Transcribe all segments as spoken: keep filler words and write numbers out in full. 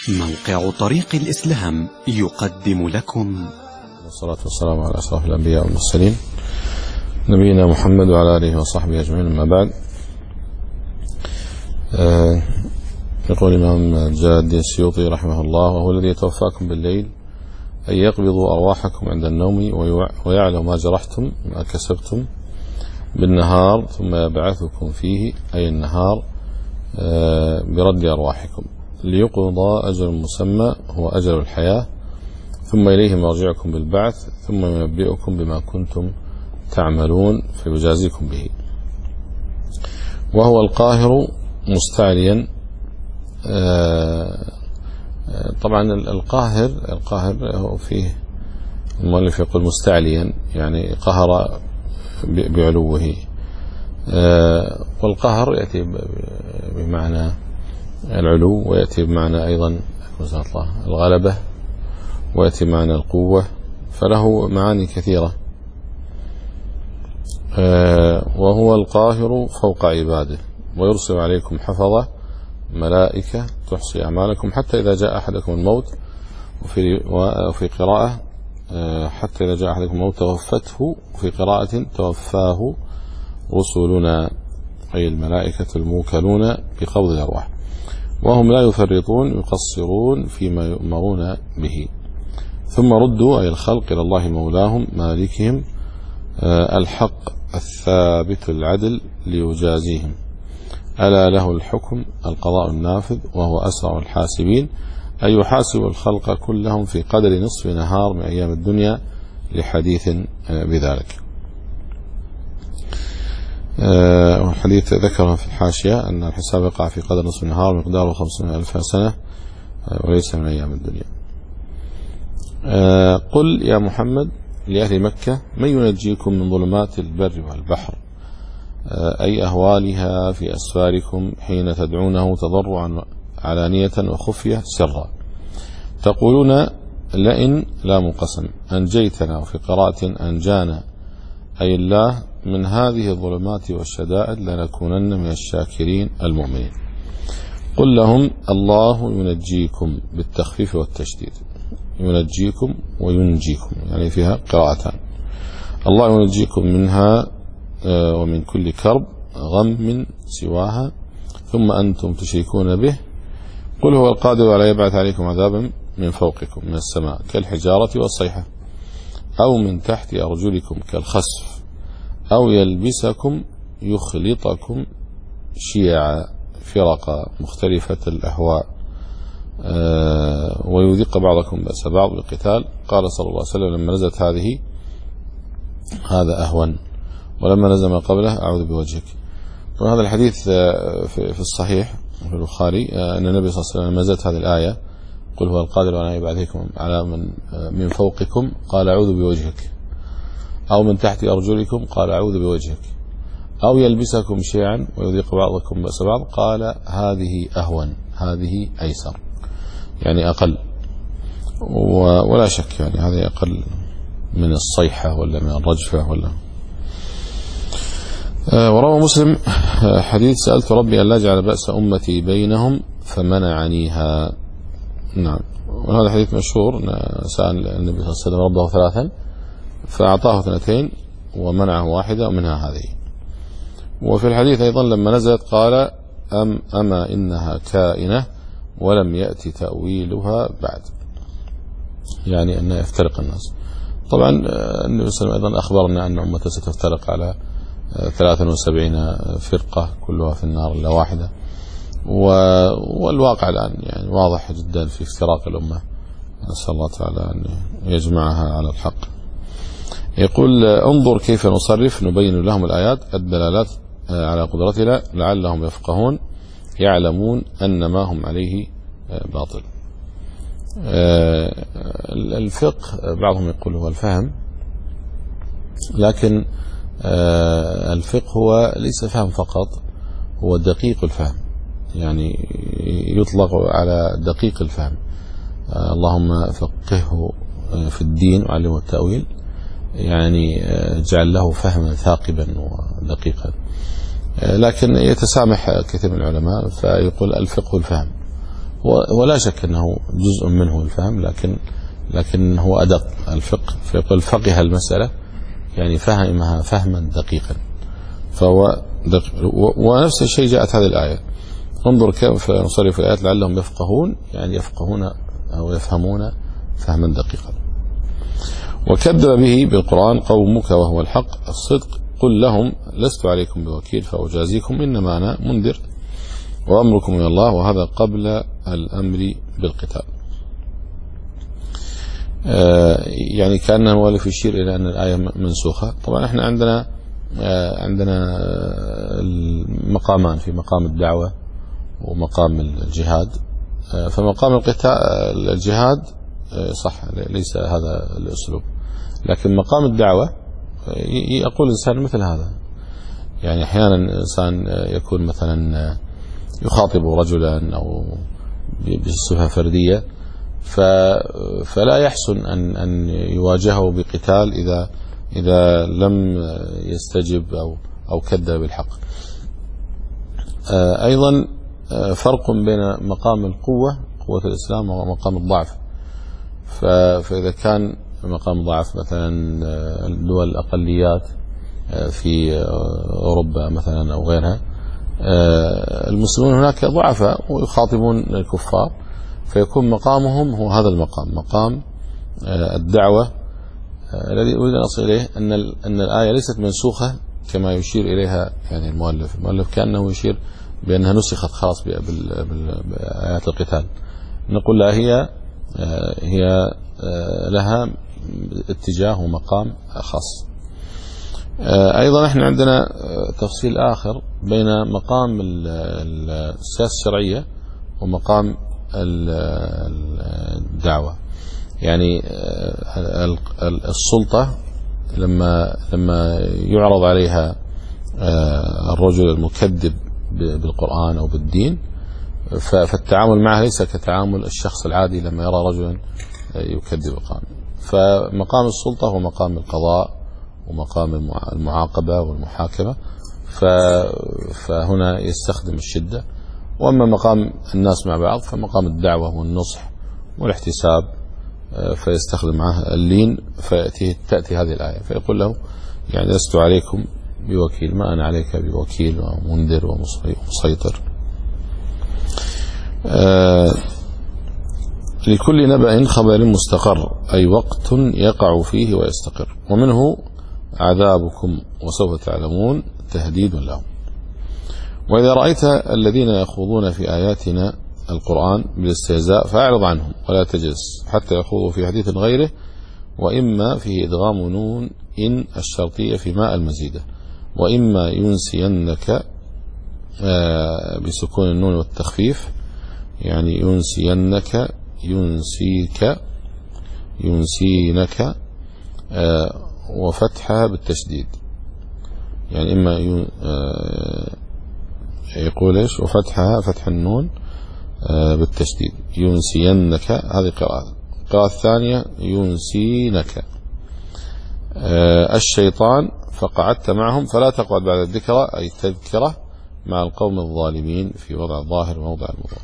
موقع طريق الإسلام يقدم لكم والصلاة والسلام على أشرف الأنبياء والمرسلين نبينا محمد وعلى آله وصحبه أجمعين. أما بعد، آه يقول الإمام جلال الدين السيوطي رحمه الله: وهو الذي يتوفاكم بالليل أن يقبض أرواحكم عند النوم ويعلم ما جرحتم ما كسبتم بالنهار ثم يبعثكم فيه، أي النهار، آه برد أرواحكم ليقضى أجل مسمى هو أجل الحياة، ثم إليه مرجعكم بالبعث، ثم ينبئكم بما كنتم تعملون فيجازيكم به. وهو القاهر مستعليا. طبعا القاهر القاهر هو فيه المؤلف يقول مستعليا، يعني قهر بعلوه، والقهر يأتي بمعنى العلو، ويأتي بمعنى أيضا الغلبة، ويأتي بمعنى القوة، فله معاني كثيرة. وهو القاهر فوق عباده، ويرسل عليكم حفظة ملائكة تحصي أعمالكم حتى إذا جاء أحدكم الموت، وفي, وفي قراءة حتى إذا جاء أحدكم الموت توفته، وفي قراءة توفاه رسلنا، أي الملائكة الموكلون بقبض الأرواح، وهم لا يفرطون يقصرون فيما يؤمرون به. ثم ردوا، أي الخلق، إلى الله مولاهم مالكهم الحق الثابت العدل ليجازيهم، ألا له الحكم القضاء النافذ وهو أسرع الحاسبين، أي يحاسب الخلق كلهم في قدر نصف نهار من أيام الدنيا، لحديث بذلك. والحديث ذكره في الحاشية أن الحساب يقع في قدر نصف النهار مقداره خمسين ألف سنة وليس من أيام الدنيا. قل يا محمد لأهل مكة: من ينجيكم من ظلمات البر والبحر، أي أهوالها في أسفاركم حين تدعونه تضرعا علانية وخفية سرا، تقولون لئن لام قسم أنجيتنا، وفي قراءة أنجانا، أي الله، من هذه الظلمات والشدائد لنكونن من الشاكرين المؤمنين. قل لهم: الله ينجيكم بالتخفيف والتشديد، ينجيكم وينجيكم، يعني فيها قراءتان. الله ينجيكم منها ومن كل كرب غم سواها ثم أنتم تشركون به. قل هو القادر على يبعث عليكم عذابا من فوقكم من السماء كالحجارة والصيحة، أو من تحت أرجلكم كالخسف، أو يلبسكم يخلطكم شيعا فرقا مختلفة الأهواء، أه ويذيق بعضكم بأس بعض بالقتال. قال صلى الله عليه وسلم لما نزلت هذه: هذا أهون، ولما نزل ما قبله: أعوذ بوجهك. وهذا الحديث في الصحيح في البخاري أن النبي صلى الله عليه وسلم نزلت هذه الآية: قل هو القادر على يبعثكم على من من فوقكم، قال أعوذ بوجهك، أو من تحت أرجلكم، قال أعوذ بوجهك، أو يلبسكم شيعا ويذيق بعضكم بأس بعض، قال هذه أهون، هذه أيسر، يعني أقل، ولا شك يعني هذه أقل من الصيحة ولا من الرجفة ولا. وروى مسلم حديث: سألت ربي أن لا يجعل بأس أمتي بينهم فمنعنيها. نعم، وهذا حديث مشهور، سأل النبي صلى الله عليه وسلم ربه ثلاثا فأعطاه اثنتين ومنعه واحدة ومنها هذه. وفي الحديث أيضا لما نزلت قال: أم أما إنها كائنة ولم يأتي تأويلها بعد، يعني أن يفترق الناس. طبعا النبي صلى الله عليه وسلم أيضا أخبرنا أن أمته ستفترق على ثلاثة وسبعين فرقة كلها في النار إلا واحدة، والواقع الآن يعني واضح جدا في افتراق الأمة، نسأل الله تعالى أن يجمعها على الحق. يقول: انظر كيف نصرف نبين لهم الآيات الدلالات على قدرتنا لعلهم يفقهون يعلمون أن ما هم عليه باطل. الفقه بعضهم يقول هو الفهم، لكن الفقه هو ليس فهم فقط، هو دقيق الفهم، يعني يطلق على دقيق الفهم. اللهم فقهه في الدين وعلمه التأويل، يعني جعل له فهما ثاقبا ودقيقا. لكن يتسامح كثير من العلماء فيقول الفقه الفهم، ولا شك أنه جزء منه الفهم، لكن لكن هو أدق الفقه، فيقول فقه المسألة يعني فهمها فهما دقيقا، فهو دقيق. ونفس الشيء جاءت هذه الآية، انظر كيف نصرف الآيات لعلهم يفقهون، يعني يفقهون أو يفهمون فهما دقيقا. وكذب به بالقرآن قومك وهو الحق الصدق قل لهم لست عليكم بوكيل فأجازيكم إنما أنا منذر وأمركم من الله، وهذا قبل الأمر بالقتال. آه يعني كأن المؤلف يشير إلى أن الآية منسوخة. طبعا احنا عندنا آه عندنا مقامان، في مقام الدعوة ومقام الجهاد. آه فمقام القتال الجهاد آه صح ليس هذا الأسلوب، لكن مقام الدعوة يقول الإنسان مثل هذا. يعني أحيانا الإنسان يكون مثلا يخاطب رجلا أو بصفة فردية، فلا يحسن أن أن يواجهه بقتال إذا إذا لم يستجب أو أو كذب بالحق. أيضا فرق بين مقام القوة قوة الإسلام ومقام الضعف. فإذا كان مقام ضعف مثلا الدول الأقليات في أوروبا مثلا أو غيرها، المسلمون هناك ضعفاء ويخاطبون الكفار، فيكون مقامهم هو هذا المقام، مقام الدعوة. الذي أريد أن أصل إليه أن أن الآية ليست منسوخة كما يشير إليها يعني المؤلف المؤلف كأنه يشير بأنها نسخت خلاص بآيات القتال. نقول لا، هي هي لها اتجاه ومقام خاص. أيضا احنا عندنا تفصيل آخر بين مقام السياسة الشرعية ومقام الدعوة. يعني السلطة لما لما يعرض عليها الرجل المكذب بالقرآن أو بالدين، فالتعامل معه ليس كتعامل الشخص العادي لما يرى رجلا يكذب القرآن. فمقام السلطة هو مقام القضاء ومقام المعاقبة والمحاكمة، فهنا يستخدم الشدة. وأما مقام الناس مع بعض فمقام الدعوة والنصح والاحتساب، فيستخدم معه اللين، فتأتي هذه الآية فيقول له يعني لست عليكم بوكيل، ما أنا عليك بوكيل ومنذر ومسيطر. آه لكل نبأ خبر مستقر، أي وقت يقع فيه ويستقر، ومنه عذابكم وسوف تعلمون تهديد لهم. وإذا رأيت الذين يخوضون في آياتنا القرآن بالاستهزاء فأعرض عنهم ولا تجلس حتى يخوضوا في حديث غيره، وإما فيه إدغام نون إن الشرطية في ماء المزيدة، وإما ينسينك بسكون النون والتخفيف، يعني ينسينك ينسيك ينسينك وفتحها بالتشديد، يعني إما يقول إيش وفتحها فتح النون بالتشديد ينسينك، هذه قراءة. القراءة الثانية ينسينك الشيطان فقعدت معهم فلا تقعد بعد الذكرى، أي التذكرة مع القوم الظالمين في وضع الظاهر ووضع المضمر.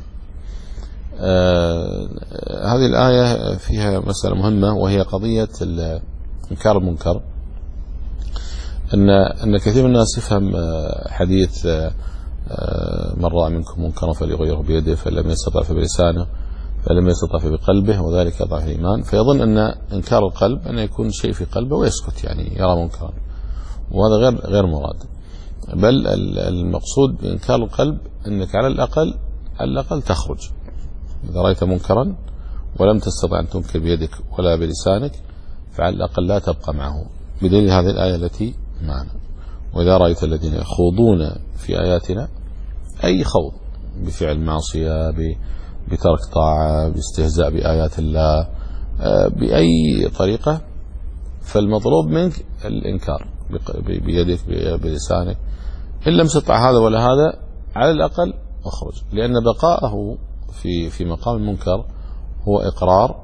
آه هذه الآية فيها مسألة مهمة، وهي قضية إنكار المنكر. أن أن كثير من الناس يفهم حديث من رأى منكم منكرا فليغيره بيده، فإن لم يستطع فبلسانه، فإن لم يستطع فبقلبه، وذلك ضعف الإيمان. فيظن أن إنكار القلب أن يكون شيء في قلبه ويسكت، يعني يرى منكرا، وهذا غير غير مراد. بل المقصود بإنكار القلب أنك على الأقل على الأقل تخرج. إذا رأيت منكرا ولم تستطع أن تنكر بيدك ولا بلسانك، فعلى الأقل لا تبقى معه، بدليل هذه الآية التي معنا. وإذا رأيت الذين يخوضون في آياتنا، أي خوض بفعل معصية، بترك طاعة، باستهزاء بآيات الله، بأي طريقة، فالمطلوب منك الإنكار بيدك بلسانك. إن لم تستطع هذا ولا هذا، على الأقل اخرج، لأن بقاءه في في مقام المنكر هو إقرار،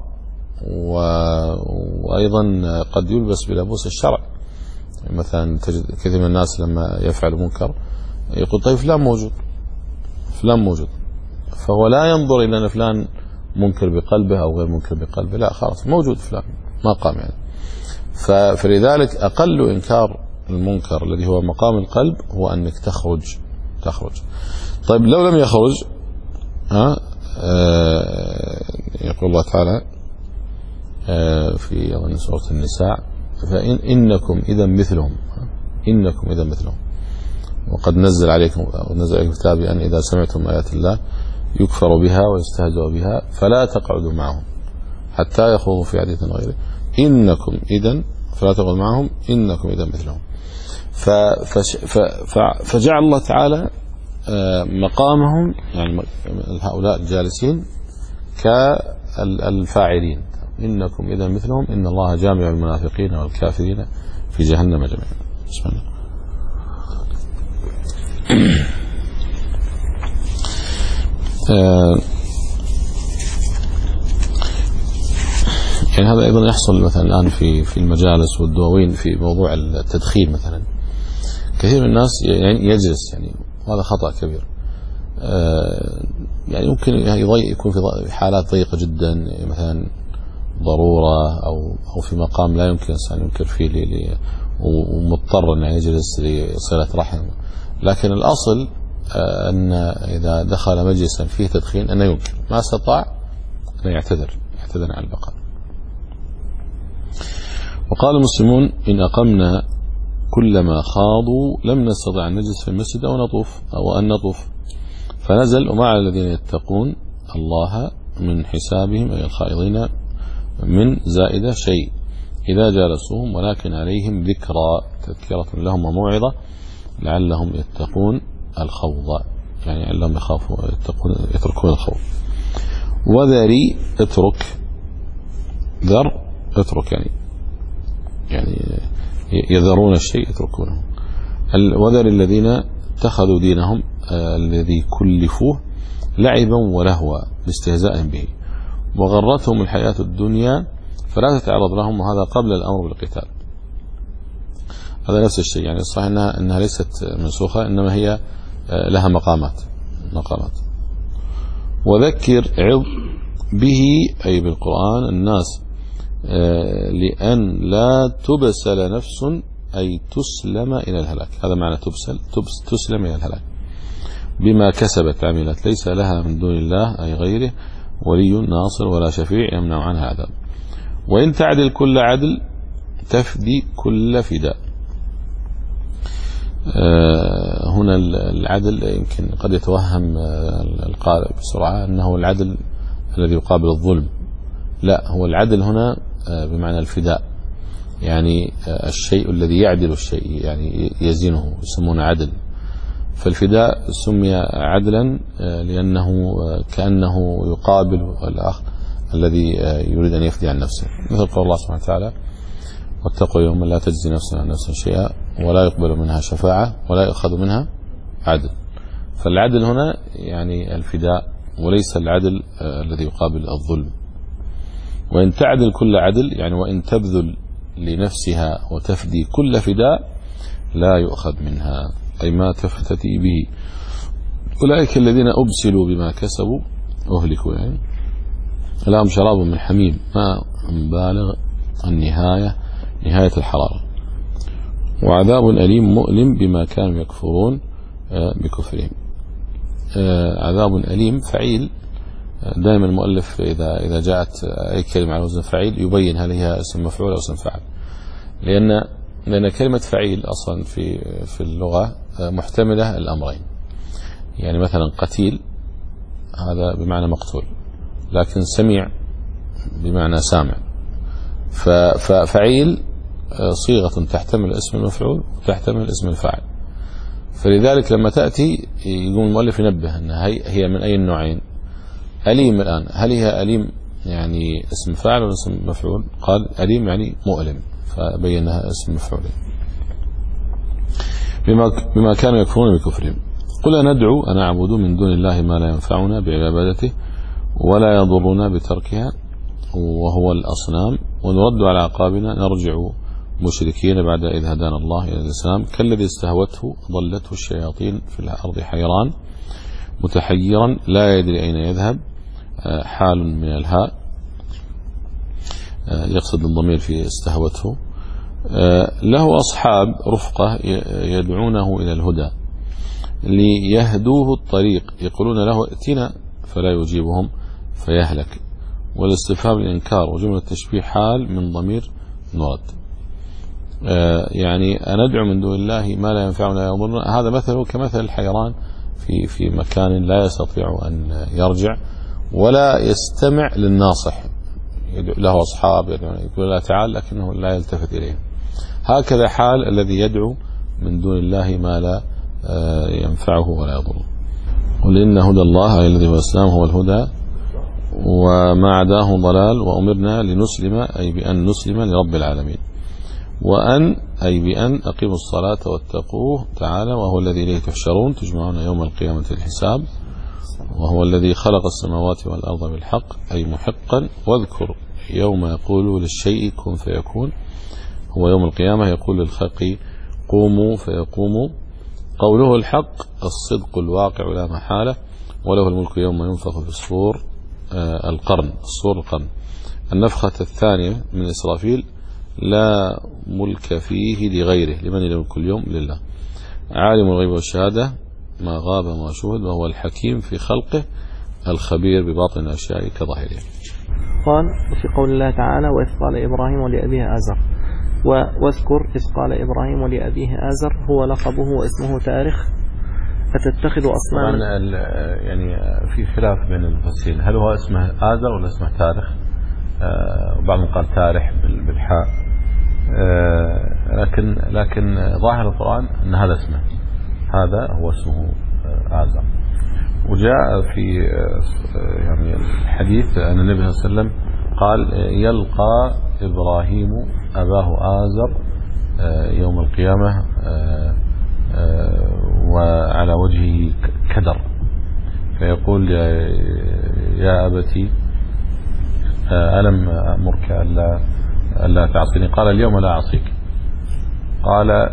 وأيضا قد يلبس بلبوس الشرع. مثلا تجد كثير من الناس لما يفعل منكر يقول طيب فلان موجود، فلان موجود، فهو لا ينظر إلى أن فلان منكر بقلبه أو غير منكر بقلبه، لا خلاص موجود فلان ما قام يعني. فلذلك أقل إنكار المنكر الذي هو مقام القلب هو أنك تخرج تخرج طيب لو لم يخرج ها آه يقول الله تعالى آه في أظن سورة النساء فإن إنكم إذا مثلهم إنكم إذا مثلهم وقد نزل عليكم نزل عليكم كتاب أن إذا سمعتم آيات الله يكفر بها ويستهزأ بها فلا تقعدوا معهم حتى يخوضوا في حديث غيره إنكم إذا فلا تقعدوا معهم إنكم إذا مثلهم. فجعل الله تعالى مقامهم يعني هؤلاء الجالسين كالفاعلين إنكم إذا مثلهم إن الله جامع المنافقين والكافرين في جهنم جميعا. بسم الله. يعني هذا أيضا يحصل مثلا الآن في في المجالس والدواوين في موضوع التدخين مثلا. كثير من الناس يعني يجلس يعني وهذا خطأ كبير. يعني ممكن يكون في حالات ضيقة جدا مثلا ضرورة أو أو في مقام لا يمكن الإنسان ينكر فيه لي ومضطر أن يجلس لصلة رحم. لكن الأصل أن إذا دخل مجلسا فيه تدخين أنه ينكر ما استطاع أن يعتذر يعتذر عن البقاء. وقال المسلمون إن أقمنا كلما خاضوا لم نستطع أن نجلس في المسجد أو نطوف أو أن نطوف فنزل ومع الذين يتقون الله من حسابهم أي الخائضين من زائدة شيء إذا جالسوهم ولكن عليهم ذكرى تذكرة لهم وموعظة لعلهم يتقون الخوض يعني لعلهم يخافوا يتقون يتركون الخوض. وذري اترك ذر اترك يعني يعني يذرون الشيء يتركونه. وذر الذين اتخذوا دينهم آه الذي كلفوه لعبا ولهوا لاستهزاء به وغرتهم الحياة الدنيا فلا تتعرض لهم وهذا قبل الأمر بالقتال. هذا نفس الشيء يعني الصحيح أنها, إنها ليست منسوخة إنما هي آه لها مقامات مقامات. وذكر عظ به أي بالقرآن الناس آه لأن لا تبسل نفس أي تسلم إلى الهلاك. هذا معنى تبسل تبس تسلم إلى الهلاك بما كسبت عملت ليس لها من دون الله أي غيره ولي ناصر ولا شفيع يمنع عنها عذاب. وإن تعدل كل عدل تفدي كل فداء. آه هنا العدل يمكن قد يتوهم القارئ بسرعة أنه العدل الذي يقابل الظلم، لا هو العدل هنا بمعنى الفداء يعني الشيء الذي يعدل الشيء يعني يزينه يسمونه عدل. فالفداء سمي عدلا لأنه كأنه يقابل الأخ الذي يريد أن يفدي عن نفسه مثل قول الله سبحانه وتعالى واتقوا يوما لا تجزي نفس عن نفس شيئا ولا يقبل منها شفاعة ولا يؤخذ منها عدل. فالعدل هنا يعني الفداء وليس العدل الذي يقابل الظلم. وإن تعدل كل عدل يعني وإن تبذل لنفسها وتفدي كل فداء لا يؤخذ منها أي ما تفتدي به. أولئك الذين أبسلوا بما كسبوا أهلكوا يعني لهم شراب من حميم ما بالغ النهاية نهاية الحرارة وعذاب أليم مؤلم بما كانوا يكفرون بكفرهم. عذاب أليم فعيل دائما المؤلف إذا إذا جاءت أي كلمة على وزن فعيل يبين هل هي اسم مفعول أو اسم فاعل لأن لأن كلمة فعيل أصلا في في اللغة محتملة الأمرين يعني مثلا قتيل هذا بمعنى مقتول لكن سميع بمعنى سامع. ففعيل صيغة تحتمل اسم المفعول وتحتمل اسم الفاعل. فلذلك لما تأتي يقوم المؤلف ينبه أنها هي من أي النوعين. أليم الآن هل هي أليم يعني اسم فاعل ولا اسم مفعول؟ قال أليم يعني مؤلم فبينها اسم مفعول بما بما كانوا يكفرون بكفرهم. قل ندعو أن نعبد من دون الله ما لا ينفعنا بعبادته ولا يضرنا بتركها وهو الأصنام ونرد على عقابنا نرجع مشركين بعد إذ هدانا الله إلى الإسلام كالذي استهوته ضلته الشياطين في الأرض حيران متحيرا لا يدري أين يذهب، حال من الهاء يقصد الضمير في استهوته. له أصحاب رفقة يدعونه إلى الهدى ليهدوه الطريق، يقولون له ائتنا فلا يجيبهم فيهلك. والاستفهام الإنكار وجملة التشبيه حال من ضمير نرد. يعني أندعو من دون الله ما لا ينفعنا ولا يضرنا، هذا مثله كمثل الحيران في في مكان لا يستطيع أن يرجع ولا يستمع للناصح، له أصحاب يقول لا تعال لكنه لا يلتفت إليه. هكذا حال الذي يدعو من دون الله ما لا ينفعه ولا يضره. قل إن هدى الله الذي هو الإسلام هو الهدى وما عداه ضلال، وأمرنا لنسلم أي بأن نسلم لرب العالمين، وأن أي بأن أقيموا الصلاة واتقوه تعالى، وهو الذي إليه تحشرون تجمعون يوم القيامة الحساب، وهو الذي خلق السماوات والأرض بالحق أي محقا، واذكر يوم يقول للشيء كن فيكون، هو يوم القيامة يقول للخلق قوموا فيقوموا. قوله الحق الصدق الواقع لا محالة، وله الملك يوم ينفخ في الصور القرن الصور القرن. النفخة الثانية من إسرافيل لا ملك فيه لغيره، لمن الملك اليوم لله. عالم الغيب والشهادة ما غاب ما شهد، وهو الحكيم في خلقه الخبير بباطن الأشياء كظاهرها. قال في قول الله تعالى وإذ قال إبراهيم لأبيه آزر، واذكر إذ قال إبراهيم لأبيه آزر هو لقبه واسمه تارخ. أتتخذ أصناما، يعني في خلاف بين المفسرين هل هو اسمه آزر ولا اسمه تارخ، وبعضهم قال تارح بالحاء، لكن لكن ظاهر القرآن أن هذا اسمه، هذا هو اسمه آزر. وجاء في يعني الحديث أن النبي صلى الله عليه وسلم قال يلقى إبراهيم أباه آزر يوم القيامة وعلى وجهه كدر، فيقول يا أبتي ألم أمرك ألا, ألا تعصيني؟ قال اليوم لا أعصيك. قال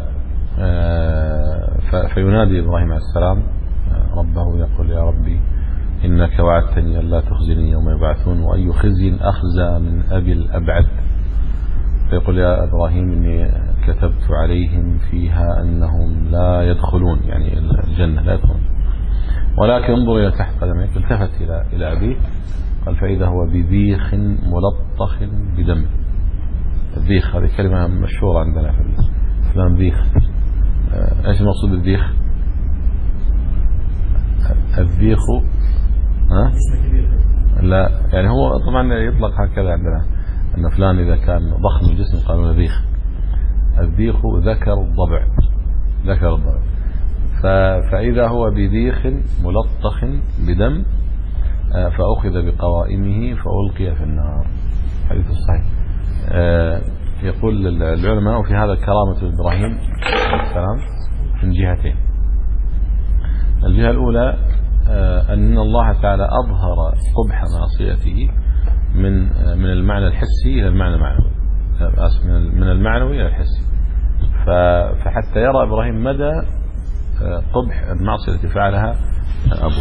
فينادي إبراهيم عليه السلام ربه يقول يا ربي إنك وعدتني ألا تخزني يوم يبعثون، وأي خزي أخزى من أبي الأبعد. فيقول يا إبراهيم إني كتبت عليهم فيها أنهم لا يدخلون، يعني الجنة لا يدخلون، ولكن انظر إلى تحت قدميك. التفت إلى إلى أبيه قال فإذا هو بذيخ ملطخ بدم. الذيخ هذه كلمة مشهورة عندنا في الإسلام، ذيخ. ايش المقصود بالذيخ؟ الذيخ ها؟ لا يعني هو طبعا يطلق هكذا عندنا أن فلان إذا كان ضخم الجسم قالوا ذيخ. الذيخ ذكر الضبع، ذكر الضبع. فإذا هو بذيخ ملطخ بدم فأخذ بقوائمه فألقي في النار. حديث الصحيح. يقول العلماء في هذا كرامة إبراهيم عليه السلام من جهتين. الجهة الأولى أن الله تعالى أظهر قبح معصيته من من المعنى الحسي إلى المعنى المعنوي، من المعنوي إلى الحسي، فحتى يرى إبراهيم مدى قبح المعصية التي فعلها أبوه.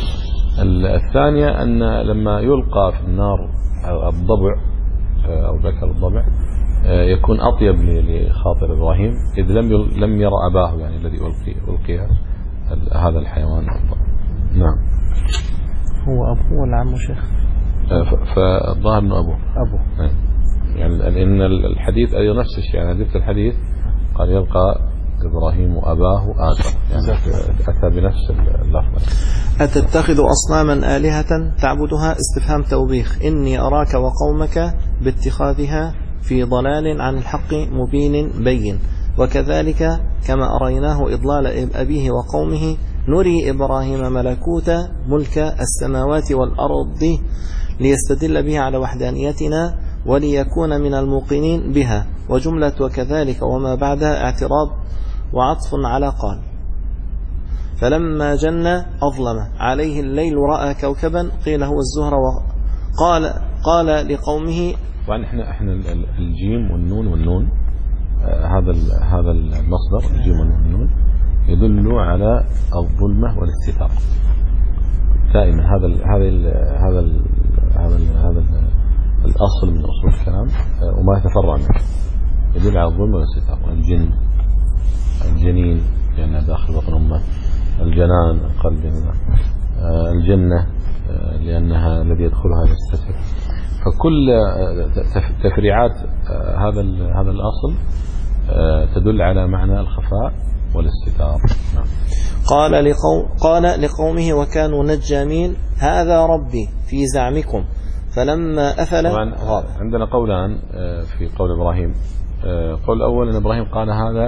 الثانية أن لما يلقى في النار الضبع أو ذكر الضبع يكون أطيب لخاطر إبراهيم، إذ لم لم يرى أباه يعني الذي ألقي ألقي هذا الحيوان. نعم. هو أبوه ولا عمه شيخ؟ فالظاهر أنه أبوه. أبوه. يعني إن الحديث أي نفس الشيء، يعني ذكر الحديث قال يلقى إبراهيم أباه آزر، يعني أتى بنفس اللفظ. أتتخذ أصناما آلهة تعبدها؟ استفهام توبيخ. إني أراك وقومك باتخاذها في ضلال عن الحق مبين بين، وكذلك كما أريناه إضلال أبيه وقومه نري إبراهيم ملكوت ملك السماوات والأرض ليستدل به على وحدانيتنا وليكون من الموقنين بها. وجملة وكذلك وما بعدها اعتراض وعطف على قال. فلما جن أظلم عليه الليل رأى كوكبا قيل هو الزهر، وقال قال لقومه. طبعا احنا احنا الجيم والنون والنون هذا هذا المصدر الجيم والنون يدل على الظلمة والاستتار. دائما هذا ال هذا ال هذا ال هذا ال هذا ال الأصل من أصول الكلام وما يتفرع منه يدل على الظلم والاستتار. الجن الجنين لأنها داخل بطن أمه، الجنان القلب، الجنة لأنها الذي يدخلها يستتر. فكل تفريعات هذا هذا الأصل تدل على معنى الخفاء والاستتار. نعم. قال لقوم قال لقومه وكانوا نجامين هذا ربي في زعمكم فلما أفل غاب. عندنا قولان في قول إبراهيم. قول الأول أن إبراهيم قال هذا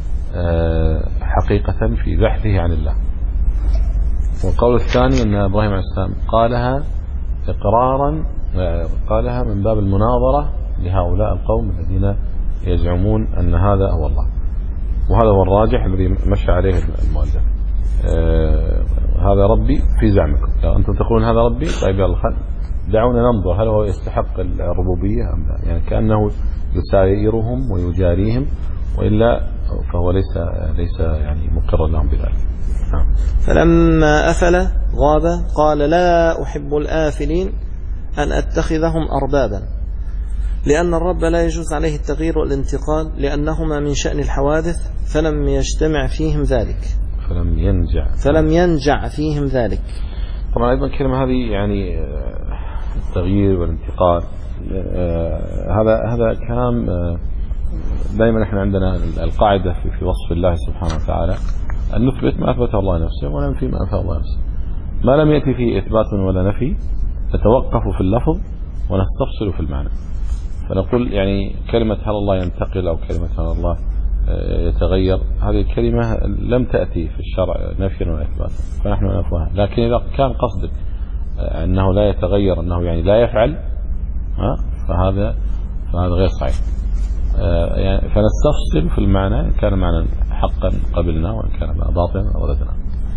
حقيقة في بحثه عن الله، والقول الثاني أن إبراهيم عليه السلام قالها إقرارا، قالها من باب المناظرة لهؤلاء القوم الذين يزعمون أن هذا هو الله، وهذا هو الراجح الذي مشى عليه المؤلف. آه هذا ربي في زعمكم، لو أنتم تقولون هذا ربي طيب يلا خل دعونا ننظر هل هو يستحق الربوبية أم لا، يعني كأنه يسايرهم ويجاريهم، وإلا فهو ليس ليس يعني مقرا لهم بذلك. نعم. فلما أفل غاب قال لا أحب الآفلين أن أتخذهم أربابا، لأن الرب لا يجوز عليه التغيير والانتقال لأنهما من شأن الحوادث، فلم يجتمع فيهم ذلك فلم ينجع فلم ينجع فيهم ذلك. طبعا أيضا الكلمة هذه يعني التغيير والانتقال هذا هذا كلام دائما احنا عندنا القاعدة في وصف الله سبحانه وتعالى أن نثبت ما أثبته الله نفسه وننفي ما أنفى الله نفسه. ما لم يأتي فيه إثبات ولا نفي نتوقف في اللفظ ونستفصل في المعنى. فنقول يعني كلمة هل الله ينتقل أو كلمة هل الله يتغير، هذه الكلمة لم تأتي في الشرع نفيا ولا إثباتا فنحن نفوها، لكن إذا كان قصدك أنه لا يتغير أنه يعني لا يفعل فهذا فهذا غير صحيح. يعني فنستفصل في المعنى إن كان معنى حقا قبلنا وإن كان باطلا رددنا.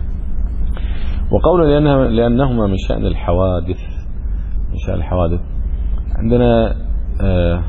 وقوله لأنها لأنهما من شأن الحوادث، من شأن الحوادث عندنا آه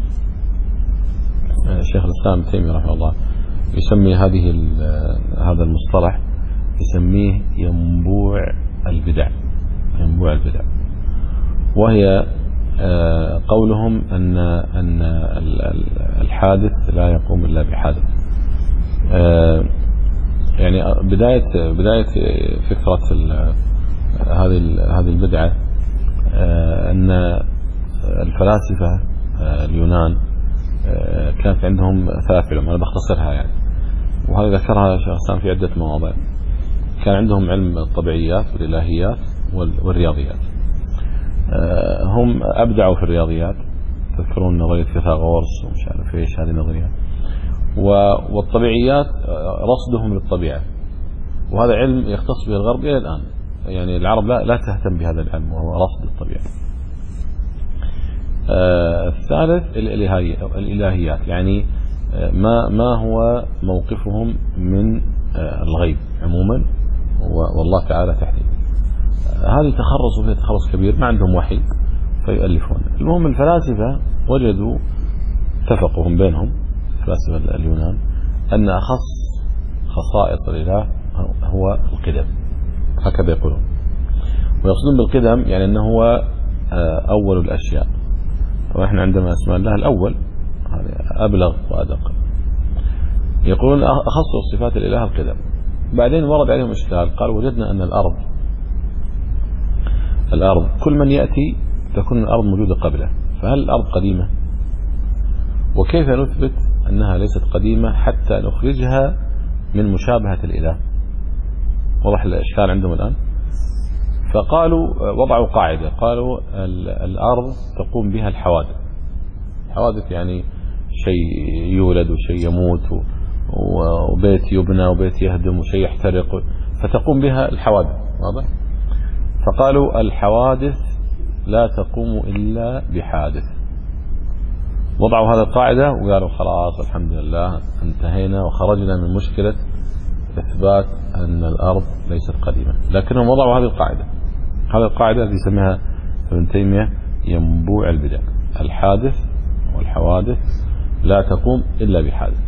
شيخ الإسلام ابن تيمية رحمه الله يسمي هذه هذا المصطلح يسميه ينبوع البدع، ينبوع البدع، وهي آه قولهم أن أن الحادث لا يقوم إلا بحادث. آه يعني بداية بداية فكرة هذه هذه البدعة آه أن الفلاسفة آه اليونان آه كانت عندهم ثلاث علوم، أنا بختصرها يعني، وهذا ذكرها شيخ الإسلام في عدة مواضع. كان عندهم علم الطبيعيات والإلهيات والرياضيات. آه هم أبدعوا في الرياضيات، تذكرون نظرية فيثاغورس ومش عارف ايش هذه النظريات، والطبيعيات رصدهم للطبيعة، وهذا علم يختص به الغرب إلى الآن، يعني العرب لا, لا تهتم بهذا العلم وهو رصد الطبيعة. آه الثالث الإلهيات، يعني آه ما ما هو موقفهم من آه الغيب عموما والله تعالى تحديدا. آه هذه تخرصوا فيها تخرص كبير، ما عندهم وحي فيؤلفون. المهم الفلاسفة وجدوا اتفقوا هم بينهم فلاسفة اليونان أن أخص خصائص الإله هو القدم، هكذا يقولون، ويقصدون بالقدم يعني أنه هو أول الأشياء. طبعا احنا عندما اسماء الله الأول أبلغ وأدق، يقولون أخص صفات الإله القدم. بعدين ورد عليهم إشكال، قال وجدنا أن الأرض الأرض كل من يأتي تكون الأرض موجودة قبله، فهل الأرض قديمة؟ وكيف نثبت أنها ليست قديمة حتى نخرجها من مشابهة الإله؟ وضح الإشكال عندهم الآن. فقالوا وضعوا قاعدة، قالوا الأرض تقوم بها الحوادث. الحوادث يعني شيء يولد وشيء يموت وبيت يبنى وبيت يهدم وشيء يحترق، فتقوم بها الحوادث. واضح؟ فقالوا الحوادث لا تقوم إلا بحادث. وضعوا هذا القاعدة وقالوا خلاص الحمد لله انتهينا وخرجنا من مشكلة إثبات أن الأرض ليست قديمة. لكنهم وضعوا هذه القاعدة، هذه القاعدة التي يسميها ابن تيمية ينبوع البدع، الحادث والحوادث لا تقوم إلا بحادث.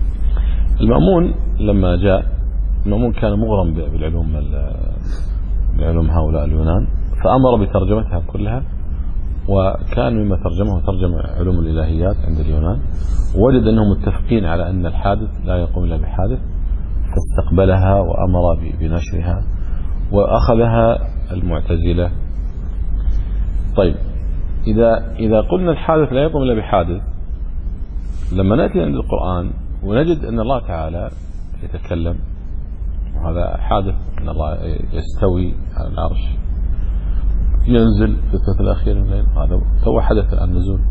المأمون لما جاء، المأمون كان مغرم بالعلوم لعلوم هؤلاء اليونان، فأمر بترجمتها كلها. وكان مما ترجمه ترجم علوم الإلهيات عند اليونان، ووجد أنهم متفقين على أن الحادث لا يقوم إلا بحادث، فاستقبلها وأمر بنشرها، وأخذها المعتزلة. طيب، إذا إذا قلنا الحادث لا يقوم إلا بحادث، لما نأتي عند القرآن ونجد أن الله تعالى يتكلم، وهذا حادث، أن الله يستوي على العرش، ينزل في الثلث الأخير من الليل، هذا تو حدث الآن نزول.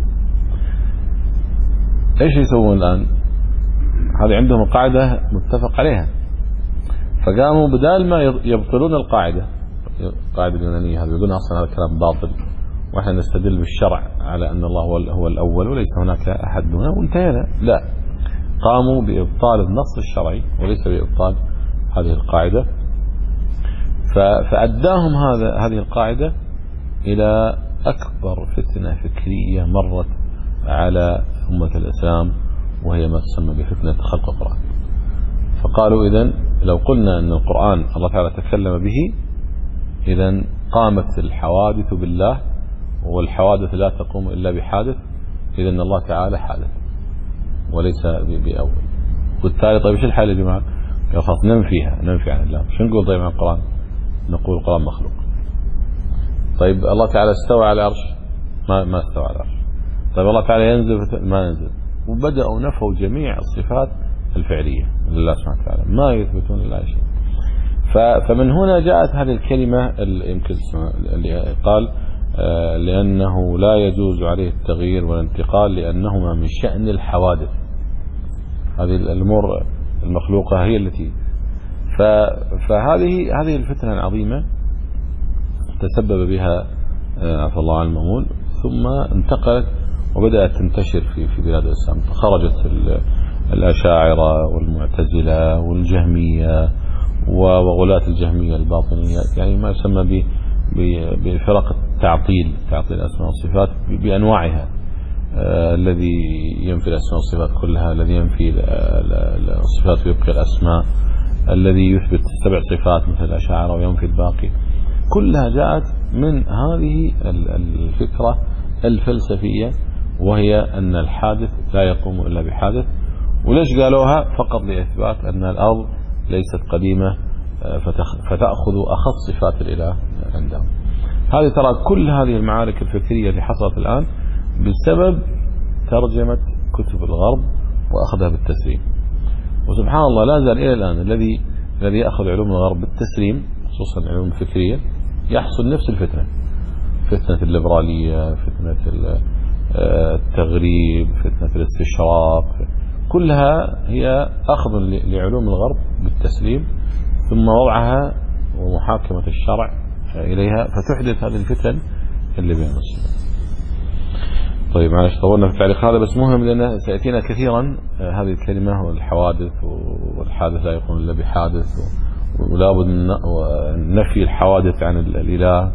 إيش يسوون الآن؟ هذه عندهم القاعدة متفق عليها، فقاموا بدال ما يبطلون القاعدة القاعدة اليونانية هذه، يقولون أصلا هذا كلام باطل، ونحن نستدل بالشرع على أن الله هو الأول وليس هناك أحد دونه وانتهينا. لا، قاموا بإبطال النص الشرعي وليس بإبطال هذه القاعدة. فأداهم هذا هذه القاعدة إلى أكبر فتنة فكرية مرت على أمة الإسلام، وهي ما تسمى بفتنة خلق القرآن. فقالوا إذن لو قلنا أن القرآن الله تعالى تكلم به، إذن قامت الحوادث بالله، والحوادث لا تقوم إلا بحادث، إذن الله تعالى حادث وليس بأول. والتالي طيب إيش الحال يا جماعة؟ خلاص ننفيها، ننفي عن الله. شو نقول طيب عن القرآن؟ نقول القرآن مخلوق. طيب الله تعالى استوى على العرش؟ ما ما استوى على العرش. طيب الله تعالى ينزل؟ ما ينزل. وبدأوا نفوا جميع الصفات الفعلية لله سبحانه وتعالى، ما يثبتون لله شيء. فمن هنا جاءت هذه الكلمة يمكن اللي قال آه لأنه لا يجوز عليه التغيير والانتقال لأنهما من شأن الحوادث. هذه الأمور المخلوقة هي التي فهذه هذه الفتنة العظيمة تسبب بها عفى الله عن المأمون، ثم انتقلت وبدأت تنتشر في في بلاد الإسلام. خرجت الأشاعرة والمعتزلة والجهمية وغلاة الجهمية الباطنية، يعني ما يسمى بفرق التعطيل، تعطيل الأسماء والصفات بأنواعها، آه الذي ينفي الأسماء والصفات كلها، الذي ينفي الصفات ويبقي الأسماء، الذي يثبت سبع صفات مثل الأشاعرة وينفي الباقي. كلها جاءت من هذه الفكرة الفلسفية، وهي أن الحادث لا يقوم إلا بحادث. وليش قالوها؟ فقط لإثبات أن الأرض ليست قديمة فتأخذ أخص صفات الإله عندهم. هذه ترى كل هذه المعارك الفكرية اللي حصلت الآن بسبب ترجمة كتب الغرب وأخذها بالتسليم. وسبحان الله لا زال إلى الآن الذي الذي يأخذ علوم الغرب بالتسليم، خصوصا العلوم الفكرية، يحصل نفس الفتنة، فتنة الليبرالية، فتنة التغريب، فتنة الاستشراق، كلها هي أخذ لعلوم الغرب بالتسليم ثم وضعها ومحاكمة الشرع إليها، فتحدث هذه الفتن اللي بين المسلمين. طيب معلش طولنا في التعليق هذا، بس مهم لأنه سيأتينا كثيرا هذه الكلمة والحوادث، والحادث لا يكون إلا بحادث، ولا بد من نفي الحوادث عن الإله.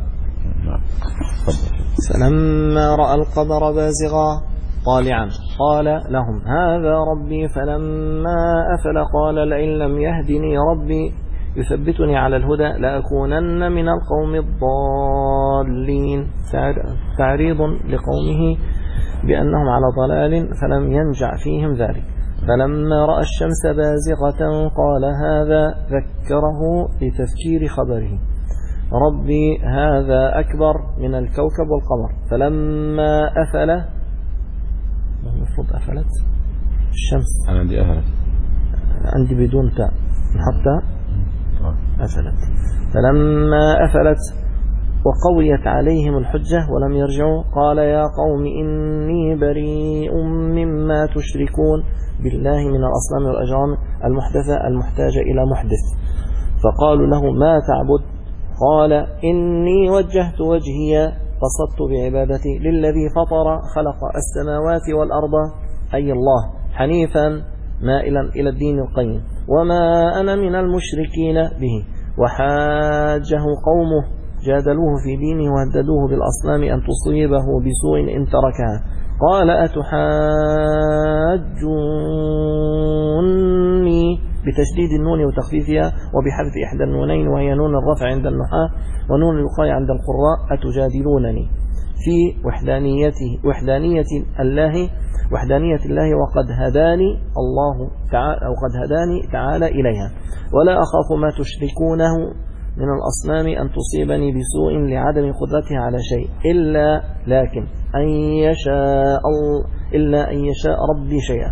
فلما رأى القمر بازغا طالعا قال لهم هذا ربي، فلما أفل قال لئن لم يهدني ربي يثبتني على الهدى لأكونن من القوم الضالين. تعريض لقومه بأنهم على ضلال فلم ينجع فيهم ذلك. فلما رأى الشمس بازغة قال هذا، ذكره لتذكير خبره ربي هذا أكبر من الكوكب والقمر. فلما أفل، المفروض أفلت الشمس، أنا عندي أفلت، عندي بدون تاء حتى أفلت. فلما أفلت وقويت عليهم الحجة ولم يرجعوا قال يا قوم إني بريء مما تشركون بالله من الأصنام والأجرام المحدثة المحتاجة إلى محدث. فقالوا له ما تعبد؟ قال إني وجهت وجهي قصدت بعبادتي للذي فطر خلق السماوات والأرض، أي الله، حنيفا مائلا إلى الدين القيم وما أنا من المشركين به. وحاجه قومه جادلوه في دينه وهددوه بالأصنام أن تصيبه بسوء إن تركها. قال أتحاجوني بتشديد النون وتخفيفها وبحذف إحدى النونين وهي نون الرفع عند النحاة ونون الوقاية عند القراء. أتجادلونني في وحدانيته وحدانية الله وحدانية الله وقد هداني الله تعالى وقد هداني تعالى إليها، ولا أخاف ما تشركونه من الأصنام أن تصيبني بسوء لعدم قدرتها على شيء إلا لكن أن يشاء إلا أن يشاء ربي شيئا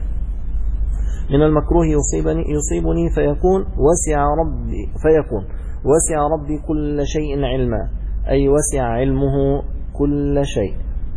من المكروه يصيبني يصيبني فيكون وسع ربي فيكون وسع ربي كل شيء علما، أي وسع علمه كل شيء.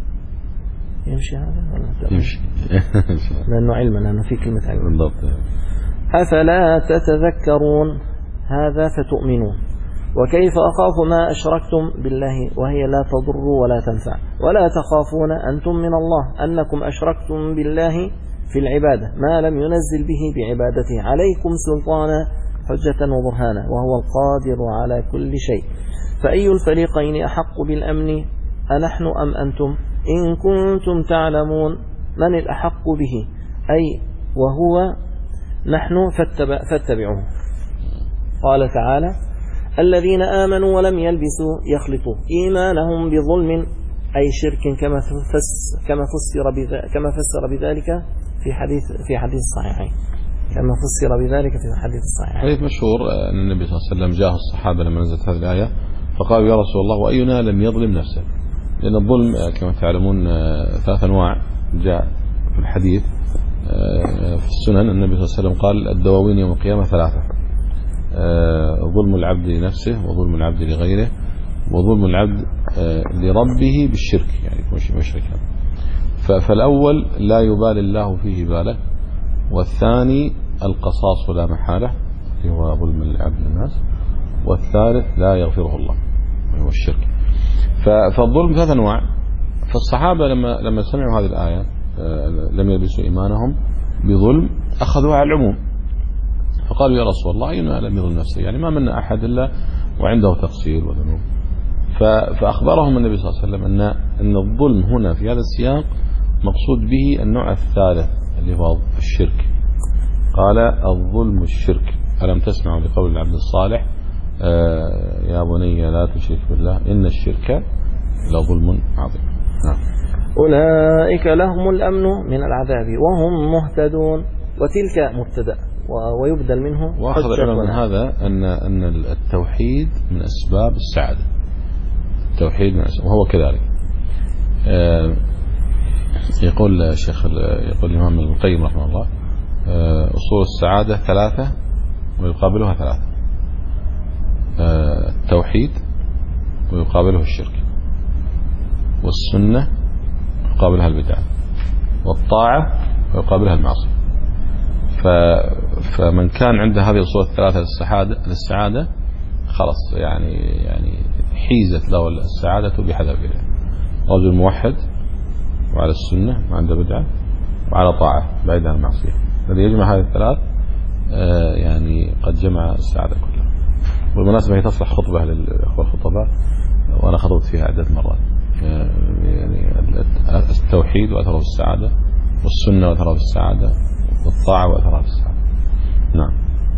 يمشي هذا ولا يمشي لأنه علما، لأنه في كلمة علم. بالضبط. أفلا تتذكرون هذا فتؤمنون. وكيف أخاف ما أشركتم بالله وهي لا تضر ولا تنفع ولا تخافون أنتم من الله أنكم أشركتم بالله في العبادة ما لم ينزل به بعبادته عليكم سلطانا حجة وبرهانا وهو القادر على كل شيء. فأي الفريقين أحق بالأمن أنحن أم أنتم؟ إن كنتم تعلمون من الأحق به أي وهو نحن فاتبع فاتبعوه. قال تعالى الذين آمنوا ولم يلبسوا يخلطوا إيمانهم بظلم أي شرك كما فس كما فسر كما فسر بذلك في حديث في حديث الصحيحين كما فسر بذلك في حديث الصحيحين. حديث مشهور أن النبي صلى الله عليه وسلم جاءه الصحابة لما نزلت هذه الآية فقالوا يا رسول الله وأينا لم يظلم نفسه، لأن الظلم كما تعلمون ثلاث أنواع جاء في الحديث في السنن. النبي صلى الله عليه وسلم قال الدواوين يوم القيامة ثلاثة: ظلم العبد لنفسه وظلم العبد لغيره وظلم العبد لربه بالشرك، يعني يكون مشركا. فالأول لا يبالي الله فيه باله، والثاني القصاص لا محالة هو ظلم العبد للناس، والثالث لا يغفره الله وهو الشرك. فالظلم ثلاث أنواع. فالصحابة لما لما سمعوا هذه الآية لم يلبسوا إيمانهم بظلم أخذوها على العموم، فقالوا يا رسول الله أينا لم يظلم نفسه، يعني ما منا أحد إلا وعنده تقصير وذنوب. فأخبرهم النبي صلى الله عليه وسلم أن أن الظلم هنا في هذا السياق مقصود به النوع الثالث اللي هو الشرك. قال الظلم الشرك. ألم تسمعوا لقول العبد الصالح آه يا بني لا تشرك بالله إن الشرك لظلم عظيم. نعم. أولئك لهم الأمن من العذاب وهم مهتدون. وتلك مبتدأ ويبدل منه. وأخذ العلماء من هذا أن أن التوحيد من أسباب السعادة. التوحيد من أسباب وهو كذلك. آه يقول الشيخ يقول الإمام ابن القيم رحمه الله آه أصول السعادة ثلاثة ويقابلها ثلاثة: آه التوحيد ويقابله الشرك، والسنة يقابلها البدعة، والطاعة ويقابلها المعصية. فمن كان عنده هذه الأصول الثلاثة للسعادة للسعادة خلاص يعني يعني حيزت له السعادة بحذافيرها. رجل موحد وعلى السنة ما عنده بدعة وعلى طاعة بعيد عن المعصية، الذي يجمع هذه الثلاث آه يعني قد جمع السعادة كلها. والمناسبة هي تصلح خطبة للأخوة الخطباء وأنا خطبت فيها عدة مرات. آه يعني التوحيد وأثره السعادة، والسنة وأثره السعادة، والطاعة وأثرها في السعادة. نعم.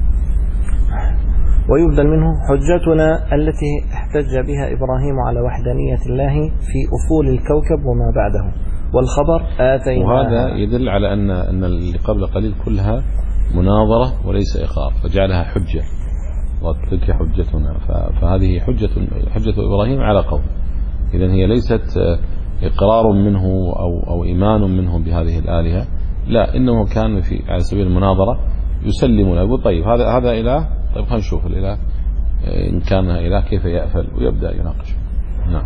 ويبدل منه حجتنا التي احتج بها إبراهيم على وحدانية الله في أصول الكوكب وما بعده، والخبر آتينا. وهذا يدل على أن أن اللي قبل قليل كلها مناظرة وليس إقرار، فجعلها حجة. وتلك حجتنا، فهذه حجة حجة إبراهيم على قوم. إذن هي ليست إقرار منه أو أو إيمان منه بهذه الآلهة، لا، إنه كان في على سبيل المناظرة يسلم له، يقول طيب هذا هذا إله، طيب خلينا نشوف الإله إن كان إله كيف يأفل، ويبدأ يناقش. نعم.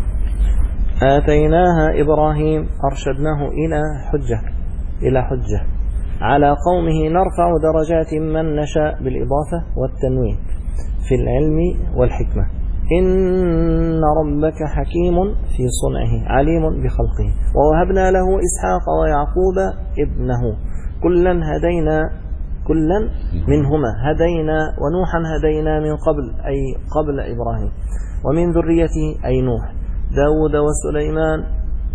آتيناها إبراهيم أرشدناه إلى حجة إلى حجة على قومه نرفع درجات من نشاء بالإضافة والتنوين في العلم والحكمة. إن ربك حكيم في صنعه عليم بخلقه. ووهبنا له إسحاق ويعقوب ابنه كلا هدينا كلا منهما هدينا ونوحا هدينا من قبل أي قبل إبراهيم ومن ذريته أي نوح داود وسليمان.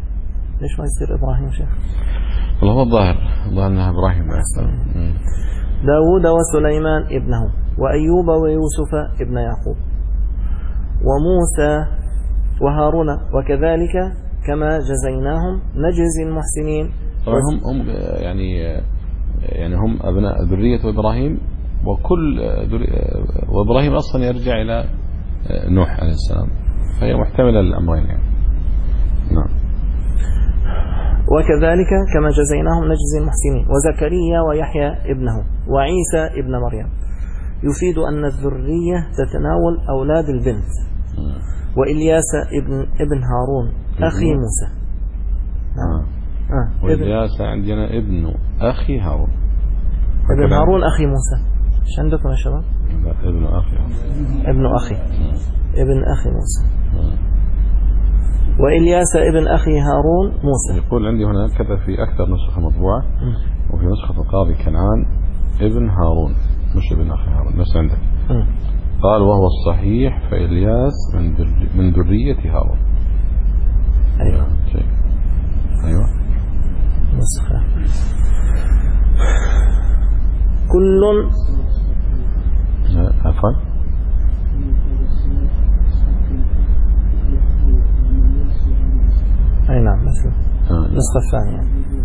ليش ما يصير إبراهيم شيخ؟ والله هو الظاهر الظاهر أنها إبراهيم. داود وسليمان ابنه، وأيوب ويوسف ابن يعقوب، وموسى وهارون، وكذلك كما جزيناهم نجزي المحسنين. طبعا هم هم يعني يعني هم أبناء ذرية إبراهيم، وكل وإبراهيم أصلا يرجع إلى نوح عليه السلام، فهي محتملة للأمرين يعني. نعم. وكذلك كما جزيناهم نجزي المحسنين. وزكريا ويحيى ابنه، وعيسى ابن مريم، يفيد أن الذرية تتناول أولاد البنت. وإلياس ابن ابن هارون أخي موسى. آه. آه. وإلياس عندنا ابن أخي هارون. ابن هارون أخي موسى. ايش عندكم يا شباب؟ ابن أخي هارون. ابن أخي ابن أخي موسى. وإلياس ابن أخي هارون موسى. يقول عندي هنا كذا في أكثر نسخة مطبوعة، وفي نسخة القاضي كنعان ابن هارون، مش ابن أخي هارون نفس عندك. م. قال وهو الصحيح فإلياس من من ذرية هارون. أيوة. شيء. أيوة. نسخة. كل عفوا. أي نعم مثل النسخة الثانية.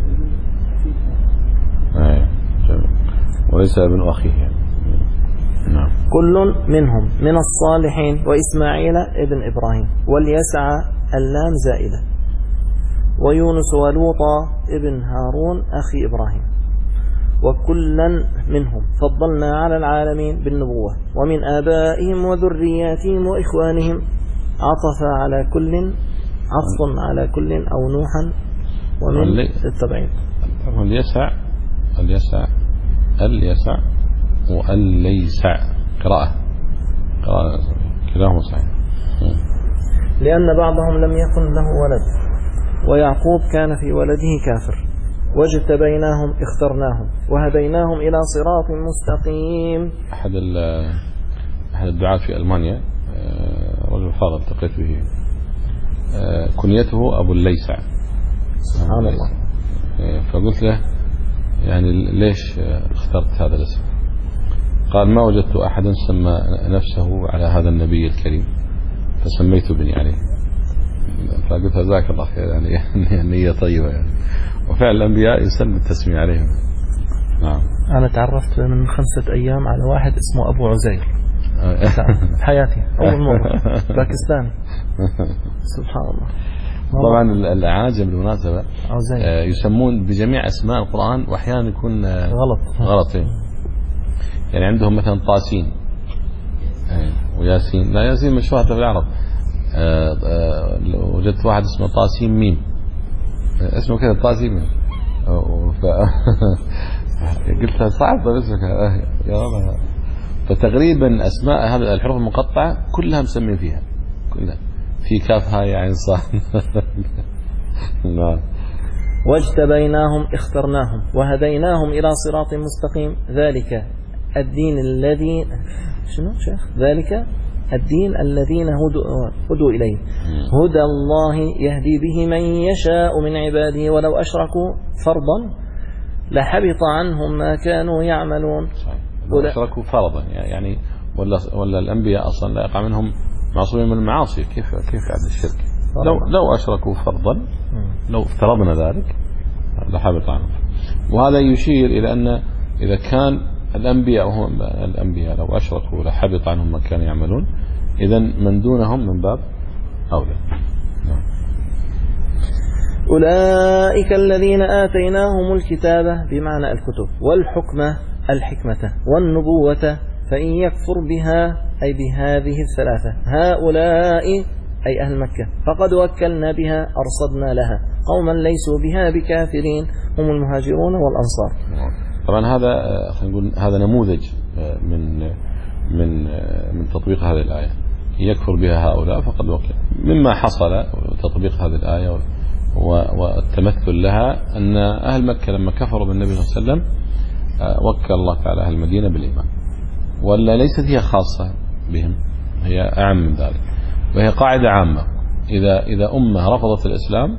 أي جميل. وليس ابن أخيه يعني. نعم. كل منهم من الصالحين، وإسماعيل ابن إبراهيم، واليسع اللام زائدة، ويونس ولوطا ابن هارون أخي إبراهيم، وكلا منهم فضلنا على العالمين بالنبوة، ومن آبائهم وذرياتهم وإخوانهم. عطف على كل، عطف على كل أو نوحا، ومن التبعيد. اليسع اليسع اليسع والليسع قراءة قراءة كلاهما صحيح. لأن بعضهم لم يكن له ولد، ويعقوب كان في ولده كافر، واجتبيناهم اخترناهم وهديناهم إلى صراط مستقيم. أحد أحد الدعاة في ألمانيا رجل فاضل التقيت به، كنيته أبو الليسع سبحان الله. فقلت له يعني ليش اخترت هذا الاسم؟ قال ما وجدت أحدا سمى نفسه على هذا النبي الكريم فسميت بني عليه. فقلت جزاك الله خير، يعني نية طيبة يعني، وفعلا الأنبياء يسمى التسمية عليهم. نعم. أنا تعرفت من خمسة أيام على واحد اسمه أبو عزير حياتي أول مرة، باكستاني. سبحان الله. طبعا الأعاجم بالمناسبة يسمون بجميع أسماء القرآن، وأحيانا يكون غلط غلط يعني عندهم مثلا طاسين وياسين، لا ياسين مشهورة في العرب. وجدت واحد اسمه طاسين ميم، اسمه كذا طاسين ميم. ف... قلت صعب اسمك يا رب. فتقريبا أسماء هذه الحروف المقطعة كلها مسمين فيها، كلها في كاف هاي عين صاد. نعم. واجتبيناهم اخترناهم وهديناهم إلى صراط مستقيم. ذلك الدين الذي شنو شيخ ذلك الدين الذين هدوا, هدوا إليه هدى الله يهدي به من يشاء من عباده ولو أشركوا فرضا لحبط عنهم ما كانوا يعملون. لو أشركوا فرضا يعني ولا ولا الأنبياء أصلا لا يقع منهم معصومين من المعاصي، كيف كيف عند الشرك؟ لو لو أشركوا فرضا، لو افترضنا ذلك لحبط عنهم. وهذا يشير إلى أن إذا كان الأنبياء هم الأنبياء لو أشركوا لحبط عنهم ما كانوا يعملون، إذن من دونهم من باب أولى. أولئك الذين آتيناهم الكتاب بمعنى الكتب والحكمة الحكمة والنبوة فإن يكفر بها أي بهذه الثلاثة هؤلاء أي أهل مكة فقد وكلنا بها أرصدنا لها قوما ليسوا بها بكافرين هم المهاجرون والأنصار. طبعا هذا خلينا نقول هذا نموذج من من من تطبيق هذه الآية، يكفر بها هؤلاء فقد وكل. مما حصل تطبيق هذه الآية والتمثل لها أن أهل مكة لما كفروا بالنبي صلى الله عليه وسلم وكل الله تعالى أهل المدينة بالإيمان، ولا ليست هي خاصة بهم، هي أعم من ذلك، وهي قاعدة عامة. إذا إذا أمة رفضت الإسلام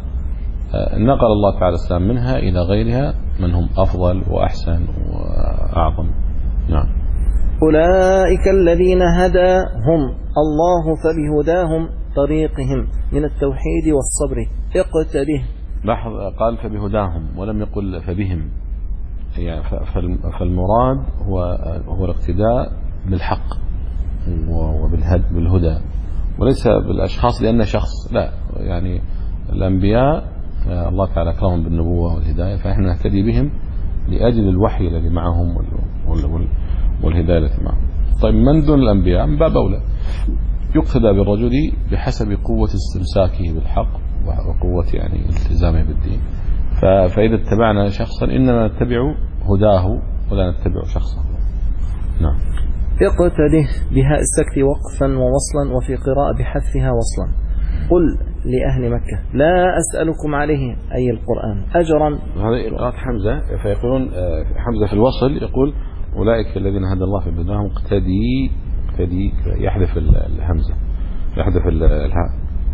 نقل الله تعالى الإسلام منها إلى غيرها من هم أفضل وأحسن وأعظم نعم. أولئك الذين هداهم الله فبهداهم طريقهم من التوحيد والصبر اقتده. لاحظ قال فبهداهم ولم يقل فبهم، يعني فالمراد هو هو الاقتداء بالحق وبالهدى وليس بالأشخاص لأن شخص، لا، يعني الأنبياء الله تعالى أكرمهم بالنبوة والهداية، فإحنا نهتدي بهم لأجل الوحي الذي معهم والهداية التي معهم. طيب من دون الأنبياء من باب أولى يقتدى بالرجل بحسب قوة استمساكه بالحق وقوة يعني التزامه بالدين. فإذا اتبعنا شخصا إنما نتبع هداه ولا نتبع شخصا. نعم. اقتده بهاء السكت وقفا ووصلا، وفي قراءة بحذفها وصلا. قل لأهل مكة لا أسألكم عليه أي القرآن أجرا. هذه قراءة حمزة، فيقولون حمزة في الوصل يقول أولئك الذين هدى الله في بداهم اقتدي، اقتدي يحذف الهمزة يحذف الهاء.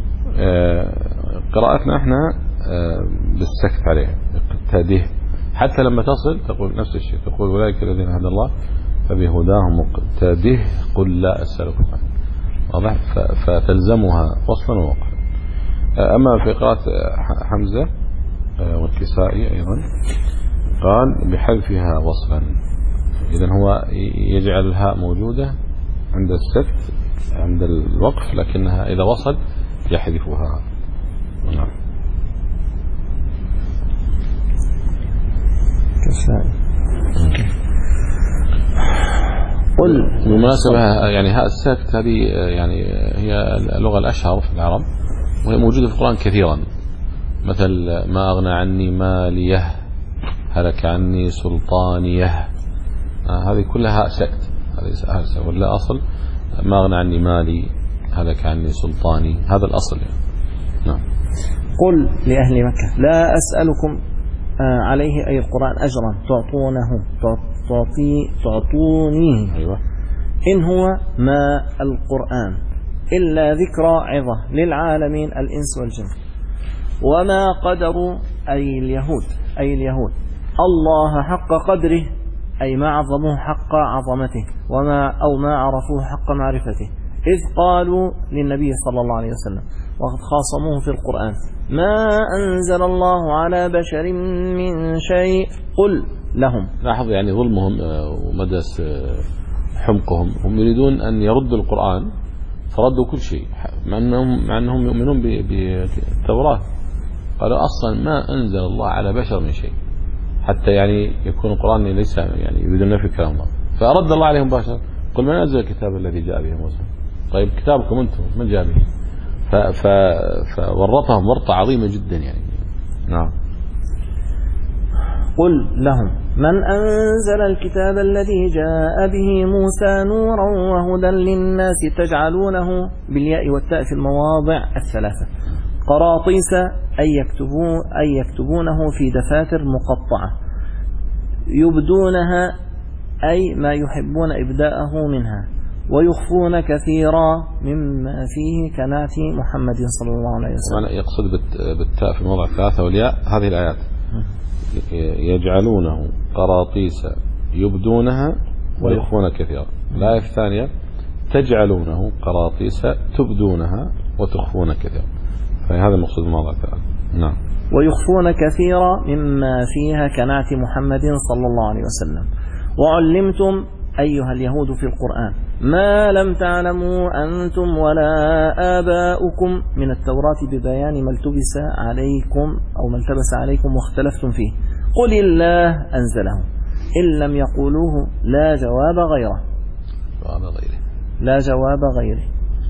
قراءتنا احنا بالسكت عليها اقتده، حتى لما تصل تقول نفس الشيء، تقول أولئك الذين هدى الله فبهداهم اقتده قل لا أسألكم عليه، واضح؟ فتلزمها وصلا ووقفا. أما في قراءة حمزة والكسائي أيضا قال بحذفها وصلا، إذن هو يجعل الهاء موجودة عند السكت عند الوقف، لكنها إذا وصل يحذفها. نعم. كسائي. قل بالمناسبة يعني هاء السكت هذه يعني هي اللغة الأشهر في العرب، وهي موجودة في القرآن كثيرا، مثل ما أغنى عني ماليه، هلك عني سلطانيه، آه هذه كلها هاء سكت، هذه هاء سكت، ولا أصل ما أغنى عني مالي هلك عني سلطاني، هذا الأصل يعني. نعم. قل لأهل مكة لا أسألكم عليه أي القرآن أجرا تعطونه تعطي تعطونيه. أيوة. إن هو ما القرآن إلا ذكرى عظة للعالمين الإنس والجن، وما قدروا أي اليهود أي اليهود الله حق قدره، أي ما عظموه حق عظمته، وما أو ما عرفوه حق معرفته، إذ قالوا للنبي صلى الله عليه وسلم وقد خاصموه في القرآن ما أنزل الله على بشر من شيء قل لهم. لاحظ يعني ظلمهم ومدى حمقهم، هم يريدون أن يردوا القرآن فردوا كل شيء، مع أنهم, مع أنهم يؤمنون بالتوراة، قالوا أصلا ما أنزل الله على بشر من شيء، حتى يعني يكون القرآن ليس يعني يريدون نفي كلام الله، فأرد الله عليهم باشر قل من أنزل الكتاب الذي جاء به موسى. طيب كتابكم أنتم من جاء به؟ فورطهم ورطة عظيمة جدا يعني. نعم. قل لهم من أنزل الكتاب الذي جاء به موسى نورا وهدى للناس تجعلونه بالياء والتاء في المواضع الثلاثة قراطيس أي يكتبون أي يكتبونه في دفاتر مقطعة، يبدونها أي ما يحبون إبداءه منها، ويخفون كثيرا مما فيه كنعت محمد صلى الله عليه وسلم. يقصد بالتاء في الموضع الثلاثة والياء هذه الآيات، يجعلونه قراطيس يبدونها ويخفون كثيرا. الآية الثانية تجعلونه قراطيس تبدونها وتخفون كثيرا، فهذا المقصود بالموضع الثلاثة. نعم. ويخفون كثيرا مما فيها كنعت محمد صلى الله عليه وسلم. وعلمتم أيها اليهود في القرآن ما لم تعلموا أنتم ولا آباؤكم من التوراة ببيان ما التبس عليكم أو ما التبس عليكم واختلفتم فيه، قل الله أنزله إن لم يقولوه لا جواب غيره لا جواب غيره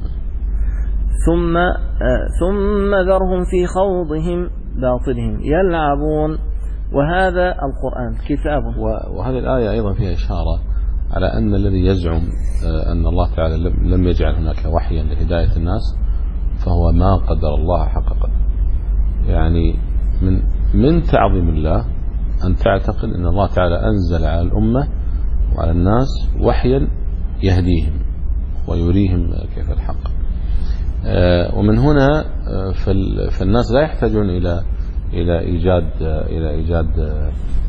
ثم آه ثم ذرهم في خوضهم باطلهم يلعبون. وهذا القرآن كتاب. وهذه الآية أيضا فيها إشارة على أن الذي يزعم أن الله تعالى لم يجعل هناك وحيا لهداية الناس فهو ما قدر الله حق قدره. يعني من من تعظيم الله أن تعتقد أن الله تعالى أنزل على الأمة وعلى الناس وحيا يهديهم ويريهم كيف الحق. ومن هنا فالناس لا يحتاجون إلى إلى إيجاد إلى إيجاد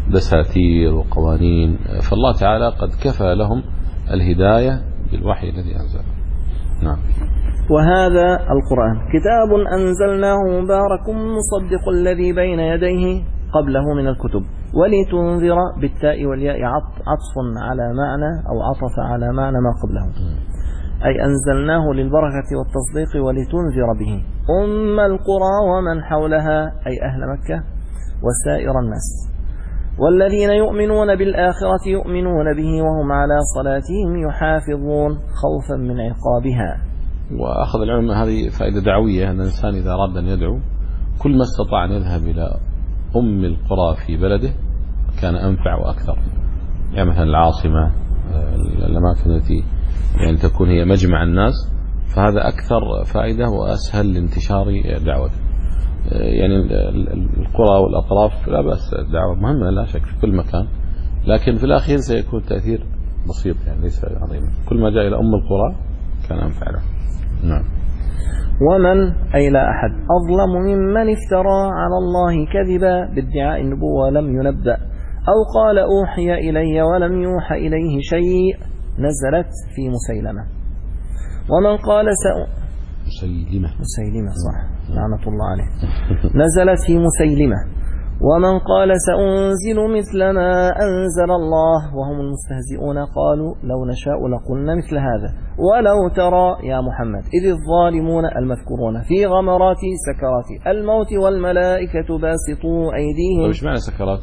دساتير وقوانين، فالله تعالى قد كفى لهم الهداية بالوحي الذي أنزله. نعم. وهذا القرآن كتاب أنزلناه مبارك مصدق الذي بين يديه قبله من الكتب ولتنذر بالتاء والياء عطف على معنى أو عطف على معنى ما قبله، أي أنزلناه للبركة والتصديق ولتنذر به أم القرى ومن حولها أي أهل مكة وسائر الناس، والذين يؤمنون بالآخرة يؤمنون به وهم على صلاتهم يحافظون خوفا من عقابها. وأخذ العلماء هذه فائدة دعوية، أن الإنسان إذا أراد أن يدعو كل ما استطاع أن يذهب إلى أم القرى في بلده كان أنفع وأكثر. يعني مثلا العاصمة، الأماكن التي يعني تكون هي مجمع الناس، فهذا أكثر فائدة وأسهل لانتشار دعوته. يعني القرى والأطراف لا بأس، الدعوة مهمة لا شك في كل مكان، لكن في الأخير سيكون التأثير بسيط يعني ليس عظيما. كل ما جاء إلى أم القرى كان أنفع له. نعم. ومن أي لا أحد أظلم ممن افترى على الله كذبا بادعاء النبوة لم ينبأ أو قال أوحي إلي ولم يوحى إليه شيء، نزلت في مسيلمة. ومن قال سأ مسيلمة مسيلمة صح لعنة الله عليه نزلت في مسيلمة. ومن قال سأنزل مثل ما أنزل الله وهم المستهزئون قالوا لو نشاء لقلنا مثل هذا ولو ترى يا محمد إذ الظالمون المذكورون في غمرات سكرات الموت والملائكة باسطوا أيديهم. وش معنى سكرات؟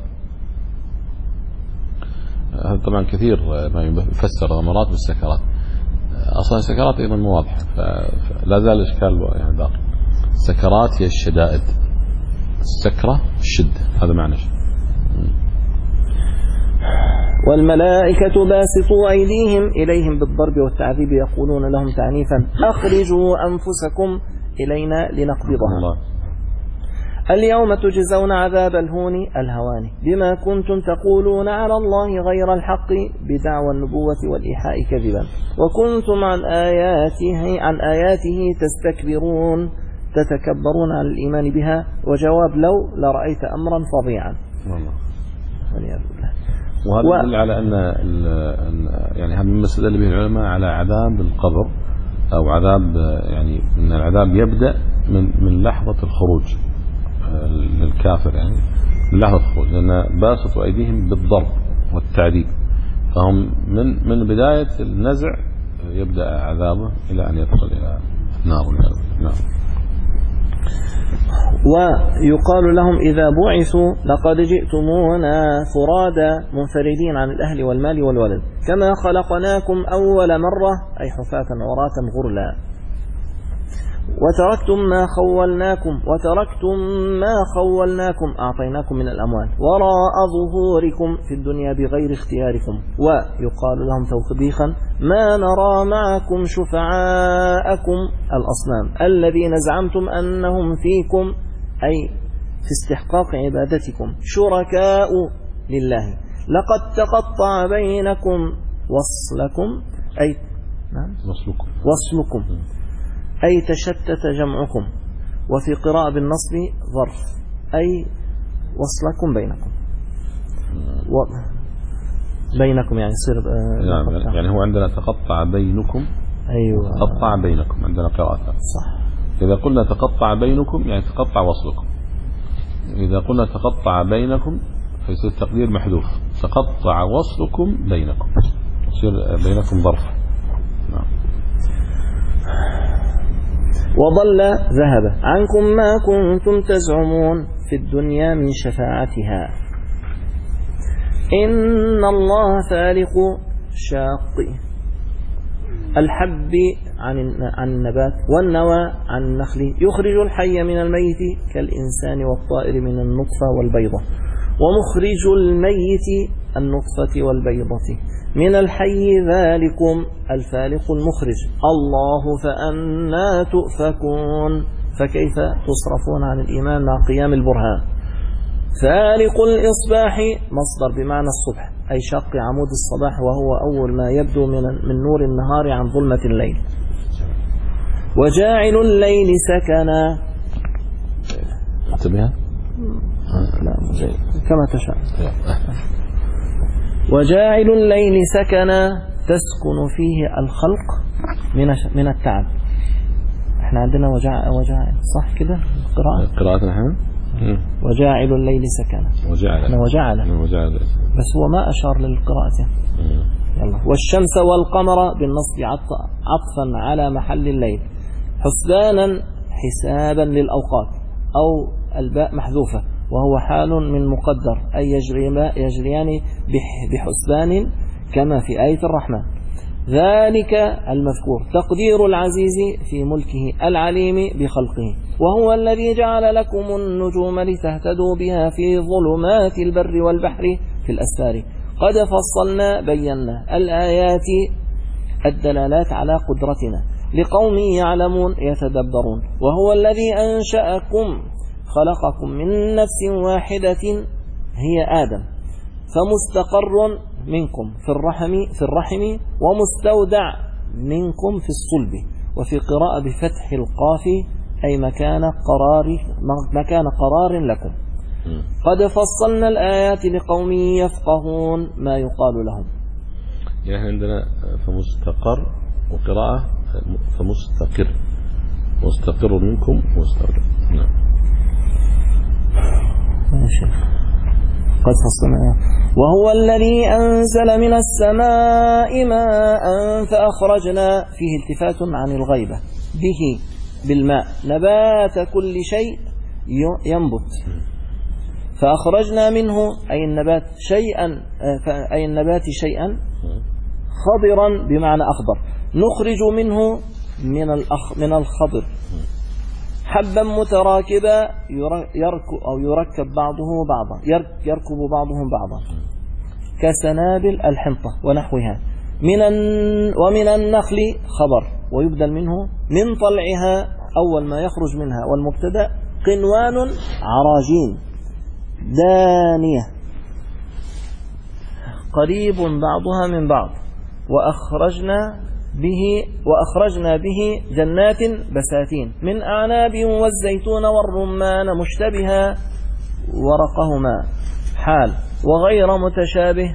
هذا طبعا كثير ما يفسر غمرات بالسكرات، أصلا السكرات أيضا مو واضحة، فلا زال الإشكال يعني باقي. السكرات هي الشدائد، السكرة الشدة، هذا معنى. والملائكة باسطوا أيديهم إليهم بالضرب والتعذيب يقولون لهم تعنيفا أخرجوا أنفسكم إلينا لنقبضها الله. اليوم تجزون عذاب الهون الهوان بما كنتم تقولون على الله غير الحق بدعوى النبوة والإيحاء كذبا وكنتم عن آياته عن آياته تستكبرون تتكبرون عن الإيمان بها. وجواب لو لرأيت أمرا فظيعا. والعياذ بالله. وهذا يدل على أن يعني هذا من استدل به العلماء على عذاب القبر أو عذاب يعني أن العذاب يبدأ من من لحظة الخروج للكافر، يعني من لحظة الخروج، لأن باسطوا أيديهم بالضرب والتعذيب، فهم من من بداية النزع يبدأ عذابه إلى أن يدخل إلى النار. نعم. ويقال لهم إذا بعثوا لقد جئتمونا فرادا منفردين عن الأهل والمال والولد كما خلقناكم أول مرة أي حفاة عراة غرلا وتركتم ما خولناكم وتركتم ما خولناكم أعطيناكم من الأموال وراء ظهوركم في الدنيا بغير اختياركم. ويقال لهم توبيخا ما نرى معكم شفعاءكم الأصنام الذين زعمتم أنهم فيكم أي في استحقاق عبادتكم شركاء لله لقد تقطع بينكم وصلكم أي نعم وصلكم وصلكم أي تشتت جمعكم. وفي قراءة بالنصب ظرف أي وصلكم بينكم و... بينكم يعني يصير يعني, يعني هو عندنا تقطع بينكم. أيوة تقطع بينكم عندنا قراءة صح. إذا قلنا تقطع بينكم يعني تقطع وصلكم، إذا قلنا تقطع بينكم فيصير التقدير محذوف تقطع وصلكم بينكم، يصير بينكم ظرف. نعم. وضل ذهب عنكم ما كنتم تزعمون في الدنيا من شفاعتها إن الله فالق شاق الحب عن النبات والنوى عن النخل يخرج الحي من الميت كالإنسان والطائر من النطفة والبيضة ومخرج الميت النطفة والبيضة من الحي ذلكم الفالق المخرج الله فأنا تؤفكون فكيف تصرفون عن الإيمان مع قيام البرهان. فالق الإصباح مصدر بمعنى الصبح أي شق عمود الصباح وهو أول ما يبدو من من نور النهار عن ظلمة الليل. وجاعل الليل سكنا لا كما تشاء. وجاعل الليل سكنا تسكن فيه الخلق من من التعب. احنا عندنا وجاع وجاعل صح كده القراءة قراءة نحن وجاعل الليل سكنا وجعل وجعل وجعل بس هو ما أشار للقراءة. يلا والشمس والقمر بالنصب عطفا على محل الليل حسبانا حسابا للأوقات أو الباء محذوفة وهو حال من مقدر أي يجري يجريان بحسبان كما في آية الرحمن. ذلك المذكور تقدير العزيز في ملكه العليم بخلقه وهو الذي جعل لكم النجوم لتهتدوا بها في ظلمات البر والبحر في الأسفار قد فصلنا بينا الآيات الدلالات على قدرتنا لقوم يعلمون يتدبرون. وهو الذي أنشأكم خلقكم من نفس واحدة هي آدم فمستقر منكم في الرحم في الرحم ومستودع منكم في الصلب. وفي قراءة بفتح القاف أي مكان قرار مكان قرار لكم. قد فصلنا الآيات لقوم يفقهون ما يقال لهم. يعني عندنا فمستقر وقراءة فمستقر مستقر منكم مستقر. نعم ماشي. قد فصلنا. وهو الذي أنزل من السماء ماء فأخرجنا فيه التفات عن الغيبة به بالماء نبات كل شيء ينبت فأخرجنا منه أي النبات شيئا أي النبات شيئا خضرا بمعنى أخضر نخرج منه من الأخ من الخضر حبا متراكبا يركب أو يركب بعضه بعضا يركب بعضهم بعضا كسنابل الحنطة ونحوها من ومن النخل خبر ويبدل منه من طلعها أول ما يخرج منها والمبتدأ قنوان عراجين دانية قريب بعضها من بعض وأخرجنا به وأخرجنا به جنات بساتين من أعناب والزيتون والرمان مشتبها ورقهما حال وغير متشابه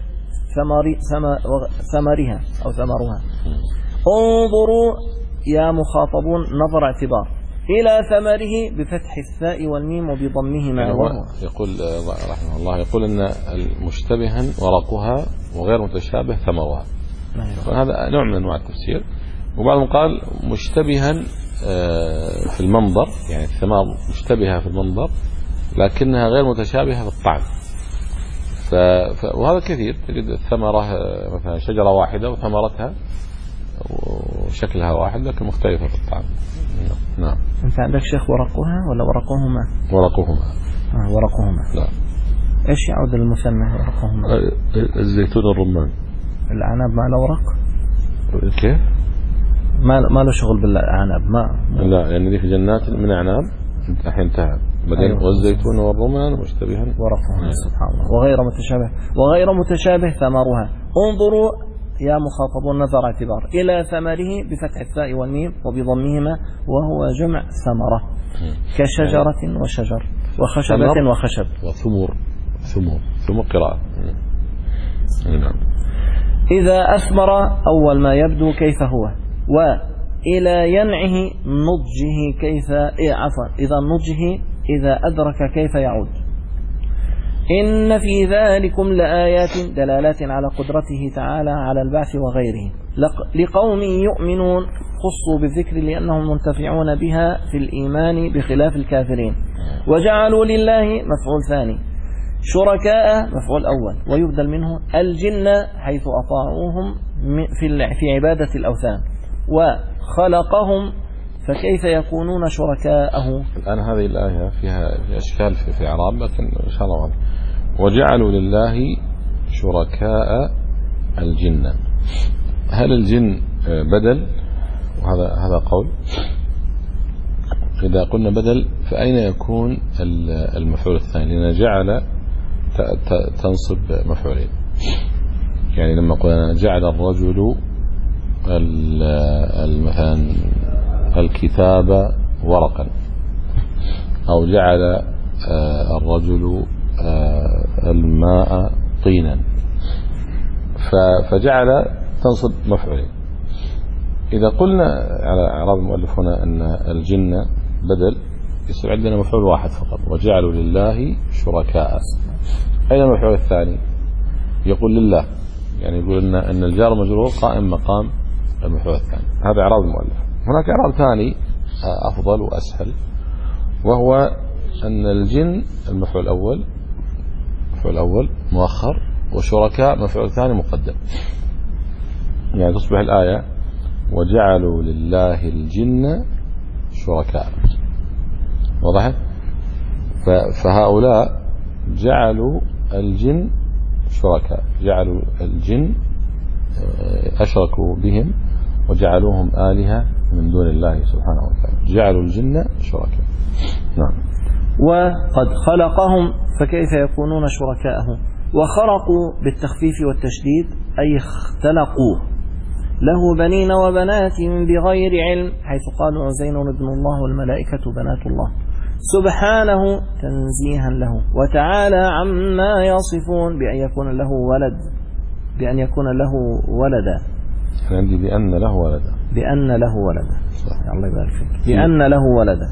ثمرها أو ثمرها. انظروا يا مخاطبون نظر اعتبار إلى ثمره بفتح الثاء والميم وبضمهما. يعني يقول رحمه الله يقول إن مشتبها ورقها وغير متشابه ثمرها. هذا نوع من أنواع التفسير. وبعضهم قال مشتبها في المنظر يعني الثمار مشتبهة في المنظر لكنها غير متشابهة في الطعم. ف... ف... وهذا كثير تجد الثمرة مثلا شجرة واحدة وثمرتها وشكلها واحد لكن مختلفة في الطعم. نعم. أنت عندك شيخ ورقها ولا ورقهما؟ ورقهما. آه ورقهما. لا. إيش يعود للمثنى ورقهما؟ الزيتون والرمان. العنب ما له ورق؟ كيف؟ ما ما له شغل بالعنب ما. لا يعني دي في جنات من أعناب الحين انتهى. بعدين أيوة. والزيتون والرمان مشتبها ورقهما. سبحان الله. وغير متشابه وغير متشابه ثمرها. انظروا يا مخاطبون نظر اعتبار إلى ثمره بفتح الثاء والميم وبضمهما وهو جمع ثمرة كشجرة وشجر وخشبة وخشب وثمور ثمور ثمور قراءة. نعم. إذا أثمر أول ما يبدو كيف هو وإلى ينعه نضجه كيف إيه عفوا إذا نضجه إذا أدرك كيف يعود. إن في ذلكم لآيات دلالات على قدرته تعالى على البعث وغيره لقوم يؤمنون خصوا بالذكر لأنهم منتفعون بها في الإيمان بخلاف الكافرين. وجعلوا لله مفعول ثاني شركاء مفعول أول ويبدل منه الجن حيث أطاعوهم في عبادة الأوثان وخلقهم فكيف يكونون شركاءه. الآن هذه الآية فيها أشكال في, في إعراب لكن إن شاء الله. وجعلوا لله شركاء الجن هل الجن بدل وهذا هذا قول. إذا قلنا بدل فأين يكون المفعول الثاني لأن جعل تنصب مفعولين. يعني لما قلنا جعل الرجل مثلا الكتاب ورقا أو جعل الرجل الماء طينا، فجعل تنصب مفعولين. إذا قلنا على إعراب المؤلف هنا أن الجن بدل، يصير عندنا مفعول واحد فقط، وجعلوا لله شركاء. أين المفعول الثاني؟ يقول لله، يعني يقول أن أن الجار مجرور قائم مقام المفعول الثاني. هذا إعراب المؤلف. هناك إعراب ثاني أفضل وأسهل، وهو أن الجن المفعول الأول المفعول الأول مؤخر، وشركاء مفعول ثاني مقدم. يعني تصبح الآية وجعلوا لله الجن شركاء. واضح؟ فهؤلاء جعلوا الجن شركاء، جعلوا الجن أشركوا بهم وجعلوهم آلهة من دون الله سبحانه وتعالى، جعلوا الجن شركاء. نعم. وقد خلقهم فكيف يكونون شركاءه؟ وخرقوا بالتخفيف والتشديد أي اختلقوا له بنين وبنات بغير علم، حيث قالوا عزير ابن الله والملائكة بنات الله، سبحانه تنزيها له وتعالى عما يصفون بأن يكون له ولد بأن يكون له ولدا. عندي بأن له ولدا بأن له ولدا الله يبارك فيك. بأن له ولدا.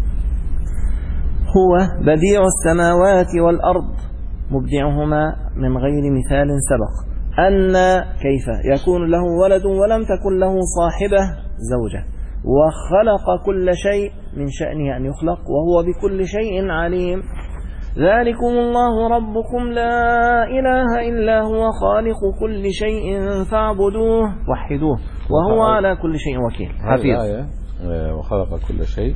هو بديع السماوات والأرض مبدعهما من غير مثال سبق. أن كيف يكون له ولد ولم تكن له صاحبة زوجة، وخلق كل شيء من شأنه أن يخلق وهو بكل شيء عليم. ذلكم الله ربكم لا إله إلا هو خالق كل شيء فاعبدوه وحدوه وهو على كل شيء وكيل. حفيظ. وخلق كل شيء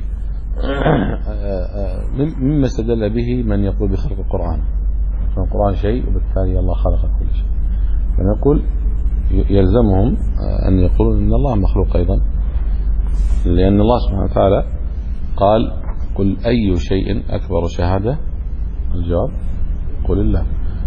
مما استدل به من يقول بخلق القرآن، فالقرآن شيء وبالتالي الله خلق كل شيء، فنقول يلزمهم أن يقولوا إن الله مخلوق أيضا، لأن الله سبحانه وتعالى قال قل أي شيء أكبر شهادة؟ الجواب قل الله.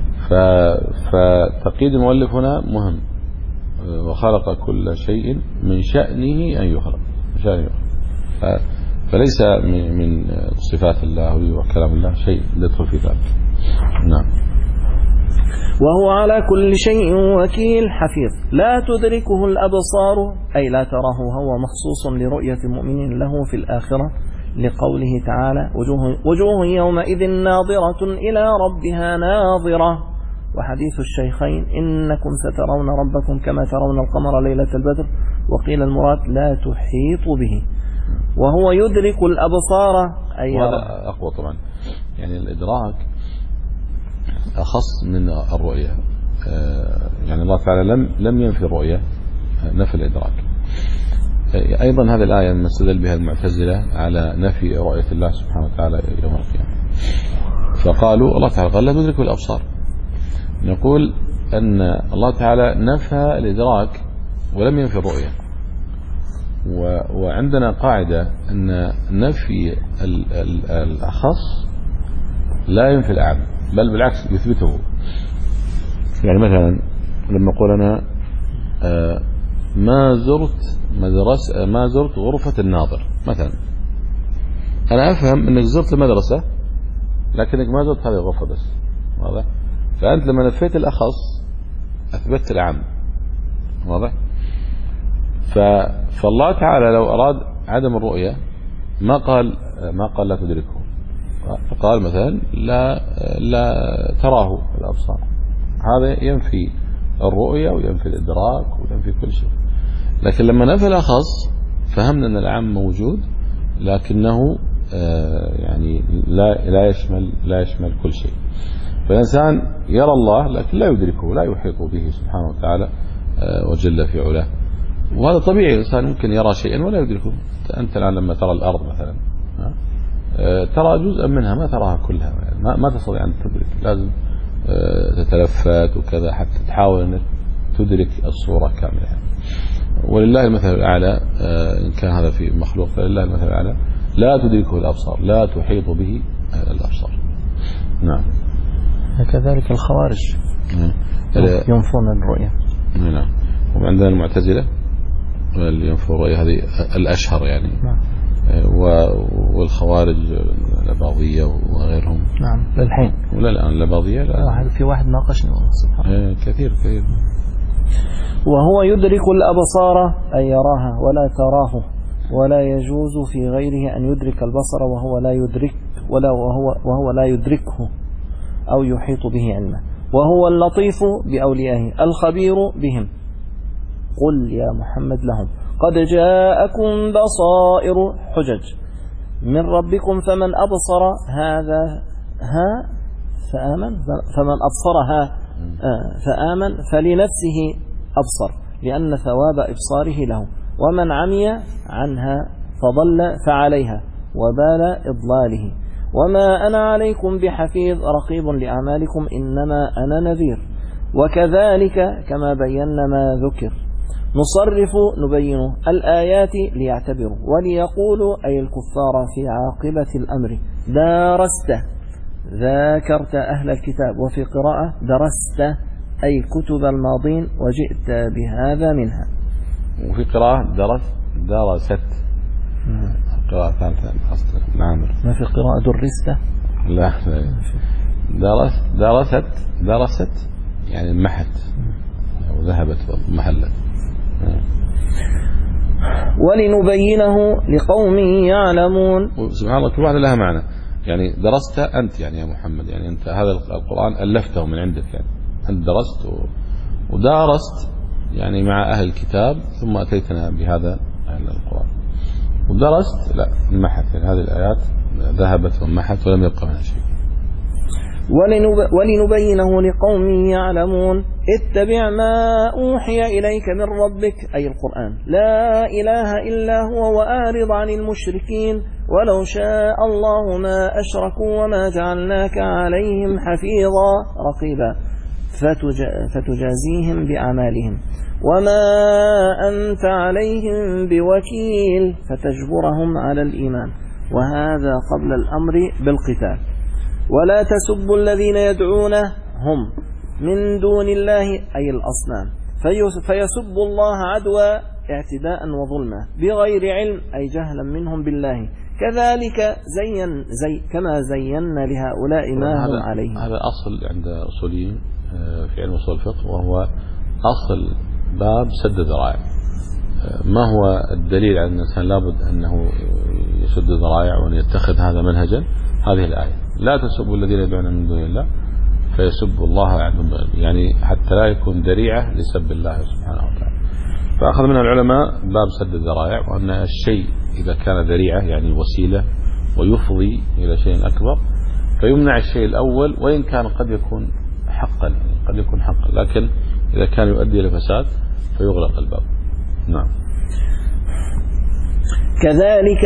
فتقييد المؤلف هنا مهم، وخلق كل شيء من شأنه أن يخلق، شأنه يخلق. فليس من صفات الله وكلام الله شيء يدخل في ذلك. نعم. وهو على كل شيء وكيل حفيظ. لا تدركه الأبصار أي لا تراه، هو مخصوص لرؤية المؤمنين له في الآخرة، لقوله تعالى وجوه, وجوه يومئذ ناظرة إلى ربها ناظرة. وحديث الشيخين إنكم سترون ربكم كما ترون القمر ليلة البدر، وقيل المراد لا تحيط به. وهو يدرك الأبصار أي هذا أقوى طبعا، يعني الإدراك أخص من الرؤية. يعني الله تعالى لم لم ينفي الرؤية، نفي الإدراك. أيضا هذه الآية من استدل بها المعتزلة على نفي رؤية الله سبحانه وتعالى يوم القيامة، فقالوا الله تعالى قال لا تدرك الأبصار. نقول أن الله تعالى نفى الإدراك ولم ينفي الرؤية، وعندنا قاعدة أن نفي الأخص لا ينفي الأعم، بل بالعكس يثبته. يعني مثلا لما أقول أنا ما زرت مدرسة ما زرت غرفة الناظر مثلا، أنا أفهم أنك زرت المدرسة لكنك ما زرت هذه الغرفة بس. واضح؟ فأنت لما نفيت الأخص أثبتت العام. واضح؟ فالله تعالى لو أراد عدم الرؤية ما قال ما قال لا تدركه، فقال مثلا لا لا تراه الأبصار. هذا ينفي الرؤية وينفي الإدراك وينفي كل شيء. لكن لما نفي الأخص فهمنا أن العام موجود لكنه يعني لا لا يشمل لا يشمل كل شيء. فالإنسان يرى الله لكن لا يدركه، لا يحيط به سبحانه وتعالى وجل في علاه. وهذا طبيعي، الإنسان ممكن يرى شيئا ولا يدركه. أنت الآن لما ترى الأرض مثلا ترى جزءا منها ما تراها كلها، ما, ما تستطيع أن تدرك، لازم تتلفت وكذا حتى تحاول أن تدرك الصورة كاملة. ولله المثل الأعلى، إن كان هذا في مخلوق فلله المثل الأعلى، لا تدركه الأبصار، لا تحيط به الأبصار. نعم. كذلك الخوارج ينفون الرؤية. نعم. وعندنا المعتزلة اللي ينفون الرؤية، هذه الأشهر يعني. نعم. والخوارج اللباضية وغيرهم. نعم للحين ولا الآن اللباضية لا واحد في واحد ناقشني والله سبحان الله. كثير كثير. وهو يدرك الأبصار أي يراها ولا تراه، ولا يجوز في غيره أن يدرك البصر وهو لا يدرك ولا وهو وهو لا يدركه أو يحيط به علمه. وهو اللطيف بأوليائه الخبير بهم. قل يا محمد لهم قد جاءكم بصائر حجج من ربكم فمن أبصر هذا ها فآمن فمن أبصرها فآمن فلنفسه أبصر لأن ثواب إبصاره له، ومن عمي عنها فضل فعليها وبال إضلاله. وما أنا عليكم بحفيظ رقيب لأعمالكم إنما أنا نذير. وكذلك كما بينا ما ذكر نصرف نبين الآيات ليعتبروا وليقولوا أي الكفار في عاقبة الأمر درست ذاكرت أهل الكتاب، وفي قراءة درست أي كتب الماضين وجئت بهذا منها. وفي قراءة درس درست قراءة ثالثة نعم. ما في قراءة درست لا لا درست درست درست يعني محت وذهبت ومحلت. ولنبينه لقوم يعلمون. سبحان الله كل واحدة لها معنى. يعني درست أنت يعني يا محمد، يعني أنت هذا القرآن ألفته من عندك، يعني أنت درست و... ودارست يعني مع أهل الكتاب ثم أتيتنا بهذا القرآن. ودرست لا محت، يعني هذه الآيات ذهبت ومحت ولم يبقى منها شيء. ولنب... ولنبينه لقوم يعلمون. اتبع ما أوحي إليك من ربك أي القرآن لا إله إلا هو وأعرض عن المشركين ولو شاء الله ما أشركوا وما جعلناك عليهم حفيظا رقيبا فتجازيهم بأعمالهم وما أنت عليهم بوكيل فتجبرهم على الإيمان، وهذا قبل الأمر بالقتال. ولا تسبوا الذين يدعون هم من دون الله أي الأصنام فيسبوا الله عدوى اعتداء وظلما بغير علم أي جهلا منهم بالله. كذلك زين زي كما زينا لهؤلاء ما هم عليه. هذا أصل عند أصوليين في علم أصول الفقه، وهو أصل باب سد الذرائع. ما هو الدليل على أن الإنسان لابد أنه يسد الذرائع وأن يتخذ هذا منهجا؟ هذه الآية لا تسبوا الذين يدعون من دون الله فيسبوا الله يعني حتى لا يكون ذريعة لسب الله سبحانه وتعالى. فأخذ من العلماء باب سد الذرائع، وأن الشيء إذا كان ذريعة يعني وسيلة ويفضي إلى شيء أكبر فيمنع الشيء الأول، وإن كان قد يكون حقا يعني قد يكون حقا، لكن إذا كان يؤدي إلى فساد فيغلق الباب. نعم. كذلك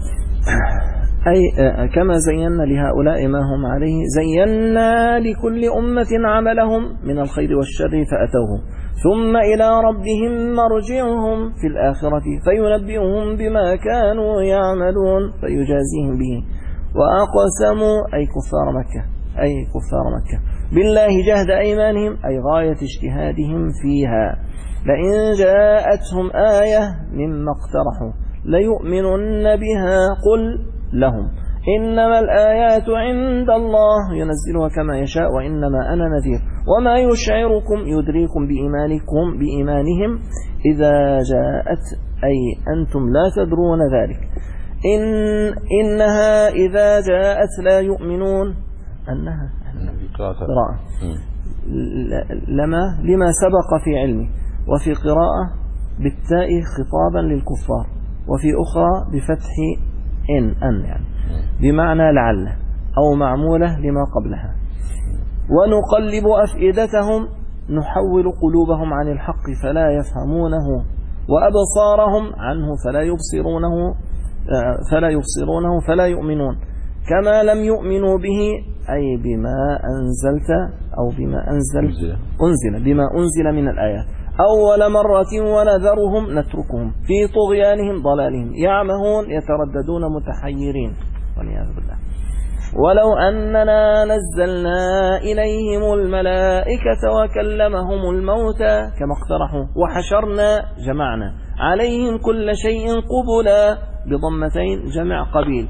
أي كما زينا لهؤلاء ما هم عليه زينا لكل أمة عملهم من الخير والشر فأتوه ثم إلى ربهم مرجعهم في الآخرة فينبئهم بما كانوا يعملون فيجازيهم به. وأقسموا أي كفار مكة أي كفار مكة بالله جهد أيمانهم أي غاية اجتهادهم فيها لئن جاءتهم آية مما اقترحوا ليؤمنن بها قل لهم إنما الآيات عند الله ينزلها كما يشاء وإنما أنا نذير وما يشعركم يدريكم بإيمانكم بإيمانهم إذا جاءت أي أنتم لا تدرون ذلك إن إنها إذا جاءت لا يؤمنون أنها قراءة لما لما سبق في علمي، وفي قراءة بالتاء خطابا للكفار، وفي أخرى بفتح إن أن يعني بمعنى لعل أو معمولة لما قبلها. ونقلب أفئدتهم نحول قلوبهم عن الحق فلا يفهمونه وأبصارهم عنه فلا يبصرونه فلا يبصرونه فلا يؤمنون كما لم يؤمنوا به أي بما أنزلت أو بما أنزل أنزل بما أنزل من الآيات أول مرة ونذرهم نتركهم في طغيانهم ضلالهم يعمهون يترددون متحيرين والعياذ بالله. ولو أننا نزلنا إليهم الملائكة وكلمهم الموتى كما اقترحوا وحشرنا جمعنا عليهم كل شيء قبلا بضمتين جمع قبيل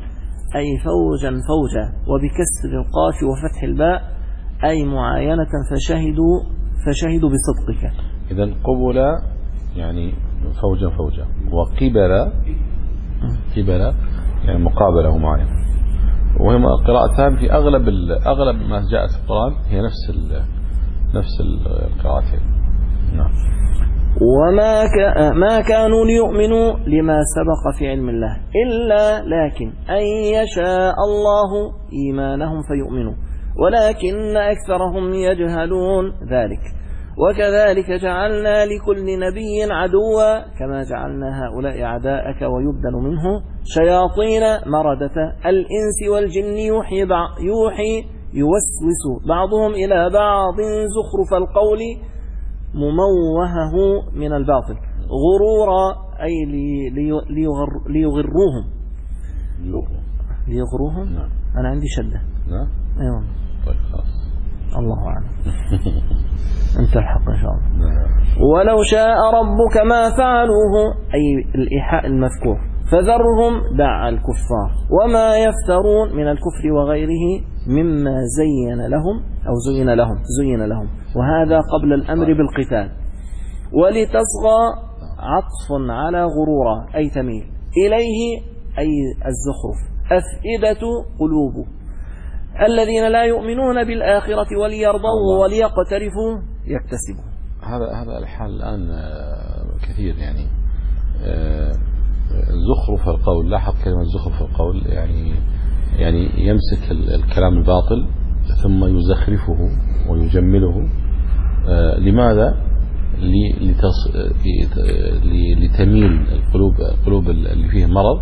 أي فوجا فوجا، وبكسر القاف وفتح الباء أي معاينة فشهدوا فشهدوا بصدقك. إذن قبل يعني فوجا فوجا، وقبل قبل يعني مقابلة ومعاينة، وهما قراءتان في أغلب أغلب ما جاءت في القرآن هي نفس ال نفس القراءتين. نعم. وما ما كانوا ليؤمنوا لما سبق في علم الله إلا لكن أن يشاء الله إيمانهم فيؤمنوا ولكن أكثرهم يجهلون ذلك. وكذلك جعلنا لكل نبي عدوا كما جعلنا هؤلاء أعداءك ويبدل منه شياطين مردة الإنس والجن يوحي, يوحي يوسوس بعضهم إلى بعض زخرف القول مموهه من الباطل غرورا أي لي ليغر ليغروهم ليغروهم. نعم. أنا عندي شدة. نعم. أيوة. طيب خلاص. الله أعلم. أنت الحق إن شاء الله. نعم. ولو شاء ربك ما فعلوه أي الإيحاء المذكور فذرهم دع الكفار وما يفترون من الكفر وغيره مما زين لهم أو زين لهم زين لهم وهذا قبل الأمر بالقتال. ولتصغى عطف على غرورا أي تميل إليه أي الزخرف أفئدة قلوب الذين لا يؤمنون بالآخرة وليرضوا وليقترفوا يكتسبوا. هذا هذا الحال الآن كثير يعني زخرف القول. لاحظ كلمة زخرف القول يعني يعني يمسك الكلام الباطل ثم يزخرفه ويجمله. لماذا؟ لتميل القلوب القلوب اللي فيه مرض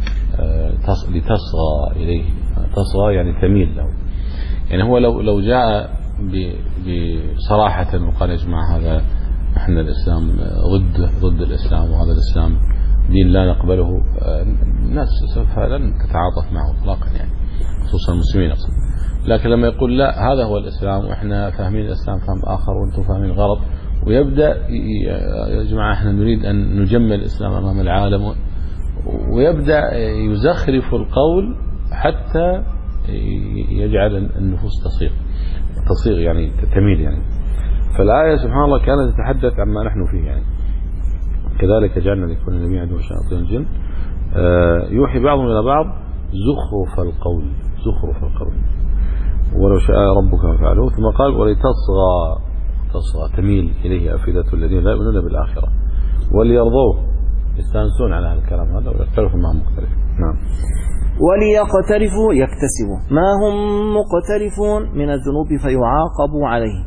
لتصغى إليه. تصغى يعني تميل له. يعني هو لو لو جاء بصراحة وقال يا جماعة هذا احنا الإسلام ضد ضد الإسلام وهذا الإسلام دين لا نقبله، الناس سوف لن تتعاطف معه اطلاقا يعني خصوصا المسلمين أصلا. لكن لما يقول لا هذا هو الإسلام وإحنا فاهمين الإسلام فهم آخر وأنتم فاهمين غلط، ويبدأ يا جماعة احنا نريد أن نجمل الإسلام أمام العالم، ويبدأ يزخرف القول حتى يجعل النفوس تصيغ تصيغ يعني تميل يعني. فالآية سبحان الله كانت تتحدث عما نحن فيه يعني. كذلك جعلنا لكل نبي عدوا شياطين الجن يوحي بعضهم إلى بعض زخرف القول زخرف القول ولو شاء ربك فعلوه. ثم قال ولتصغى تصغى تميل إليه أفئدة الذين لا يؤمنون بالآخرة وليرضوه يستانسون على هذا الكلام هذا ويختلفوا معهم مختلف. نعم. وليقترفوا يكتسبوا ما هم مقترفون من الذنوب فيعاقبوا عليه.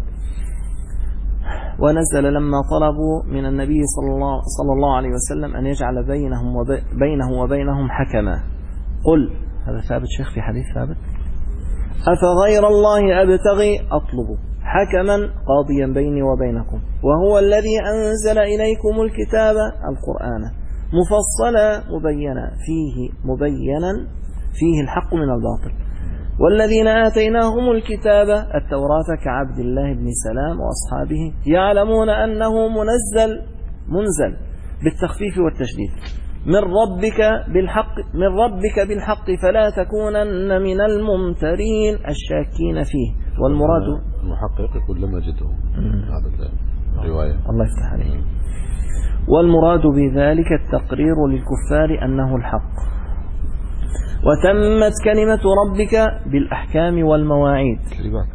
ونزل لما طلبوا من النبي صلى الله, صلى الله عليه وسلم أن يجعل بينهم وبي بينه وبينهم حكما قل هذا ثابت شيخ في حديث ثابت أفغير الله أبتغي أطلب حكما قاضيا بيني وبينكم وهو الذي أنزل إليكم الكتاب القرآن مفصلا مبينا فيه مبينا فيه الحق من الباطل والذين آتيناهم الكتاب التوراة كعبد الله بن سلام وأصحابه يعلمون أنه منزل منزل بالتخفيف والتشديد من ربك بالحق من ربك بالحق فلا تكونن من الممترين الشاكين فيه. والمراد المحقق يقول لم أجده هذا الرواية. الله يفتح عليه. والمراد بذلك التقرير للكفار أنه الحق. وتمت كلمة ربك بالأحكام والمواعيد. كلمات.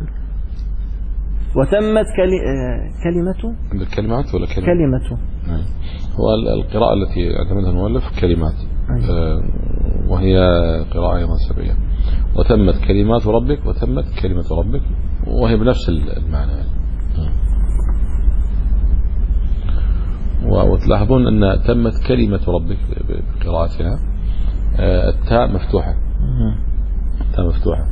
وتمت كلي... كلمة عند الكلمات ولا كلمة؟ كلمة. نعم. هو القراءة التي اعتمدها المؤلف كلمات. أيوة. وهي قراءة أيضا سبعية. وتمت كلمات ربك وتمت كلمة ربك وهي بنفس المعنى. وتلاحظون أن تمت كلمة ربك بقراءتها التاء مفتوحة. التاء مفتوحة.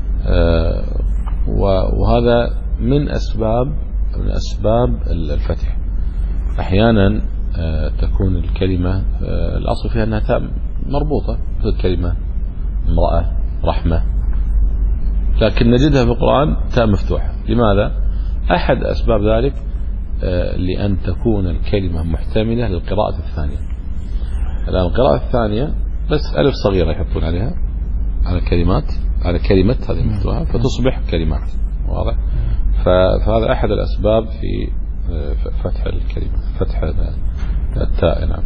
وهذا من أسباب من أسباب الفتح. أحيانا تكون الكلمة الأصل فيها أنها تاء مربوطة مثل كلمة امرأة رحمة، لكن نجدها في القرآن تاء مفتوحة. لماذا؟ أحد أسباب ذلك لأن تكون الكلمة محتملة للقراءة الثانية. الآن القراءة الثانية بس ألف صغيرة يحطون عليها على كلمات على كلمة هذه المفتوحة فتصبح كلمات. واضح. فهذا أحد الأسباب في فتح الكلمة، فتح التاء. نعم.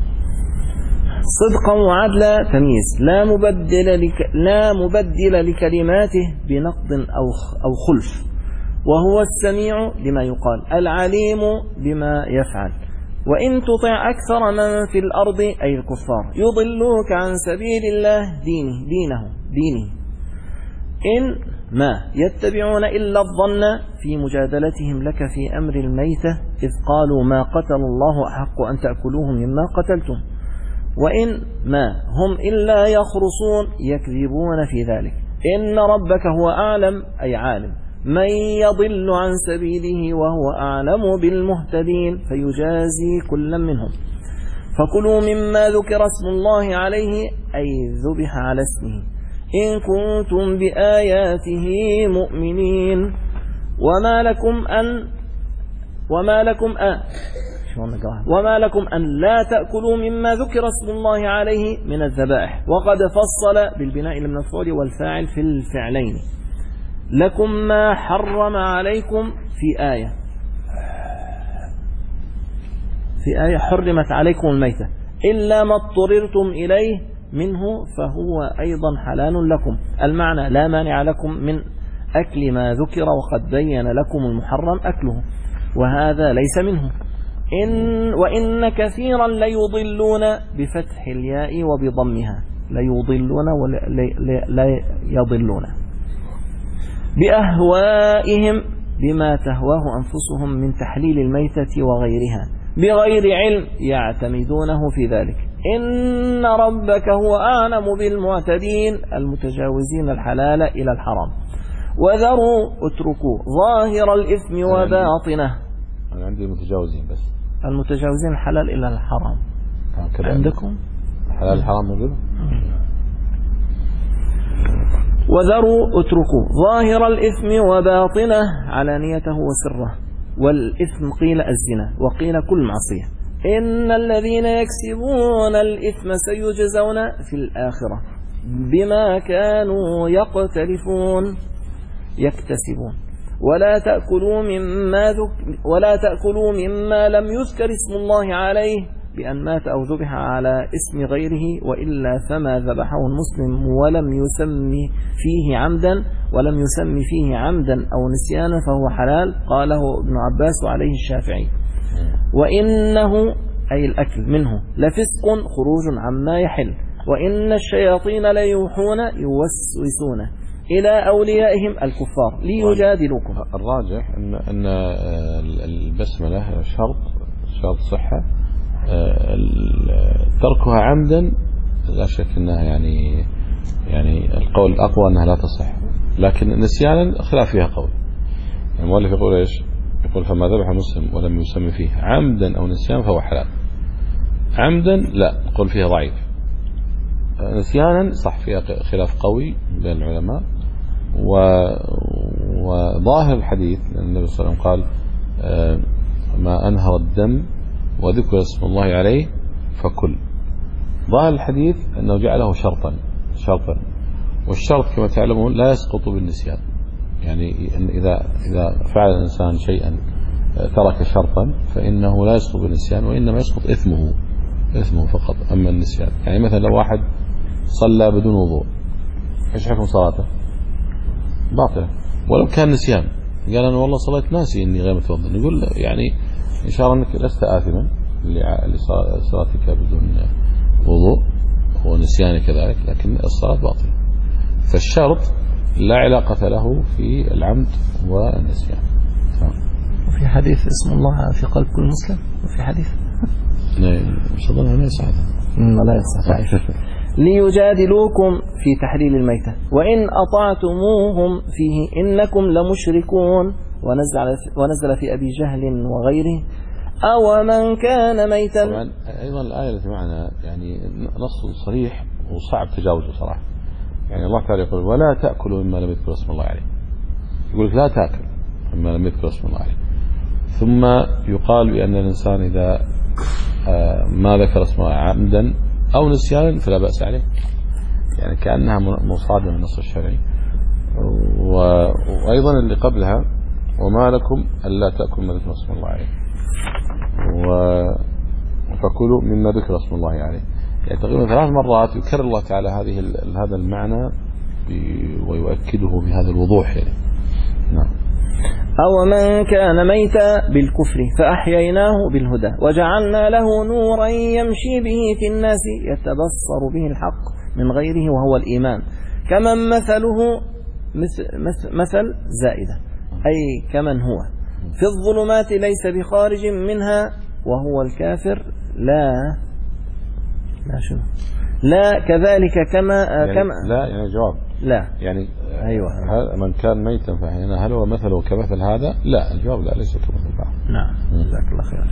صدقا وعدلا تمييز لا مبدل لك لا مبدل لكلماته بنقض أو أو خلف، وهو السميع لما يقال العليم بما يفعل. وإن تطع أكثر من في الأرض أي الكفار يضلوك عن سبيل الله دينه دينه دينه إن ما يتبعون إلا الظن في مجادلتهم لك في أمر الميتة إذ قالوا ما قتل الله أحق أن تأكلوه مما قتلتم، وإن ما هم إلا يخرصون يكذبون في ذلك. إن ربك هو أعلم أي عالم من يضل عن سبيله وهو أعلم بالمهتدين فيجازي كل منهم. فكلوا مما ذكر اسم الله عليه أي ذبح على اسمه إن كنتم بآياته مؤمنين. وما لكم أن وما لكم أن وما لكم أن لا تأكلوا مما ذكر اسم الله عليه من الذبائح. وقد فصل بالبناء للمفعول والفاعل في الفعلين. لكم ما حرم عليكم في آية في آية حرمت عليكم الميتة إلا ما اضطررتم إليه منه فهو أيضا حلال لكم. المعنى لا مانع لكم من أكل ما ذكر وقد بين لكم المحرم أكله، وهذا ليس منه. إن وإن كثيرا ليضلون بفتح الياء وبضمها ليضلون ولا يضلون بأهوائهم بما تهواه أنفسهم من تحليل الميتة وغيرها بغير علم يعتمدونه في ذلك. إن ربك هو أعلم بالمعتدين المتجاوزين الحلال إلى الحرام. وذروا اتركوا ظاهر الإثم وباطنه. أنا عندي المتجاوزين بس المتجاوزين الحلال إلى الحرام عندكم حلال الحرام موجود. وذروا اتركوا ظاهر الإثم وباطنه علانيته وسره. والإثم قيل الزنا وقيل كل معصية. إن الذين يكسبون الإثم سيجزون في الآخرة بما كانوا يقترفون يكتسبون. ولا تأكلوا مما ذك ولا تأكلوا مما لم يذكر اسم الله عليه بأن مات أو ذبح على اسم غيره وإلا فما ذبحه المسلم ولم يسمي فيه عمدا ولم يسمي فيه عمدا أو نسيانا فهو حلال. قاله ابن عباس وعليه الشافعي. وإنه أي الأكل منه لفسق خروج عما يحل. وإن الشياطين ليوحون يوسوسون إلى أوليائهم الكفار ليجادلوكم. الراجح أن أن البسملة شرط شرط صحة، تركها عمدا لا شك أنها يعني يعني القول الأقوى أنها لا تصح، لكن نسيانا خلاف فيها قول. المؤلف يقول إيش؟ يقول فما ذبح مسلم ولم يسمي فيه عمدا أو نسيانا فهو حلال. عمدا لا قول فيها ضعيف، نسيانا صح فيها خلاف قوي بين العلماء. وظاهر الحديث لأن النبي صلى الله عليه وسلم قال ما أنهر الدم وذكر اسم الله عليه فكل. ظاهر الحديث أنه جعله شرطا شرطا والشرط كما تعلمون لا يسقط بالنسيان. يعني إذا إذا فعل الإنسان شيئا ترك شرطا فإنه لا يسقط بالنسيان وإنما يسقط إثمه إثمه فقط. أما النسيان يعني مثلا لو واحد صلى بدون وضوء إيش حكم صلاته؟ باطلة ولو كان نسيان. قال أنا والله صليت ناسي إني غير متوضئ، نقول إن شاء الله أنك لست آثما لصلاتك بدون وضوء ونسيان كذلك، لكن الصلاة باطلة. فالشرط لا علاقة له في العمد والنسيان. وفي حديث اسم الله في قلب كل مسلم وفي حديث مش أظن لا يصح لا يصح ليجادلوكم في تحليل الميتة وإن أطعتموهم فيه إنكم لمشركون. ونزل ونزل في أبي جهل وغيره أو من كان ميتا. طبعا أيضا الآية التي معنا يعني نص صريح وصعب تجاوزه صراحة. يعني الله تعالى يقول ولا تأكلوا مما لم يذكر اسم الله عليه. يقول لك لا تأكل مما لم يذكر اسم الله عليه. ثم يقال بأن الإنسان إذا ما ذكر اسم الله عمدا أو نسيانا فلا بأس عليه. يعني كأنها مصادمة النص الشرعي. وأيضا اللي قبلها وما لكم ألا تأكلوا ما ذكر اسم الله عليه فكلوا مما ذكر اسم الله عليه. يعني تقريبا ثلاث مرات يكرر الله تعالى هذه هذا المعنى ويؤكده بهذا الوضوح يعني. نعم. أو من كان ميتا بالكفر فأحييناه بالهدى وجعلنا له نورا يمشي به في الناس يتبصر به الحق من غيره وهو الإيمان كمن مثله مثل, مثل زائدة أي كمن هو في الظلمات ليس بخارج منها وهو الكافر لا لا شنو لا كذلك كما يعني كما لا يعني جواب لا يعني أيوة من كان ميتا فأحييناه هل هو مثله كمثل هذا؟ لا الجواب لا ليس كمثل هذا. نعم جزاك الله خير.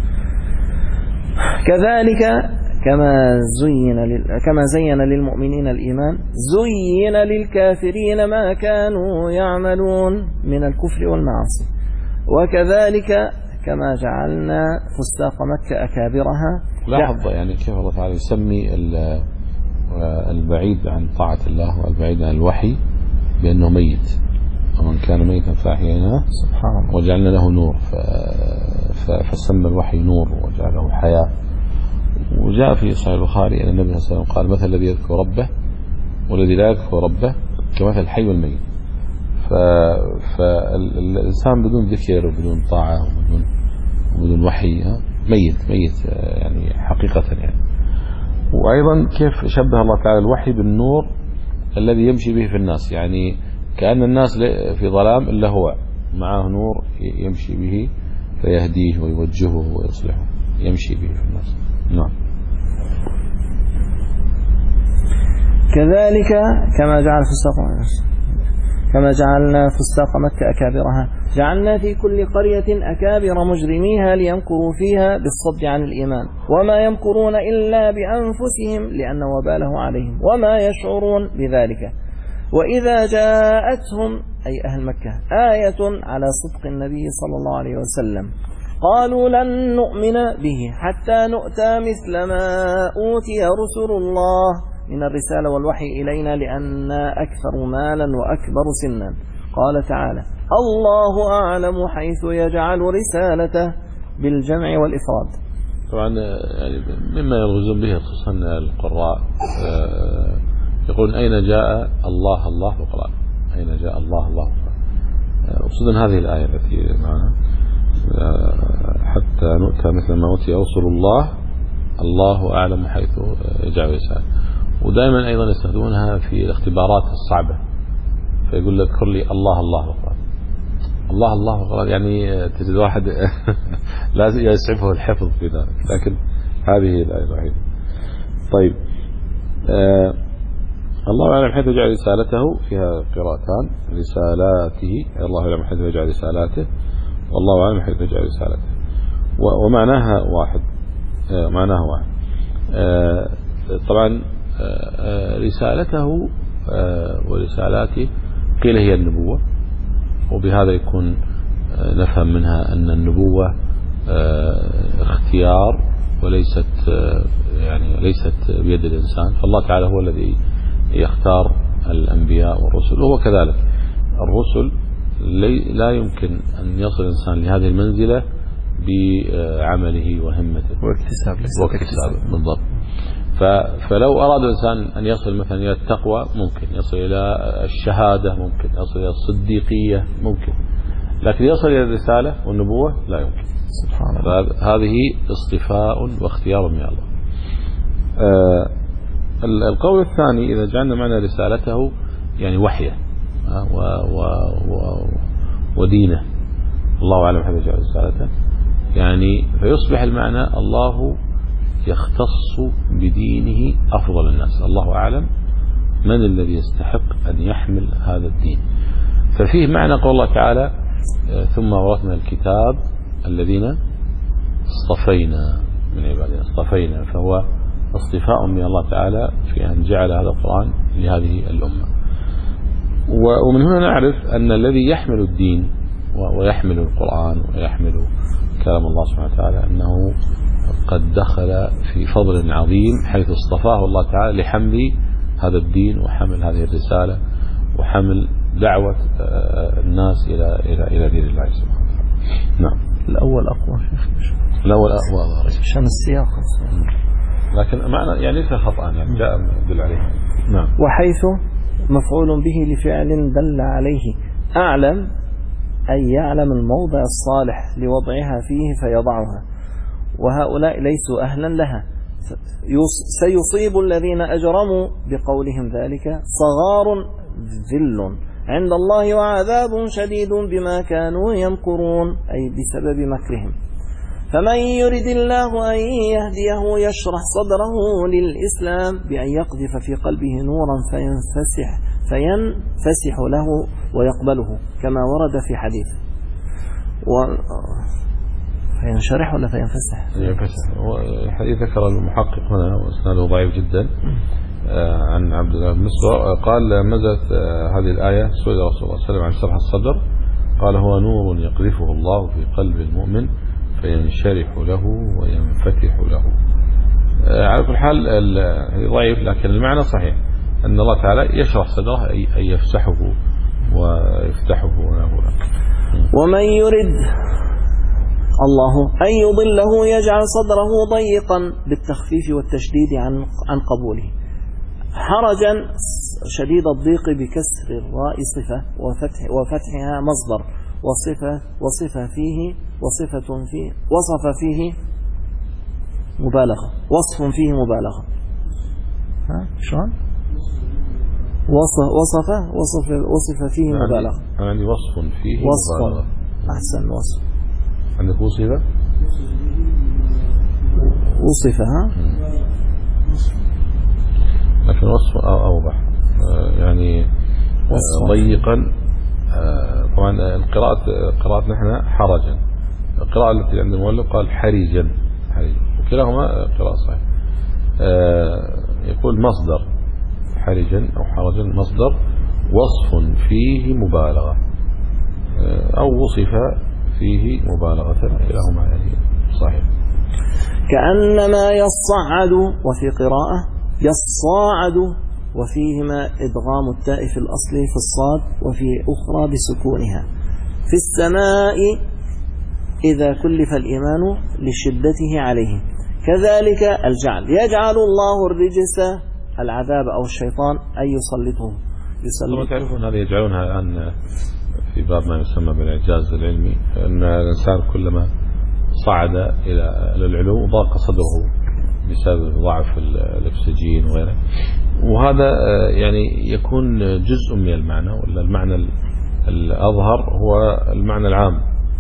كذلك كما زين لل... كما زين للمؤمنين الإيمان زين للكافرين ما كانوا يعملون من الكفر والمعاصي وكذلك كما جعلنا فساق مكة أكابرها. لاحظ يعني كيف الله تعالى يسمي البعيد عن طاعة الله والبعيد عن الوحي بأنه ميت ومن كان ميتا فأحييناه سبحان الله وجعلنا له نور فسمى الوحي نور وجعله حياة. وجاء في صحيح البخاري أن النبي صلى الله عليه وسلم قال مثل الذي يذكر ربه والذي لا يذكر ربه كمثل الحي والميت. فالإنسان بدون ذكر وبدون طاعة وبدون وبدون وحي ميت ميت يعني حقيقة يعني. وأيضا كيف شبه الله تعالى الوحي بالنور الذي يمشي به في الناس يعني كأن الناس في ظلام إلا هو معه نور يمشي به فيهديه ويوجهه ويصلحه يمشي به في الناس. نعم. كذلك كما جعل فساق كما جعلنا فساق مكة أكابرها جعلنا في كل قرية أكابر مجرميها ليمكروا فيها بالصد عن الإيمان وما يمكرون إلا بأنفسهم لأن وباله عليهم وما يشعرون بذلك. وإذا جاءتهم أي أهل مكة آية على صدق النبي صلى الله عليه وسلم قالوا لن نؤمن به حتى نؤتى مثل ما أوتي رسل الله من الرسالة والوحي إلينا لأننا أكثر مالا وأكبر سنا. قال تعالى الله أعلم حيث يجعل رسالته بالجمع والإفراد. طبعا يعني مما يرغزون به خصوصا القراء يقولون أين جاء الله الله في القرآن أين جاء الله الله أقصد هذه الآية التي معنا حتى نؤتى مثل ما أوتي رسل الله الله أعلم حيث يجعل رسالته. ودائما أيضا يستخدمونها في الاختبارات الصعبة فيقول لك اذكر لي الله الله فقط الله الله فقط يعني تجد واحد لازم يسعفه الحفظ في ذلك لكن هذه الآية الوحيدة. طيب آه الله أعلم حيث يجعل رسالته فيها قراءتان رسالاته الله أعلم حيث يجعل رسالاته والله أعلم حيث يجعل رسالته ومعناها واحد آه معناها واحد آه طبعا رسالته ورسالاته قيل هي النبوة وبهذا يكون نفهم منها أن النبوة اختيار وليست يعني ليست بيد الإنسان فالله تعالى هو الذي يختار الأنبياء والرسل وهو كذلك الرسل لا يمكن أن يصل الإنسان لهذه المنزلة بعمله وهمته واكتساب واكتساب بالضبط. فلو أراد الإنسان أن يصل مثلا إلى التقوى ممكن يصل إلى الشهادة ممكن يصل إلى الصديقية ممكن لكن يصل إلى الرسالة والنبوة لا يمكن. سبحان الله. هذه اصطفاء واختيار من الله. آه القول الثاني إذا جعلنا معنى رسالته يعني وحيه و و و ودينه الله أعلم حيث يجعل رسالته يعني فيصبح المعنى الله يختص بدينه أفضل الناس الله أعلم من الذي يستحق أن يحمل هذا الدين. ففيه معنى قول الله تعالى ثم ورثنا الكتاب الذين اصطفينا من عبادنا اصطفينا فهو اصطفاء من الله تعالى في أن جعل هذا القرآن لهذه الأمة. ومن هنا نعرف أن الذي يحمل الدين ويحمل القرآن ويحمل كلام الله سبحانه وتعالى أنه قد دخل في فضل عظيم حيث اصطفاه الله تعالى لحمل هذا الدين وحمل هذه الرسالة وحمل دعوة الناس إلى إلى إلى دين الله سبحانه وتعالى. نعم. الأول أقوى. الأول أقوى عشان السياق. لكن معنى يعني ليس خطأ يعني جاء يدل عليه. نعم. وحيث مفعول به لفعل دل عليه أعلم أي يعلم الموضع الصالح لوضعها فيه فيضعها، وهؤلاء ليسوا أهلا لها، سيصيب الذين أجرموا بقولهم ذلك صغار ذل عند الله وعذاب شديد بما كانوا يمكرون، أي بسبب مكرهم. فمن يرد الله أن يهديه يشرح صدره للإسلام بأن يقذف في قلبه نورا فينفسح فينفسح له ويقبله كما ورد في حديث و... فينشرح ولا فينفسح؟ ينفسح. الحديث ذكر المحقق هنا واسناده ضعيف جدا عن عبد الله بن مسعود قال نزلت هذه الآية سئل رسول الله صلى الله عليه وسلم عن شرح الصدر قال هو نور يقذفه الله في قلب المؤمن فينشرح له وينفتح له. على كل حال ضعيف لكن المعنى صحيح أن الله تعالى يشرح صدره أي يفسحه ويفتحه له. ومن يرد الله أن يضله يجعل صدره ضيقا بالتخفيف والتشديد عن عن قبوله، حرجا شديد الضيق بكسر الراء صفة وفتح وفتحها مصدر، وصفة وصفة فيه وصفة فيه وصف فيه مبالغة، وصف فيه مبالغة. ها شلون؟ وصف وصف وصف وصف فيه مبالغة. أنا عندي وصف فيه وصف مبالغة. أحسن وصف. عندك وصفة؟ وصفة ها؟ لكن وصف أوضح يعني وصف. ضيقا. طبعا القراءة قراءة نحن حرجا، القراءة التي عند المؤلف قال حرجا حرجا وكلاهما قراءة صحيح. يقول مصدر حرجا أو حرجا مصدر وصف فيه مبالغة أو وصف فيه مبالغة كلاهما يعني صحيح. كأنما يصعد وفي قراءة يصاعد وفيهما إدغام التاء في الأصل في الصاد وفي أخرى بسكونها. في السماء إذا كلف الإيمان لشدته عليه. كذلك الجعل يجعل الله الرجس العذاب أو الشيطان أن يسلطه يسلطه. تعرفون هذا يجعلونها الآن في باب ما يسمى بالإعجاز العلمي أن الإنسان كلما صعد إلى العلو ضاق صدره بسبب ضعف الأكسجين وغيره، وهذا يعني يكون جزء من المعنى، ولا المعنى الأظهر هو المعنى العام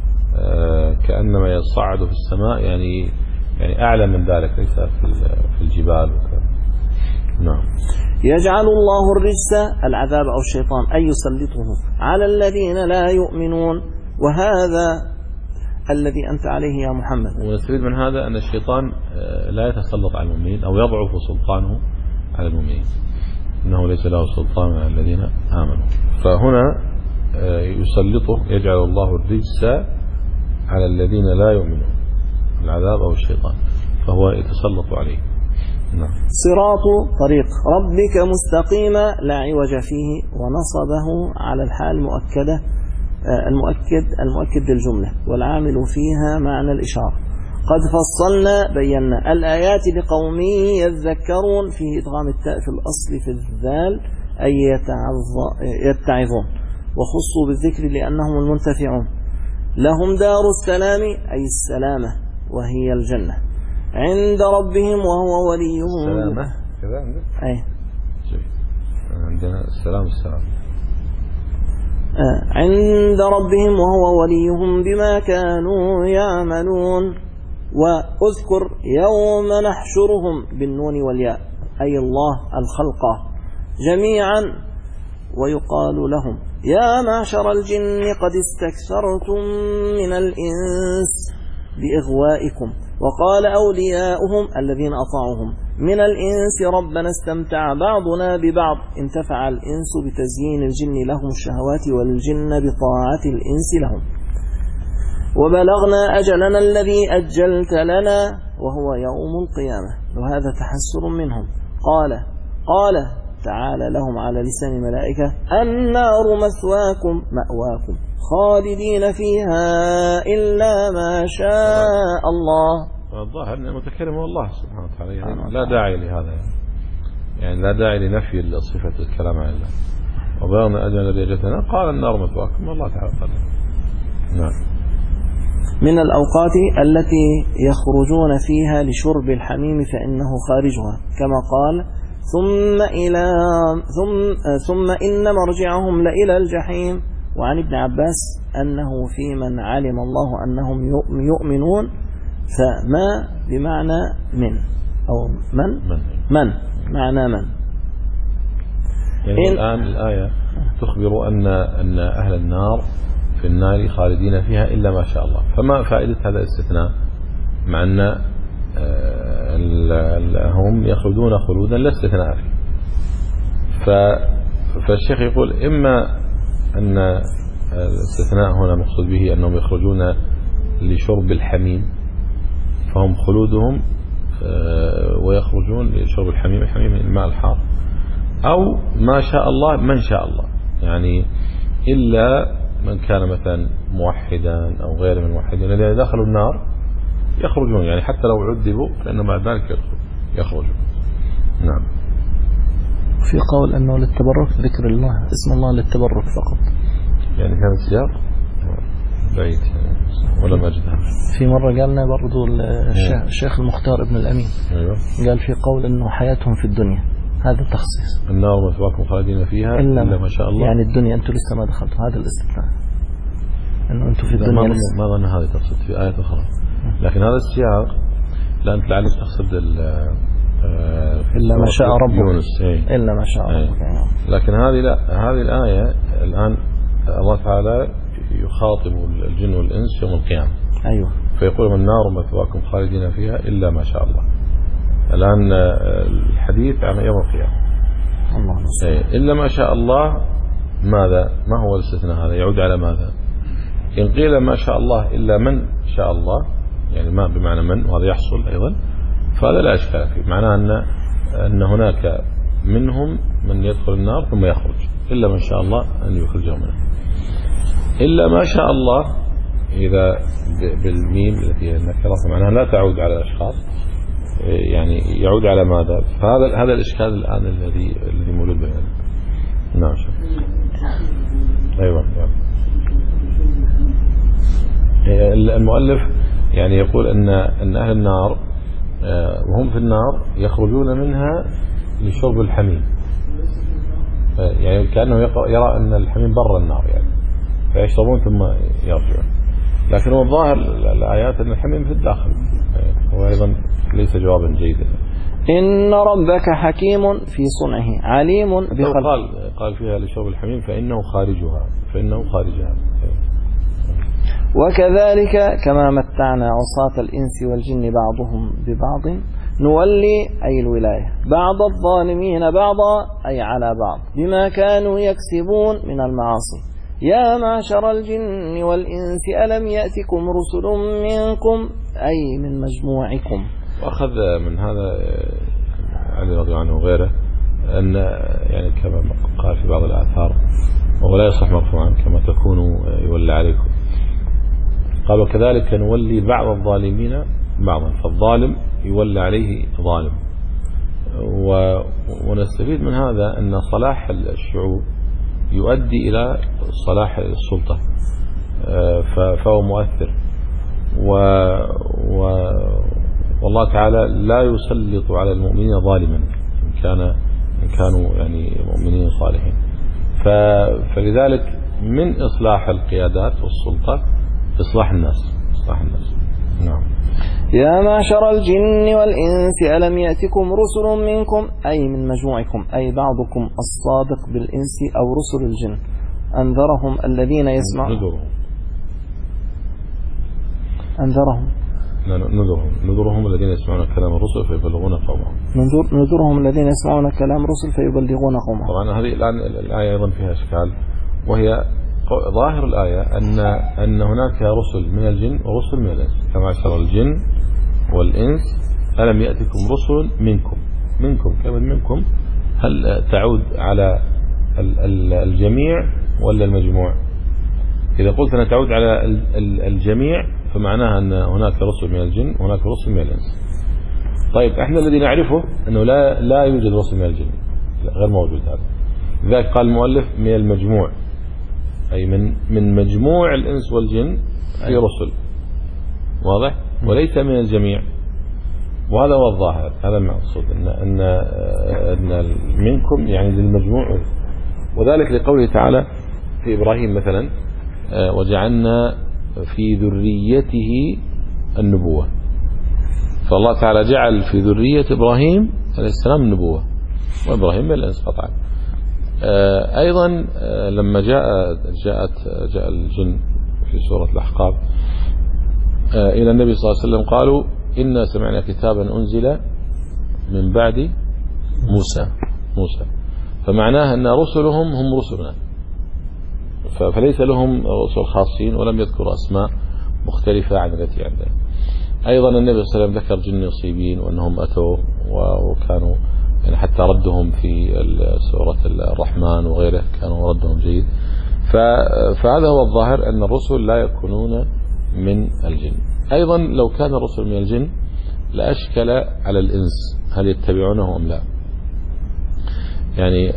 كأنما يصعد في السماء يعني يعني أعلى من ذلك ليس في الجبال وكذا. نعم. يجعل الله الرجس العذاب أو الشيطان أن يسلطه على الذين لا يؤمنون، وهذا الذي أنت عليه يا محمد. ونستفيد من هذا أن الشيطان لا يتسلط على المؤمنين أو يضعف سلطانه على المؤمنين، إنه ليس له سلطان على الذين آمنوا. فهنا يسلطه يجعل الله الرجس على الذين لا يؤمنون العذاب أو الشيطان فهو يتسلط عليه. نعم. صراط طريق ربك مستقيما لا عوج فيه، ونصبه على الحال مؤكدة المؤكد المؤكد للجملة والعامل فيها معنى الإشارة. قد فصلنا بينا الآيات لقوم يذكرون، فيه إدغام التاء في الأصل في الذال أي يتعظون، وخصوا بالذكر لأنهم المنتفعون. لهم دار السلام أي السلامة وهي الجنة عند ربهم وهو وليهم. السلامة كذا عندك؟ أي عندنا السلام السلام آه. عند ربهم وهو وليهم بما كانوا يعملون. وأذكر يوم نحشرهم بالنون والياء أي الله الخلق جميعا ويقال لهم يا معشر الجن قد استكثرتم من الإنس بإغوائكم، وقال أولياؤهم الذين أطاعوهم من الإنس ربنا استمتع بعضنا ببعض، انتفع الإنس بتزيين الجن لهم الشهوات والجن بطاعة الإنس لهم. وبلغنا أجلنا الذي أجلت لنا وهو يوم القيامة، وهذا تحسر منهم. قال قال تعالى لهم على لسان الملائكة: النار مثواكم مأواكم خالدين فيها إلا ما شاء الله. الظاهر أن المتكلم هو الله سبحانه وتعالى، يعني لا داعي لهذا، يعني لا داعي لنفي صفة الكلام عن الله. وبيان أجل الذي جتنا قال النار مثواكم، الله تعالى قال. نعم. من الأوقات التي يخرجون فيها لشرب الحميم فإنه خارجها، كما قال: ثم إلى ثم ثم إن مرجعهم لإلى الجحيم. وعن ابن عباس أنه في من علم الله أنهم يؤمنون، فما بمعنى من أو من من, من معنى من. يعني الآن الآية تخبر أن أن أهل النار في النار خالدين فيها إلا ما شاء الله، فما فائدة هذا الاستثناء مع أن هم يخلدون خلودا لا استثناء فيه؟ فالشيخ يقول إما أن الاستثناء هنا مقصود به أنهم يخرجون لشرب الحميم فهم خلودهم ويخرجون لشرب الحميم، الحميم الماء الحار، أو ما شاء الله من شاء الله، يعني إلا من كان مثلا موحدا أو غير من موحدين الذين دخلوا النار يخرجون، يعني حتى لو عذبوا فإنهم بعد ذلك يخرجون. نعم. في قول أنه للتبرك، ذكر الله اسم الله للتبرك فقط، يعني كان السياق بعيد ولا ما جدها. في مرة قالنا برضو الشيخ المختار ابن الأمين أيوة. قال في قول أنه حياتهم في الدنيا، هذا التخصيص. النار مثواكم خالدين فيها إلا, إلا ما شاء الله، يعني الدنيا أنتم لسه ما دخلتوا، هذا الاستثناء أنه أنتم في الدنيا ما لسه. ما ظن هذا تقصد في آية أخرى، لكن هذا السياق لا أنت لعلك تقصد إلا ما شاء ربك، ايه. إلا ما شاء ربك. لكن هذه لا، هذه الآية الآن الله تعالى يخاطب الجن والإنس يوم القيامة. أيوة. فيقول النار مثواكم خالدين فيها إلا ما شاء الله. الآن الحديث عن يوم القيامة. الله ايه. إلا ما شاء الله، ماذا؟ ما هو الاستثناء هذا؟ يعود على ماذا؟ إن قيل ما شاء الله إلا من شاء الله، يعني ما بمعنى من، وهذا يحصل أيضا، فهذا لا إشكال فيه، معناه أن أن هناك منهم من يدخل النار ثم يخرج، إلا من شاء الله أن يخرجهم منها. إلا ما شاء الله إذا بالميم التي هي النكرة معناها لا تعود على الأشخاص، يعني يعود على ماذا؟ فهذا هذا الإشكال الآن الذي الذي موجود بيننا. نعم. أيوة. المؤلف يعني يقول أن أن أهل النار وهم في النار يخرجون منها لشرب الحميم، يعني كأنه يرى أن الحميم برا النار، يعني فيشربون ثم يرجعون. لكن هو الظاهر الآيات أن الحميم في الداخل، هو أيضا ليس جوابا جيدا. إن ربك حكيم في صنعه عليم بخلقه. قال قال فيها لشرب الحميم فإنه خارجها، فإنه خارجها. وكذلك كما متعنا عصاة الإنس والجن بعضهم ببعض نولي أي الولاية بعض الظالمين بعضا أي على بعض بما كانوا يكسبون من المعاصي. يا معشر الجن والإنس ألم يأتكم رسل منكم أي من مجموعكم. وأخذ من هذا علي رضي عنه وغيره أن يعني كما قال في بعض الآثار وهو لا يصح مرفوعا كما تكونوا يولى عليكم، قال وكذلك نولي بعض الظالمين بعضا، فالظالم يولى عليه ظالم. ونستفيد من هذا أن صلاح الشعوب يؤدي إلى صلاح السلطة، فهو مؤثر، و والله تعالى لا يسلط على المؤمنين ظالما إن كان إن كانوا يعني مؤمنين صالحين. فلذلك من إصلاح القيادات والسلطة إصلاح الناس، إصلاح الناس. نعم. يا معشر الجن والإنس ألم يأتكم رسل منكم أي من مجموعكم أي بعضكم الصادق بالإنس أو رسل الجن أنذرهم الذين يسمعون نذرهم أنذرهم نذرهم نذرهم الذين يسمعون كلام الرسل فيبلغون قومهم نذرهم الذين يسمعون كلام الرسل فيبلغون قومهم. طبعا هذه الآن الآية أيضا فيها إشكال، وهي ظاهر الآية أن أن هناك رسل من الجن ورسل من الإنس، كما أشار الجن والإنس ألم يأتكم رسل منكم. منكم كلمة منكم هل تعود على الجميع ولا المجموع؟ إذا قلت أنا تعود على الجميع فمعناها أن هناك رسل من الجن وهناك رسل من الإنس. طيب احنا الذي نعرفه أنه لا لا يوجد رسل من الجن، غير موجود هذا. لذلك قال المؤلف من المجموع، أي من من مجموع الإنس والجن في رسل، واضح؟ وليس من الجميع. وهذا هو الظاهر، هذا المقصود ان ان ان منكم يعني للمجموع. وذلك لقوله تعالى في إبراهيم مثلا وجعلنا في ذريته النبوة، فالله تعالى جعل في ذرية إبراهيم عليه السلام النبوة، وإبراهيم بالإنس قطعا. أيضا لما جاء جاءت جاء الجن في سورة الأحقاف إلى النبي صلى الله عليه وسلم قالوا إنا سمعنا كتابا أنزل من بعد موسى موسى فمعناه أن رسلهم هم رسلنا، فليس لهم رسل خاصين ولم يذكر أسماء مختلفة عن التي عندنا. أيضا النبي صلى الله عليه وسلم ذكر جن نصيبين وأنهم أتوا وكانوا يعني حتى ردهم في سورة الرحمن وغيره كانوا ردهم جيد. فهذا هو الظاهر أن الرسل لا يكونون من الجن. أيضا لو كان الرسل من الجن لأشكل على الإنس هل يتبعونه أم لا. يعني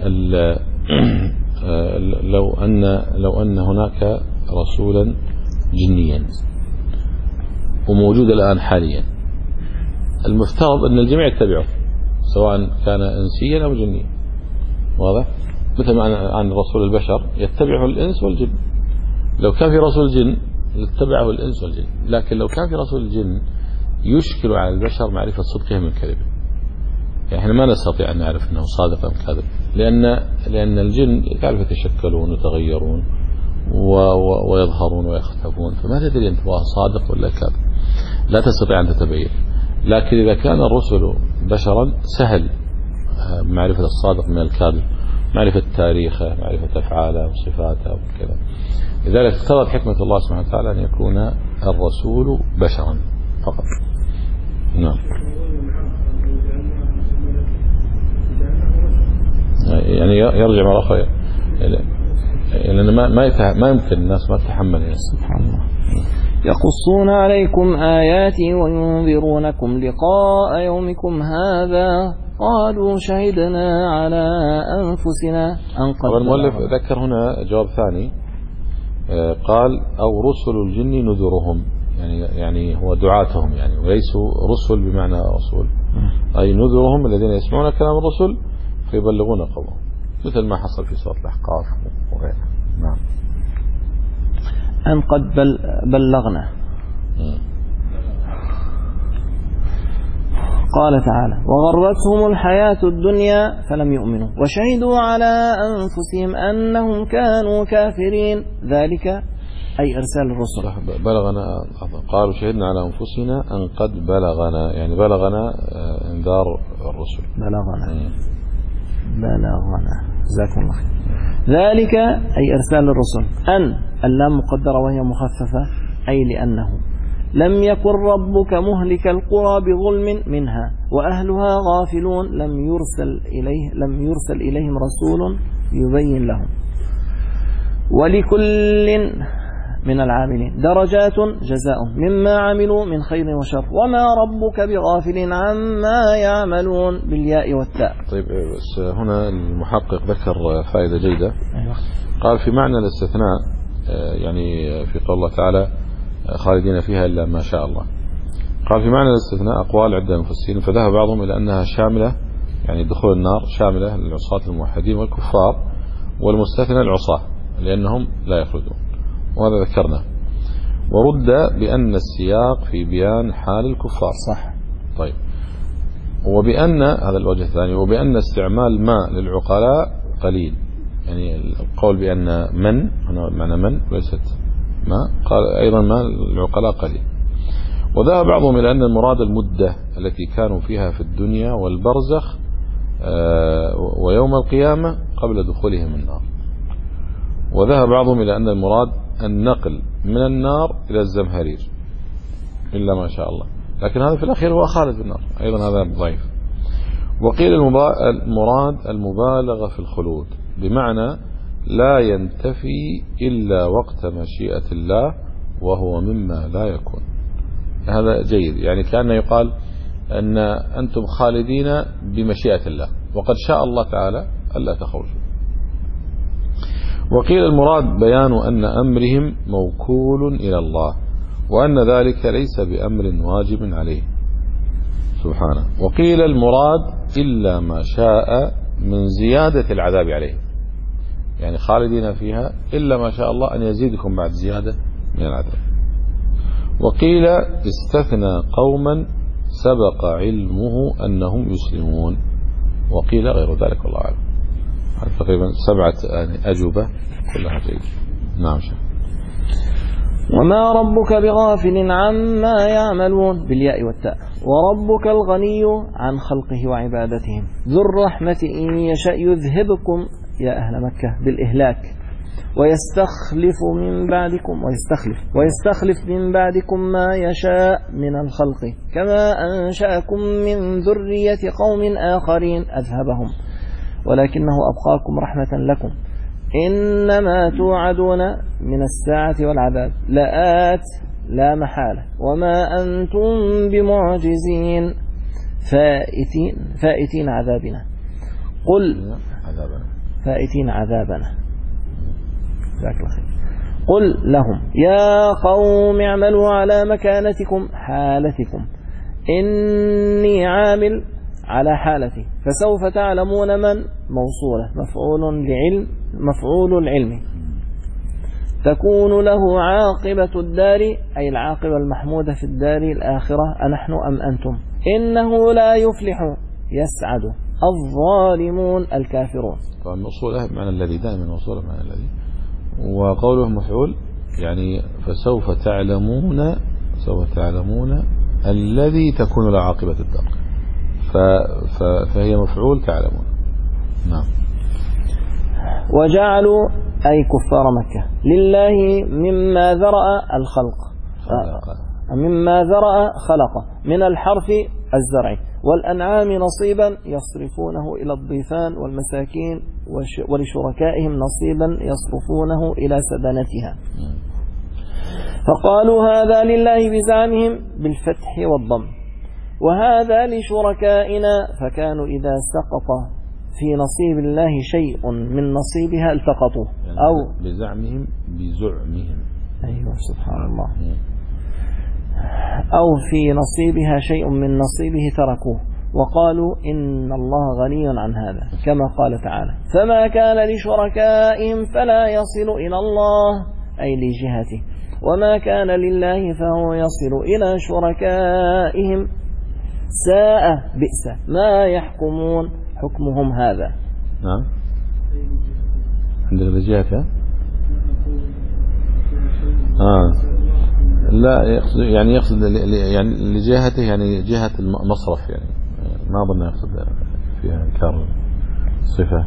لو أن لو أن هناك رسولا جنيا وموجود الآن حاليا، المفترض أن الجميع يتبعه سواء كان إنسيا أو جنيا، واضح؟ مثل ما عن رسول البشر يتبعه الإنس والجن. لو كان في رسول جن يتبعه الإنس والجن، لكن لو كان في رسول الجن يشكل على البشر معرفة صدقه من كذبه. يعني احنا ما نستطيع أن نعرف أنه صادق أم كاذب، لأن لأن الجن تعرف يتشكلون ويتغيرون ويظهرون ويختفون، فما تدري أنت صادق ولا كاذب، لا تستطيع أن تتبين. لكن إذا كان الرسل بشرا سهل معرفة الصادق من الكاذب، معرفة تاريخه، معرفة أفعاله وصفاته وكذا. لذلك اقتضت حكمة الله سبحانه وتعالى أن يكون الرسول بشرا فقط. نعم. يعني يرجع مرة أخرى، لأن ما ما ما يمكن الناس ما تتحمل. سبحان الله. يقصون عليكم آياتي وينذرونكم لقاء يومكم هذا قالوا شهدنا على أنفسنا أن قد. المؤلف ذكر هنا جواب ثاني، قال أو رسل الجن نذرهم، يعني يعني هو دعاتهم، يعني وليسوا رسل بمعنى رسول، أي نذرهم الذين يسمعون كلام الرسل فيبلغون قومهم، مثل ما حصل في سورة الأحقاف وغيرها. نعم. أن قد بل بلغنا. قال تعالى وغرتهم الحياة الدنيا فلم يؤمنوا وشهدوا على أنفسهم أنهم كانوا كافرين، ذلك أي إرسال الرسل. بلغنا، قالوا شهدنا على أنفسنا أن قد بلغنا، يعني بلغنا انذار الرسل. بلغنا بلغنا جزاكم الله خير. ذلك أي إرسال الرسل. أن اللام مقدرة وهي مخففة، أي لأنه لم يكن ربك مهلك القرى بظلم منها وأهلها غافلون لم يرسل إليه لم يرسل إليهم رسول يبين لهم. ولكل من العاملين درجات جزاء مما عملوا من خير وشر وما ربك بغافل عما يعملون بالياء والتاء. طيب بس هنا المحقق ذكر فائدة جيدة. قال في معنى الاستثناء، يعني في قول الله تعالى خالدين فيها إلا ما شاء الله، قال في معنى الاستثناء أقوال عند المفسرين، فذهب بعضهم إلى أنها شاملة، يعني دخول النار شاملة للعصاة الموحدين والكفار، والمستثنى العصاة لأنهم لا يخلدون، وهذا ذكرنا. ورد بأن السياق في بيان حال الكفار. صح. طيب، وبأن هذا الوجه الثاني، وبأن استعمال ما للعقلاء قليل، يعني القول بأن من هنا معنى من وليست ما، قال أيضا ما للعقلاء قليل. وذهب بعضهم إلى أن المراد المدة التي كانوا فيها في الدنيا والبرزخ ويوم القيامة قبل دخولهم النار. وذهب بعضهم إلى أن المراد النقل من النار إلى الزمهرير إلا ما شاء الله، لكن هذا في الأخير هو خالد في النار، أيضا هذا ضعيف. وقيل المراد المبالغة في الخلود، بمعنى لا ينتفي إلا وقت مشيئة الله وهو مما لا يكون. هذا جيد، يعني كأنه يقال أن أنتم خالدين بمشيئة الله وقد شاء الله تعالى ألا تخرجوا. وقيل المراد بيان أن أمرهم موكول إلى الله وأن ذلك ليس بأمر واجب عليه سبحانه. وقيل المراد إلا ما شاء من زيادة العذاب عليهم، يعني خالدين فيها إلا ما شاء الله أن يزيدكم بعد زيادة من العذاب. وقيل استثنى قوما سبق علمه أنهم يسلمون، وقيل غير ذلك والله أعلم. تقريبا سبعة أجوبة كلها جيد. نعم شيخ. وما ربك بغافل عما يعملون بالياء والتاء. وربك الغني عن خلقه وعبادتهم ذو الرحمة إن يشاء يذهبكم يا أهل مكة بالإهلاك ويستخلف من بعدكم ويستخلف ويستخلف من بعدكم ما يشاء من الخلق كما أنشأكم من ذرية قوم آخرين أذهبهم ولكنه أبقاكم رحمة لكم إنما توعدون من الساعة والعذاب لآت لا محالة وما أنتم بمعجزين فائتين فائتين عذابنا قل فائتين عذابنا قل لهم يا قوم اعملوا على مكانتكم حالتكم إني عامل على حالتي فسوف تعلمون من موصولة مفعول لعلم مفعول العلم تكون له عاقبة الدار أي العاقبة المحمودة في الدار الآخرة أنحن أم أنتم إنه لا يفلح يسعد الظالمون الكافرون. طبعا موصولة معنى الذي دائما موصولة معنى الذي وقوله مفعول يعني فسوف تعلمون سوف تعلمون الذي تكون له عاقبة الدار فهي مفعول تعلمون. نعم. وجعلوا أي كفار مكة لله مما ذرأ الخلق مما ذرأ خلق من الحرف الزرعي والأنعام نصيبا يصرفونه إلى الضيفان والمساكين ولشركائهم نصيبا يصرفونه إلى سدنتها فقالوا هذا لله بزعمهم بالفتح والضم وهذا لشركائنا فكانوا إذا سقط في نصيب الله شيء من نصيبها التقطوه يعني أو بزعمهم بزعمهم أيوة سبحان الله أو في نصيبها شيء من نصيبه تركوه وقالوا إن الله غني عن هذا كما قال تعالى فما كان لشركائهم فلا يصل إلى الله أي لجهته وما كان لله فهو يصل إلى شركائهم ساء بئس ما يحكمون حكمهم هذا. نعم عندنا لجهته آه لا يقصد يعني يقصد يعني لجهته يعني جهة المصرف يعني ما أظن يقصد فيها إنكار صفة.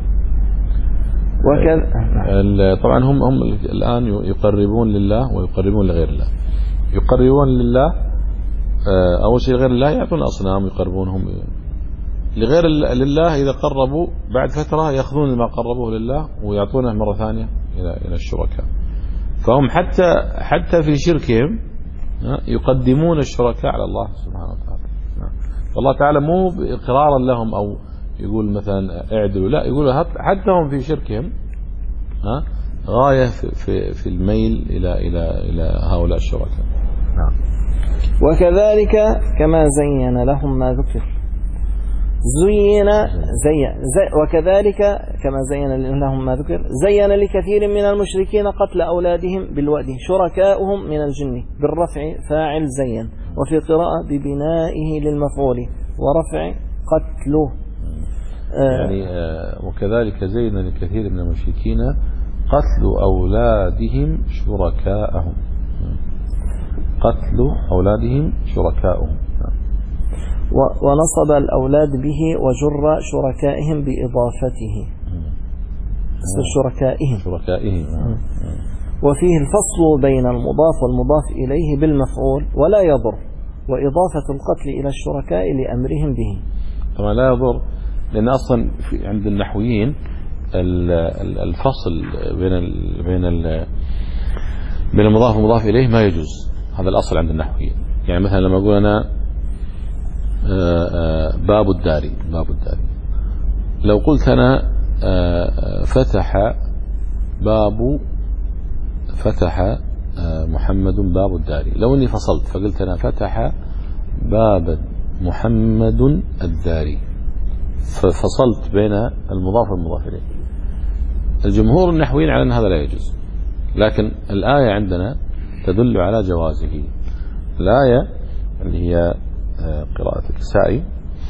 وكذا طبعا هم هم الآن يقربون لله ويقربون لغير الله. يقربون لله أول شيء غير الله يعطون أصنام يقربونهم لغير لله إذا قربوا بعد فترة يأخذون ما قربوه لله ويعطونه مرة ثانية إلى إلى الشركاء. فهم حتى حتى في شركهم يقدمون الشركاء على الله سبحانه وتعالى. والله تعالى مو إقرارا لهم أو يقول مثلا اعدلوا لا يقول حتى هم في شركهم غاية في في الميل إلى إلى إلى هؤلاء الشركاء. نعم. وكذلك كما زين لهم ما ذكر زين زي, زي وكذلك كما زين لهم ما ذكر زين لكثير من المشركين قتل أولادهم بالوأد شركاؤهم من الجن بالرفع فاعل زين وفي قراءة ببنائه للمفعول ورفع قتله يعني آه وكذلك زين لكثير من المشركين قتل أولادهم شركاءهم قتل أولادهم شركاءهم ونصب الأولاد به وجر شركائهم بإضافته شركائهم شركائهم وفيه الفصل بين المضاف والمضاف إليه بالمفعول ولا يضر وإضافة القتل إلى الشركاء لأمرهم به. طبعا لا يضر لأن أصلا في عند النحويين الفصل بين ال بين ال بين المضاف والمضاف إليه ما يجوز. هذا الأصل عند النحويين. يعني مثلا لما أقول أنا باب الداري، باب الداري، لو قلت أنا فتح باب فتح محمد باب الداري، لو أني فصلت فقلت أنا فتح باب محمد الداري، ففصلت بين المضاف والمضاف إليه. الجمهور النحويين على أن هذا لا يجوز، لكن الآية عندنا تدل على جوازه. الآية اللي هي قراءة الكسائي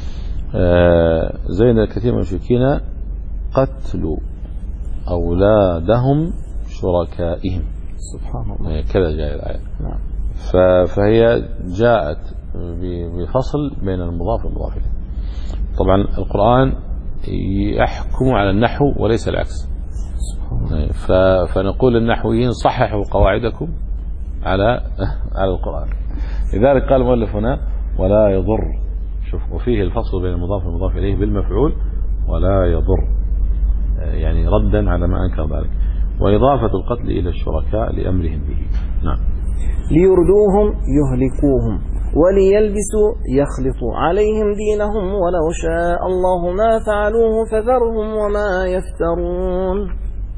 زين كثير من المشركين قتلوا أولادهم شركائهم. سبحان الله، كذا جاء الآية. نعم. فهي جاءت بفصل بين المضاف والمضاف إليه. طبعا القرآن يحكم على النحو وليس العكس. فنقول للنحويين صححوا قواعدكم على على القرآن. لذلك قال المؤلف هنا ولا يضر، شوف، وفيه الفصل بين المضاف والمضاف إليه بالمفعول ولا يضر، يعني ردا على ما أنكر ذلك، وإضافة القتل إلى الشركاء لأمرهم به. نعم. ليردوهم يهلكوهم وليلبسوا يخلطوا عليهم دينهم ولو شاء الله ما فعلوه فذرهم وما يفترون.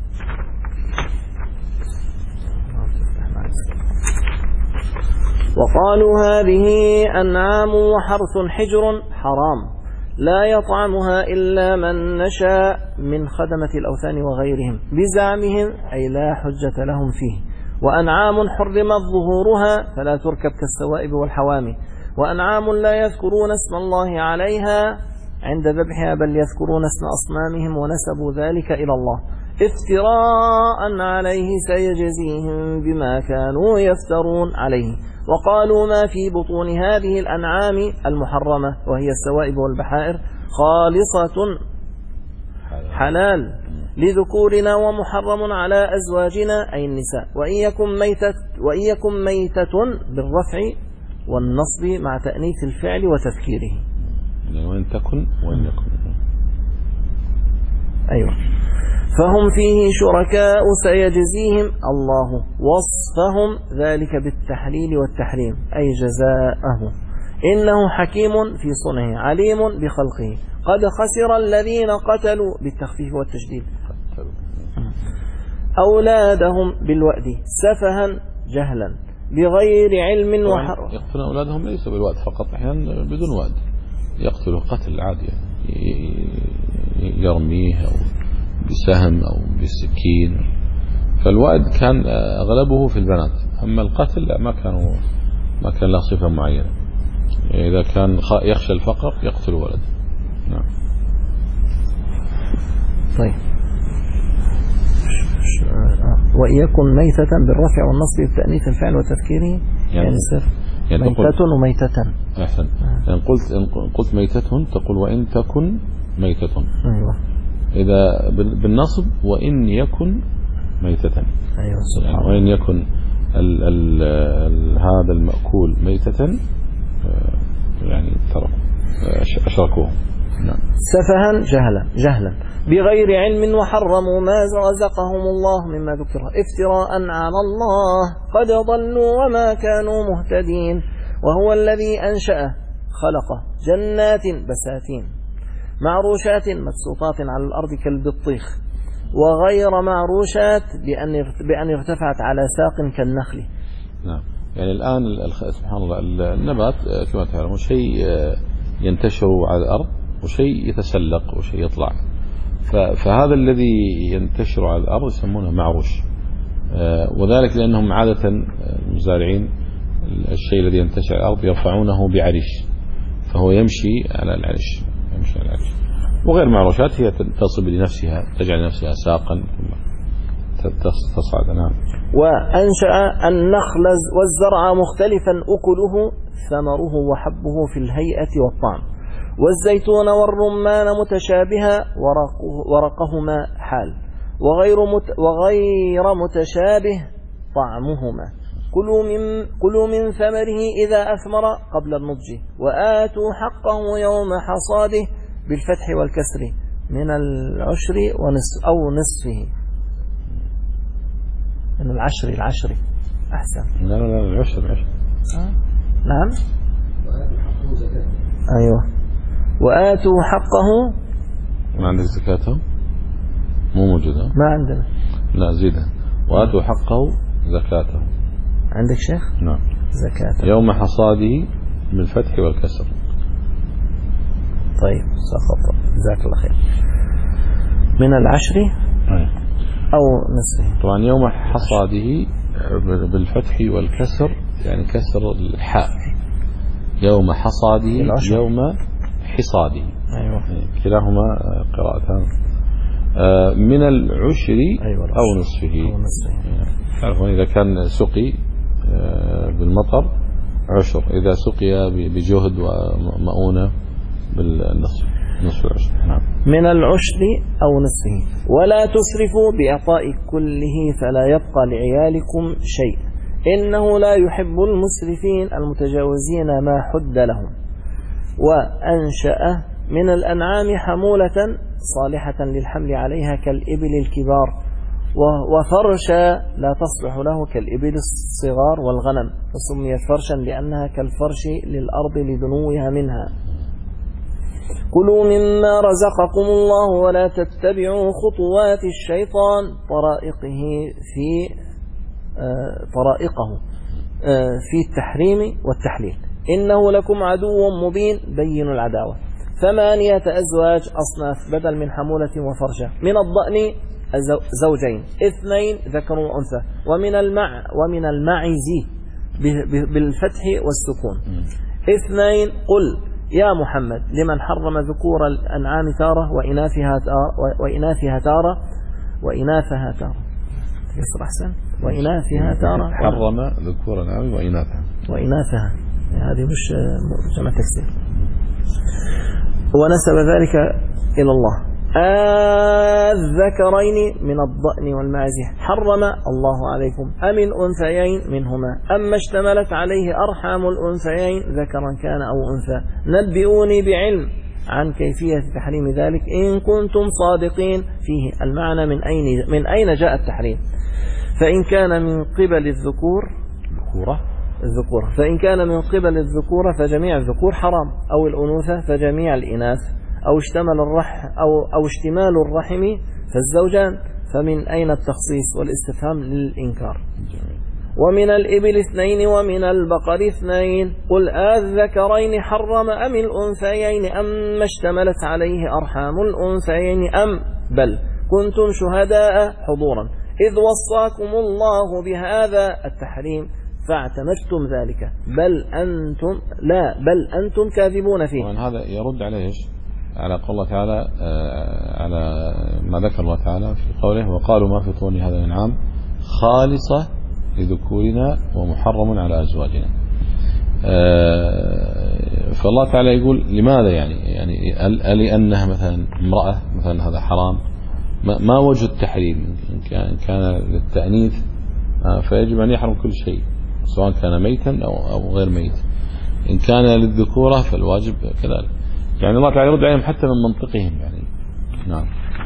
وقالوا هذه أنعام وحرث حجر حرام لا يطعمها إلا من نشاء من خدمة الأوثان وغيرهم بزعمهم، أي لا حجة لهم فيه. وأنعام حرمت ظهورها فلا تركب كالسوائب والحوامي، وأنعام لا يذكرون اسم الله عليها عند ذبحها بل يذكرون اسم أصنامهم ونسبوا ذلك إلى الله افتراء عليه سيجزيهم بما كانوا يفترون عليه. وقالوا ما في بطون هذه الأنعام المحرمة وهي السوائب والبحائر خالصة حلال لذكورنا ومحرم على أزواجنا أي النساء، وإن يكن ميتة, وإن يكن ميتة بالرفع والنصب مع تأنيث الفعل وتذكيره. وإن تكن وإن يكن، أيوة. فهم فيه شركاء سيجزيهم الله وصفهم ذلك بالتحليل والتحريم أي جزاءه، إنه حكيم في صنعه عليم بخلقه. قد خسر الذين قتلوا بالتخفيف والتشديد أولادهم بالوأد سفها جهلا بغير علم وحر. يقتلون أولادهم ليس بالوأد فقط، أحيانا بدون وأد يقتلوا قتل عادي، يرميه أو بسهم أو بالسكين. فالوأد كان أغلبه في البنات، أما القتل ما كانوا ما كان له صفة معينة. إذا كان يخشى الفقر يقتل ولد. نعم. طيب. وإيكم ميتة بالرفع والنصب بتأنيث الفعل وتذكيره، يعني يصير يعني ميتة وميتة. أحسن. يعني قلت إن قلت ميتة تقول وإن تكن ميتة. أيوة. إذا بالنصب وإن يكن ميتة. أيوة. يعني وإن يكن ال ال ال هذا المأكول ميتة يعني تركوا أشركوه. نعم. سفها جهلا جهلا بغير علم وحرموا ما رزقهم الله مما ذكر افتراء على الله قد ضلوا وما كانوا مهتدين. وهو الذي أنشأ خلق جنات بساتين معروشات مبسوطات على الأرض كالبطيخ وغير معروشات بأن بأن ارتفعت على ساق كالنخل. نعم. يعني الآن سبحان الله النبات كما تعلمون شيء ينتشر على الأرض وشيء يتسلق وشيء يطلع. فهذا الذي ينتشر على الأرض يسمونه معروش، وذلك لأنهم عادة المزارعين الشيء الذي ينتشر على الأرض يرفعونه بعريش، فهو يمشي على العريش يمشي على العريش. وغير معروشات هي تصب لنفسها تجعل نفسها ساقا تصعد. نعم. وأنشأ النخل والزرع مختلفا أكله ثمره وحبه في الهيئة والطعم، والزيتون والرمان متشابها ورقه ورقهما حال وغير مت وغير متشابه طعمهما. كلوا من كلوا من ثمره إذا أثمر قبل النضج وآتوا حقه يوم حصاده بالفتح والكسر من العشر ونصف أو نصفه. من العشر العشر أحسن. لا لا لا العشر العشر. آه. نعم. أيوة. وآتوا حقه. ما عندك زكاته؟ مو موجودة. ما عندنا. لا زيدها. وآتوا حقه زكاته. عندك شيخ؟ نعم. زكاته. يوم حصاده بالفتح والكسر. طيب سقط. جزاك الله خير. من العشر أي. أو نصفه. طبعا يوم حصاده بالفتح والكسر يعني كسر الحاء. يوم حصاده العشر. يوم حصاده. أيوة. كلاهما قراءتان. من العشر أيوة أو نصفه. أو نصفه. تعرفون إذا كان سقي بالمطر عشر، إذا سقي بجهد ومؤونة بالنصف، نصف العشر. نعم. من العشر أو نصفه. ولا تسرفوا بإعطاء كله فلا يبقى لعيالكم شيء، إنه لا يحب المسرفين المتجاوزين ما حد لهم. وأنشأ من الأنعام حمولة صالحة للحمل عليها كالإبل الكبار، وفرشا لا تصلح له كالإبل الصغار والغنم، فسميت فرشا لأنها كالفرش للأرض لدنوها منها. كلوا مما رزقكم الله ولا تتبعوا خطوات الشيطان طرائقه في آه طرائقه آه في التحريم والتحليل، إنه لكم عدو مبين بين العداوة. ثمانية أزواج أصناف بدل من حمولة وفرشة. من الضأن زوجين اثنين ذكر وأنثى، ومن المع ومن المعز بالفتح والسكون اثنين. قل يا محمد لمن حرم ذكور الأنعام تارة وإناثها تارة وإناثها تارة وإناثها تارة يصر أحسن وإناثها تارة حرم ذكور الأنعام وإناثها وإناثها هذه مش جمع تكسير. ونسب ذلك إلى الله. الذكرين من الضأن والمعز حرم الله عليكم أم الأنثيين منهما أما اشتملت عليه أرحام الأنثيين ذكرا كان أو أنثى. نبئوني بعلم عن كيفية تحريم ذلك إن كنتم صادقين فيه. المعنى من أين من أين جاء التحريم؟ فإن كان من قبل الذكور ذكورة الذكورة فإن كان من قبل الذكورة فجميع الذكور حرام، أو الأنوثة فجميع الإناث، أو اشتمل الرح أو أو اشتمال الرحم فالزوجان، فمن أين التخصيص والاستفهام للإنكار؟ ومن الإبل اثنين ومن البقر اثنين. قل الذكرين حرم أم الأنثيين أم اشتملت عليه أرحام الأنثيين أم بل كنتم شهداء حضورا إذ وصاكم الله بهذا التحريم فاعتمدتم ذلك بل أنتم لا بل أنتم كاذبون فيه. هذا يرد عليه إيش؟ على قول الله تعالى على ما ذكر الله تعالى في قوله وقالوا ما في طون هذا الأنعام خالصة لذكورنا ومحرم على أزواجنا. فالله تعالى يقول لماذا يعني يعني لأنها مثلا امرأة مثلا هذا حرام، ما وجه التحريم؟ كان كان للتأنيث فيجب أن يحرم كل شيء سواء كان ميتا أو غير ميت. إن كان للذكورة فالواجب كذلك. يعني الله تعالى يرد عليهم حتى من منطقهم يعني. نعم.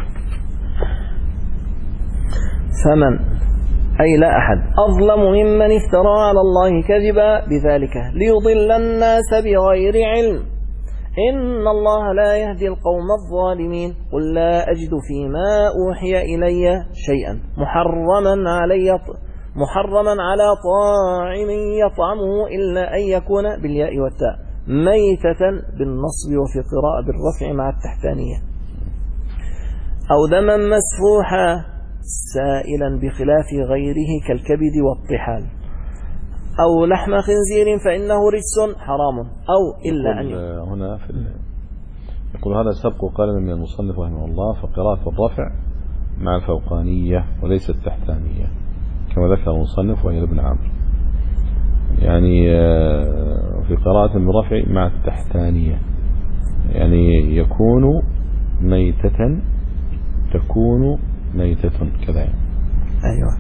فمن أي لا أحد أظلم ممن افترى على الله كذبا بذلك ليضل الناس بغير علم إن الله لا يهدي القوم الظالمين. قل لا أجد فيما أوحي إلي شيئا محرما علي محرما على طاعم يطعمه إلا أن يكون بالياء والتاء ميتة بالنصب وفي قراءة بالرفع مع التحتانية أو دما مسفوحا سائلا بخلاف غيره كالكبد والطحال أو لحم خنزير فإنه رجس حرام أو إلا أن يقول هنا في يقول هذا سبق قال من المصنف رحمه الله فقراءة الرفع مع الفوقانية وليس التحتانية كما ذكر المصنف وهي ابن عمرو، يعني في قراءة الرفع مع التحتانية يعني يكون ميتة تكون ميتة كذا يعني. أيوة.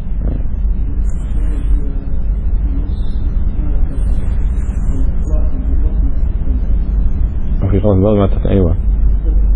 وفي قراءة البعض مع التحتانية. أيوة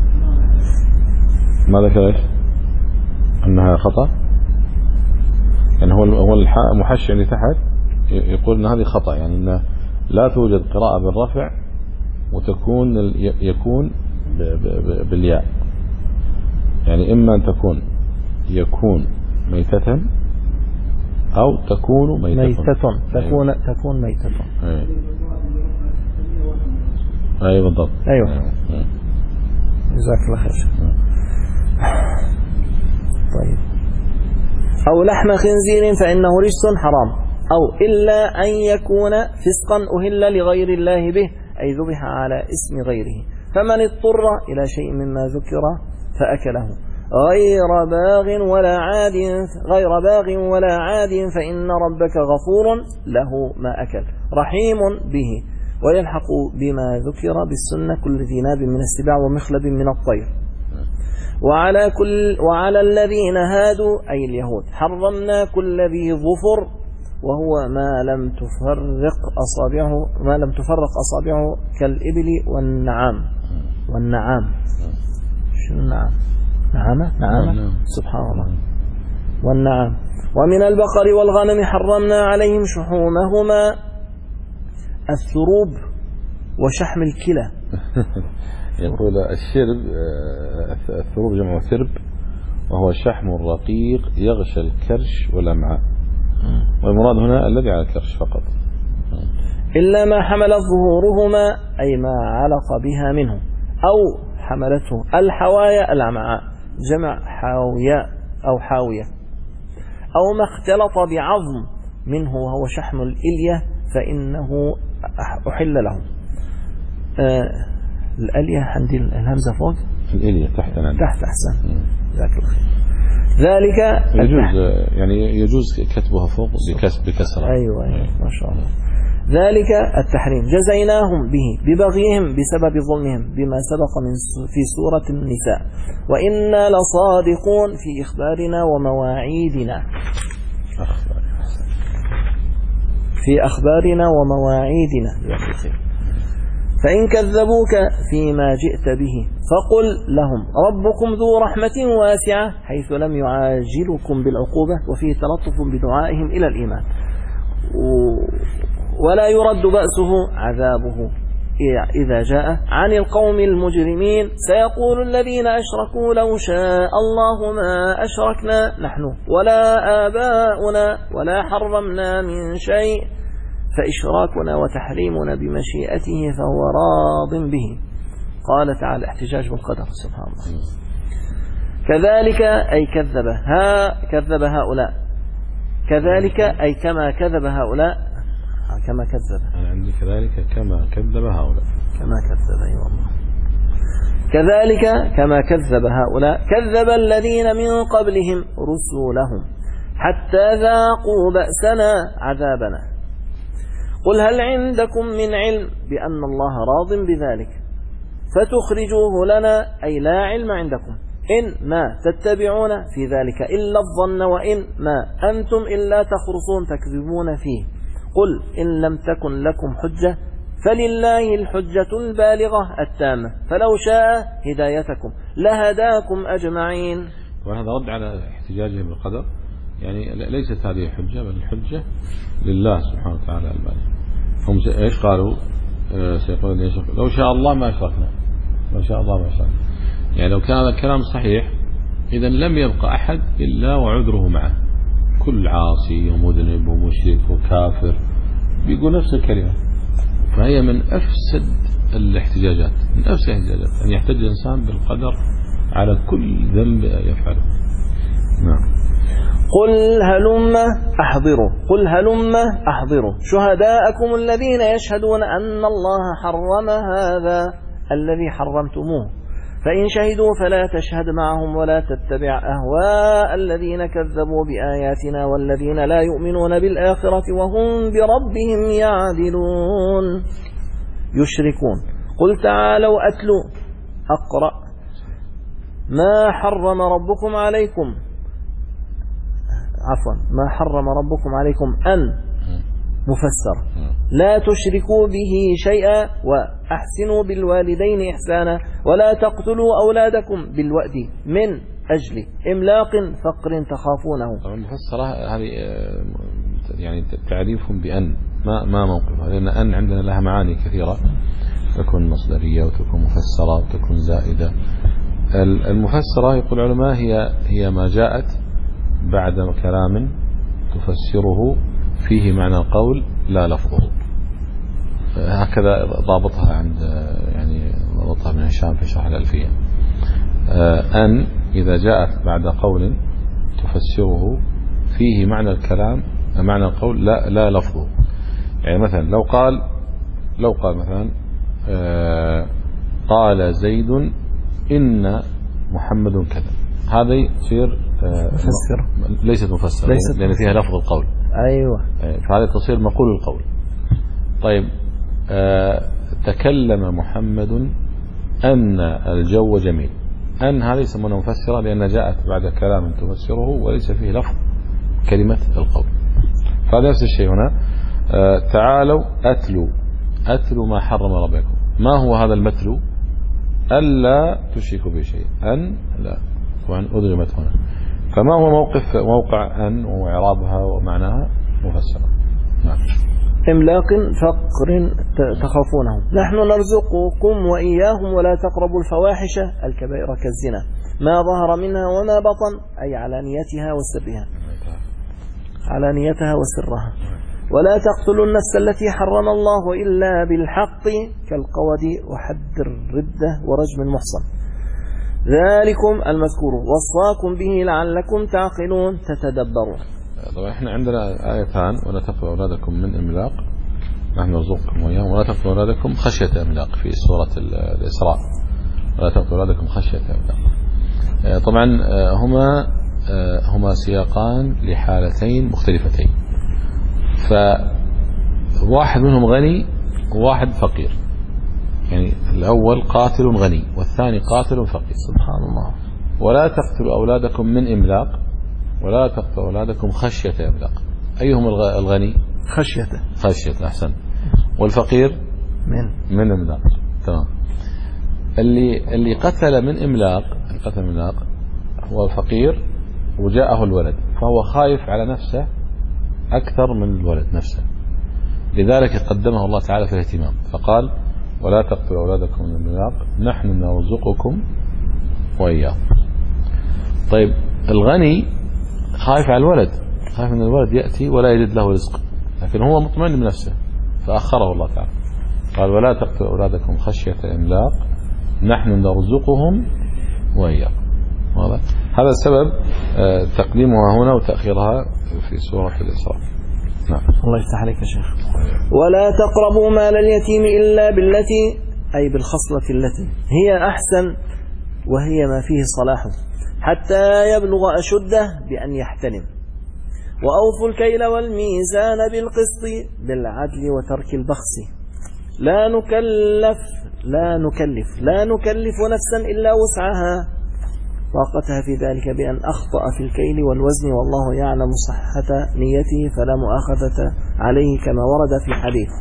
ما ذكر إيش أنها خطأ؟ يعني هو هو المحشي اللي تحت يقول أن هذه خطأ، يعني أن لا توجد قراءة بالرفع وتكون يكون بالياء، يعني إما أن تكون يكون ميتة أو تكون ميتة ميتة تكون أيوة. تكون ميتة أي أي بالضبط. أيوة جزاك الله خير. طيب أو لحم خنزير فإنه رجس حرام، أو إلا أن يكون فسقا أهل لغير الله به، أي ذبح على اسم غيره، فمن اضطر إلى شيء مما ذكر فأكله غير باغ ولا عاد غير باغ ولا عاد فإن ربك غفور له ما أكل رحيم به، ويلحق بما ذكر بالسنة كل ذي ناب من السباع ومخلب من الطير. وعلى كل وعلى الذين هادوا أي اليهود حرمنا كل ذي ظفر، وهو ما لم تفرق أصابعه ما لم تفرق أصابعه كالإبل والنعام. والنعام شنو النعام؟ نعامة نعامة سبحان الله. والنعام. ومن البقر والغنم حرمنا عليهم شحومهما الثروب وشحم الكلى. يقول الشرب الثروب جمع ثرب، وهو شحم رقيق يغشى الكرش والأمعاء، والمراد هنا الذي على الكرش فقط. إلا ما حمل ظهورهما أي ما علق بها منه، أو حملته الحوايا الأمعاء جمع حاوية أو حاوية، أو ما اختلط بعظم منه وهو شحم الإلية فإنه أحل له. آه الألية عندي الهمزة فوق، الإلية تحت نعم. تحت أحسن جزاك الله خير. ذلك يجوز يعني يجوز كتبها فوق بكسر بكسرة. أيوة, أيوة ما شاء الله. ذلك التحريم جزيناهم به ببغيهم بسبب ظلمهم بما سبق من في سورة النساء، وإنا لصادقون في إخبارنا ومواعيدنا في أخبارنا ومواعيدنا. فإن كذبوك فيما جئت به فقل لهم ربكم ذو رحمة واسعة حيث لم يعاجلكم بالعقوبة، وفيه تلطف بدعائهم إلى الإيمان، ولا يرد بأسه عذابه إذا جاء عن القوم المجرمين. سيقول الذين أشركوا لو شاء الله ما أشركنا نحن ولا آباؤنا ولا حرمنا من شيء، فإشراكنا وتحريمنا بمشيئته فهو راض به. قال تعالى احتجاج بالقدر سبحان الله. كذلك أي كذب ها كذب هؤلاء، كذلك أي كما كذب هؤلاء كما كذب أنا عندي كذلك كما كذب هؤلاء كما كذب أي والله. كذلك كما كذب هؤلاء كذب الذين من قبلهم رسلهم حتى ذاقوا بأسنا عذابنا. قل هل عندكم من علم بأن الله راض بذلك فتخرجوه لنا، أي لا علم عندكم، إن ما تتبعون في ذلك إلا الظن وإن ما أنتم إلا تخرصون تكذبون فيه. قل إن لم تكن لكم حجة فلله الحجة البالغة التامة، فلو شاء هدايتكم لهداكم أجمعين. وهذا رد على احتجاجهم بالقدر، يعني ليست هذه الحجة بل الحجة لله سبحانه وتعالى البالغ. هم ايش قالوا؟ سيقولون لو شاء الله ما أشركنا، لو شاء الله ما أشركنا، يعني لو كان هذا الكلام صحيح إذا لم يبقى أحد إلا وعذره معه، كل عاصي ومذنب ومشرك وكافر بيقول نفس الكلمة. فهي من أفسد الاحتجاجات، من أفسد الاحتجاجات أن يحتج الإنسان بالقدر على كل ذنب يفعله. نعم. قل هلم أحضروا قل هلم أحضروا شهداءكم الذين يشهدون أن الله حرم هذا الذي حرمتموه، فإن شهدوا فلا تشهد معهم ولا تتبع أهواء الذين كذبوا بآياتنا والذين لا يؤمنون بالآخرة وهم بربهم يعدلون يشركون. قل تعالوا أتلوا أقرأ ما حرم ربكم عليكم عفوا ما حرم ربكم عليكم أن مفسرة. لا تشركوا به شيئا وأحسنوا بالوالدين إحسانا ولا تقتلوا أولادكم بالوأد من أجل إملاق فقر تخافونه. المفسرة هذه يعني تعريفهم بأن ما ما موقفها، لأن أن عندنا لها معاني كثيرة، تكون مصدرية وتكون مفسرة وتكون زائدة. المفسرة يقول العلماء هي هي ما جاءت بعد كلام تفسره فيه معنى القول لا لفظه. هكذا ضابطها عند يعني ضابطها من هشام في شرح الألفية. أن إذا جاءت بعد قول تفسره فيه معنى الكلام معنى القول لا لا لفظه. يعني مثلا لو قال لو قال مثلا قال زيد إن محمد كذا، هذه تصير مفسرة ليست مفسرة لأن فيها لفظ القول. أيوة، فهذا تصير مقول القول. طيب آه تكلم محمد أن الجو جميل، أن هذه يسمونها مفسرة لأنها جاءت بعد كلام تفسره وليس فيه لفظ كلمة القول. فهذا نفس الشيء هنا. آه تعالوا أتلوا أتلوا ما حرم ربكم. ما هو هذا المتلو؟ ألا تشركوا به شيء. أن لا وأن أدغمت هنا. فما هو موقف موقع أن وإعرابها ومعناها مفسرة؟ نعم. إملاق فقر تخافونه. نحن نرزقكم وإياهم ولا تقربوا الفواحش الكبائر كالزنا ما ظهر منها وما بطن، أي علانيتها وسرها علانيتها وسرها. ولا تقتلوا النفس التي حرم الله إلا بالحق كالقود وحد الردة ورجم المحصن. ذلكم المذكور وصاكم به لعلكم تعقلون تتدبرون. طبعا احنا عندنا آيتان: ولا تقتلوا أولادكم من إملاق نحن نرزقكم وإياهم، ولا تقتلوا أولادكم خشية إملاق في سورة الإسراء، ولا تقتلوا أولادكم خشية إملاق. طبعا هما هما سياقان لحالتين مختلفتين، فواحد منهم غني وواحد فقير، يعني الأول قاتل غني والثاني قاتل فقير. سبحان الله. ولا تقتلوا أولادكم من إملاق ولا تقتلوا أولادكم خشية إملاق. أيهم الغني؟ خشية. خشية، أحسن. والفقير؟ من من إملاق. تمام. اللي اللي قتل من إملاق قتل من إملاق هو الفقير وجاءه الولد، فهو خايف على نفسه أكثر من الولد نفسه، لذلك قدمه الله تعالى في الاهتمام فقال: ولا تقتلوا أولادكم من إملاق نحن نرزقكم وإياهم. طيب الغني خايف على الولد، خايف من الولد يأتي ولا يجد له رزق، لكن هو مطمئن بنفسه فأخره الله تعالى قال: ولا تقتلوا أولادكم خشية إملاق نحن نرزقهم وإياكم. هذا السبب تقديمها هنا وتأخيرها في سورة الإسراء. نعم. الله يفتح عليك يا شيخ. ولا تقربوا مال اليتيم إلا بالتي أي بالخصلة التي هي أحسن وهي ما فيه صلاح حتى يبلغ أشده بأن يحتلم. وأوفوا الكيل والميزان بالقسط بالعدل وترك البخس. لا نكلف لا نكلف لا نكلف نفسا إلا وسعها طاقتها في ذلك بأن أخطأ في الكيل والوزن والله يعلم صحة نيته فلا مؤاخذة عليه كما ورد في حديث.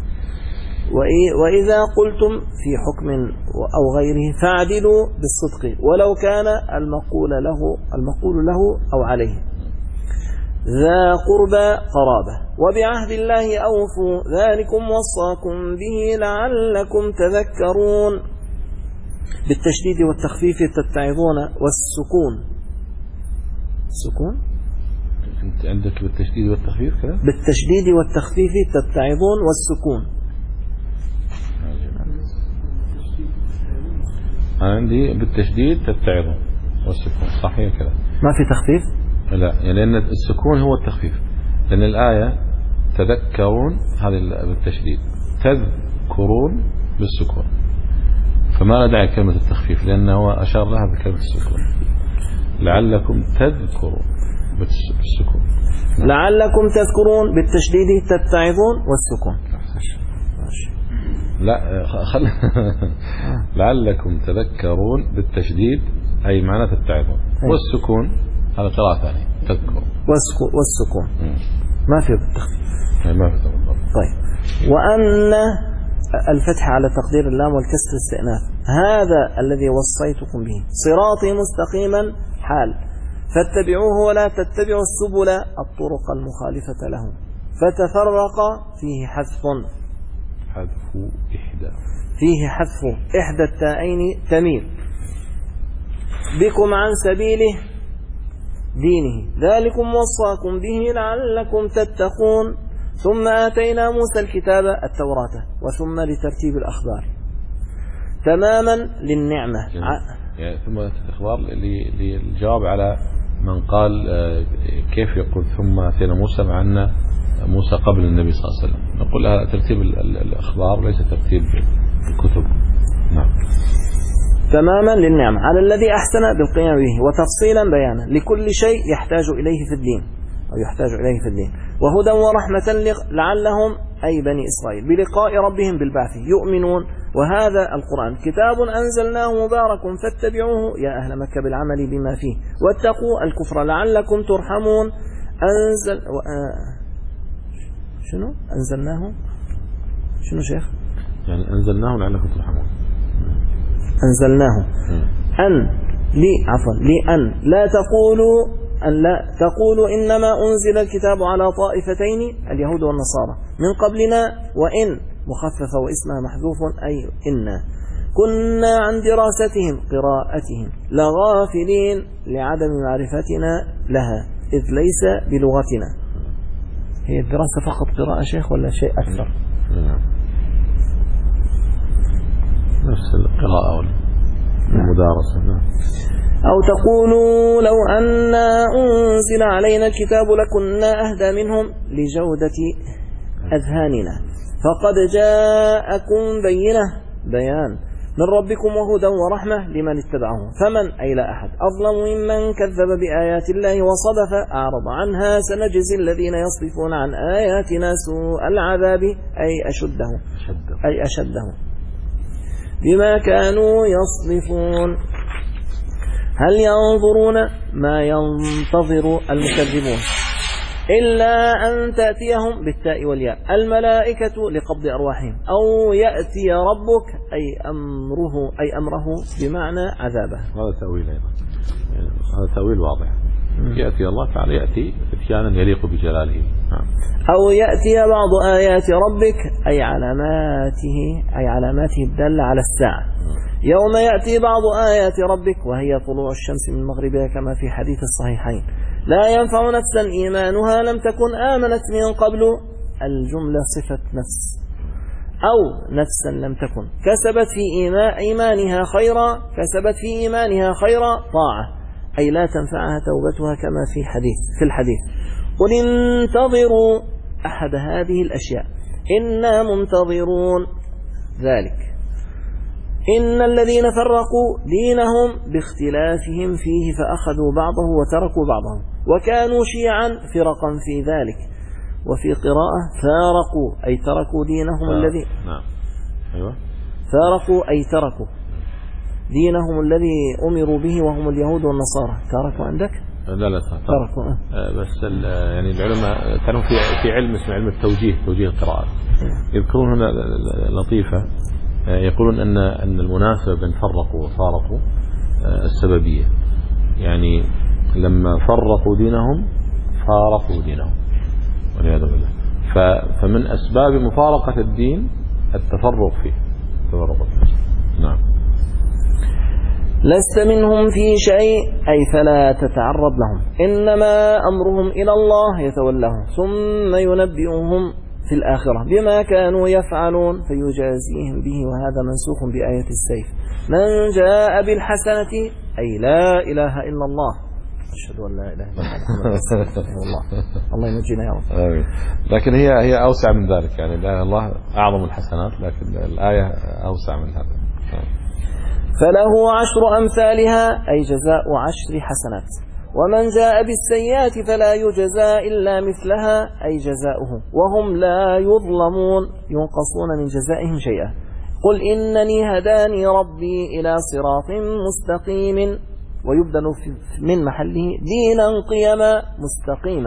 وإذا قلتم في حكم أو غيره فاعدلوا بالصدق ولو كان المقول له المقول له أو عليه ذا قربى قرابة وبعهد الله أوفوا ذلكم وصاكم به لعلكم تذكرون. بالتشديد والتخفيف تتعظون والسكون. السكون أنت عندك بالتشديد والتخفيف كذا؟ بالتشديد والتخفيف تتعظون والسكون. أنا عندي بالتشديد تتعظون والسكون، صحيح كذا؟ ما في تخفيف؟ لا، يعني لأن السكون هو التخفيف، لأن الآية تذكرون هذه بالتشديد، تذكرون بالسكون، فما لا داعي كلمة التخفيف لأنه أشار لها بكلمة السكون. لعلكم تذكرون بالسكون. لعلكم تذكرون بالتشديد تتعظون والسكون. لا خل لعلكم تذكرون بالتشديد أي معنى تتعظون، والسكون هذا قراءة ثانية تذكرون والسكون. ما في بالتخفيف. ما في بالضبط. طيب وأن الفتح على تقدير اللام والكسر استئناف، هذا الذي وصيتكم به صراطي مستقيما حال، فاتبعوه ولا تتبعوا السبل الطرق المخالفة له فتفرق. فيه حذف حذف إحدى فيه حذف إحدى التائين تميل بكم عن سبيله دينه ذلكم وصاكم به لعلكم تتقون. ثم آتينا موسى الكتاب التوراة وثم لترتيب الأخبار تماما للنعمة. يعني ثم الإخبار للجواب على من قال كيف يقول ثم آتينا موسى مع أن موسى قبل النبي صلى الله عليه وسلم. نقول لها ترتيب الأخبار ليس ترتيب الكتب. نعم. تماما للنعمة على الذي أحسن بالقيام به وتفصيلا بيانا لكل شيء يحتاج إليه في الدين أو يحتاج إليه في الدين وهدى ورحمة لعلهم أي بني إسرائيل بلقاء ربهم بالبعث يؤمنون. وهذا القرآن كتاب أنزلناه مبارك فاتبعوه يا أهل مكة بالعمل بما فيه واتقوا الكفر لعلكم ترحمون. أنزل و... شنو أنزلناه شنو شيخ يعني أنزلناه لعلكم ترحمون. أنزلناه أن لي عفوا لأن لا تقولوا أن لا تقولوا إنما أنزل الكتاب على طائفتين اليهود والنصارى من قبلنا وإن مخففة واسمها محذوف أي إنا كنا عن دراستهم قراءتهم لغافلين لعدم معرفتنا لها إذ ليس بلغتنا. هي الدراسة فقط قراءة شيخ ولا شيء أكثر؟ نفس القراءة والمدارسة. أو تقولوا لو أن أنزل علينا الكتاب لكنا أهدى منهم لجودة أذهاننا فقد جاءكم بينة بيان من ربكم وهدى ورحمة لمن اتبعه فمن أي لا أحد أظلم ممن كذب بآيات الله وصدف أعرض عنها سنجزي الذين يصدفون عن آياتنا سوء العذاب أي أشده أي أشده بما كانوا يصدفون. هل ينظرون ما ينتظر المكذبون إلا أن تأتيهم بالتاء والياء الملائكة لقبض أرواحهم أو يأتي ربك أي أمره أي أمره بمعنى عذابه. هذا تأويل أيضا يعني هذا تأويل واضح. يأتي الله تعالى يأتي اتيانا يليق بجلاله. أو يأتي بعض آيات ربك أي علاماته أي علاماته الدالة على الساعة يوم يأتي بعض آيات ربك وهي طلوع الشمس من مغربها كما في حديث الصحيحين لا ينفع نفسا إيمانها لم تكن آمنت من قبل الجملة صفة نفس أو نفسا لم تكن كسبت في إيمانها خيرا كسبت في إيمانها خيرا طاعة أي لا تنفعها توبتها كما في حديث في الحديث قل انتظروا أحد هذه الأشياء إنا منتظرون ذلك إن الذين فرقوا دينهم باختلافهم فيه فأخذوا بعضه وتركوا بعضهم وكانوا شيعا فرقا في ذلك. وفي قراءة فارقوا أي تركوا دينهم آه. الذي نعم. أيوة. فارقوا أي تركوا دينهم الذي أمروا به وهم اليهود والنصارى. تركوا عندك؟ لا لا تركوا آه. بس يعني العلماء كانوا في في علم اسمه علم التوجيه توجيه القراءات يذكرون هنا لطيفة يقولون أن أن المناسبة بين فرقوا وفارقوا السببية يعني لما فرقوا دينهم فارقوا دينهم والعياذ بالله فمن أسباب مفارقة الدين التفرق فيه التفرق فيه. نعم. لست منهم في شيء أي فلا تتعرض لهم إنما أمرهم إلى الله يتولهم ثم ينبئهم في الآخرة بما كانوا يفعلون فيجازيهم به وهذا منسوخ بآية السيف. من جاء بالحسنة أي لا إله إلا الله أشهد أن لا إله إلا الله الله ينجينا يا رب. آمين. لكن هي هي أوسع من ذلك يعني لا الله أعظم الحسنات لكن الآية أوسع من هذا. فله عشر أمثالها أي جزاء عشر حسنات ومن جاء بالسيئات فلا يجزى إلا مثلها أي جزاؤه وهم لا يظلمون ينقصون من جزائهم شيئا. قل إنني هداني ربي إلى صراط مستقيم ويبدل من محله دينا قيما مستقيما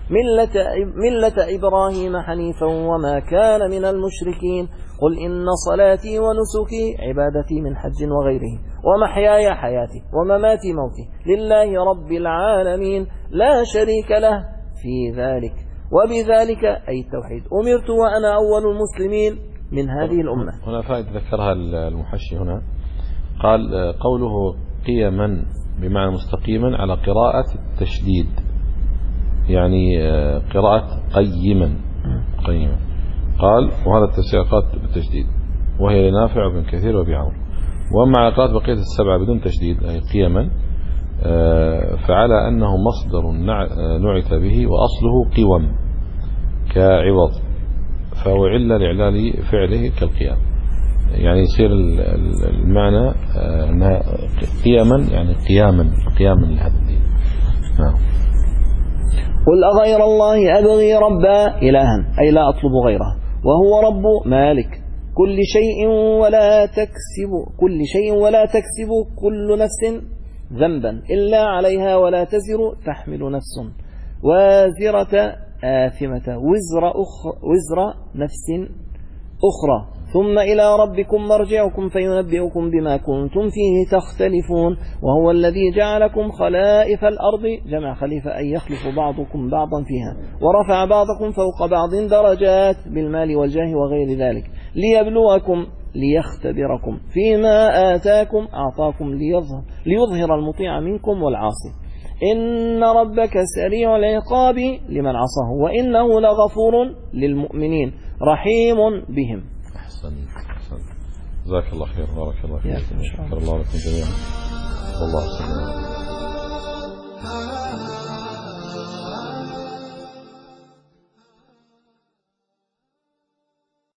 ملة, ملة إبراهيم حنيفا وما كان من المشركين قل إن صلاتي ونسكي عبادتي من حج وغيره ومحياي حياتي ومماتي موتي لله رب العالمين لا شريك له في ذلك وبذلك أي التوحيد أمرت وأنا أول المسلمين من هذه الأمة. هنا فائدة ذكرها المحشي هنا، قال قوله قيما بمعنى مستقيما على قراءة التشديد، يعني قراءة قيما قيما. قال وهذا التفسير قراءة بالتشديد وهي لنافع وابن كثير وابي عمرو. وأما على قراءة بقية السبعة بدون تشديد أي قيما فعلى أنه مصدر نعت به وأصله قوم كعوض، فهو علة لإعلال فعله كالقيام، يعني يصير المعنى أنها قيما يعني قياما قياما لهذا الدين. نعم. قل أغير الله أبغي ربا إلها أي لا أطلب غيره وهو رب مالك كل شيء ولا تكسب كل شيء ولا تكسب كل نفس ذنبا إلا عليها ولا تزر تحمل نفس وازرة آثمة وزر, أخ وزر نفس أخرى ثم إلى ربكم مرجعكم فينبئكم بما كنتم فيه تختلفون وهو الذي جعلكم خلائف الأرض جمع خليفة أن يخلف بعضكم بعضا فيها ورفع بعضكم فوق بعض درجات بالمال والجاه وغير ذلك ليبلوكم ليختبركم فيما آتاكم أعطاكم ليظهر, ليظهر المطيع منكم والعاصي إن ربك سريع العقاب لمن عصاه وإنه لغفور للمؤمنين رحيم بهم. أحسن أحسن جزاك الله خير بارك الله فيك شكر الله لكم جميعا والله سبحانه.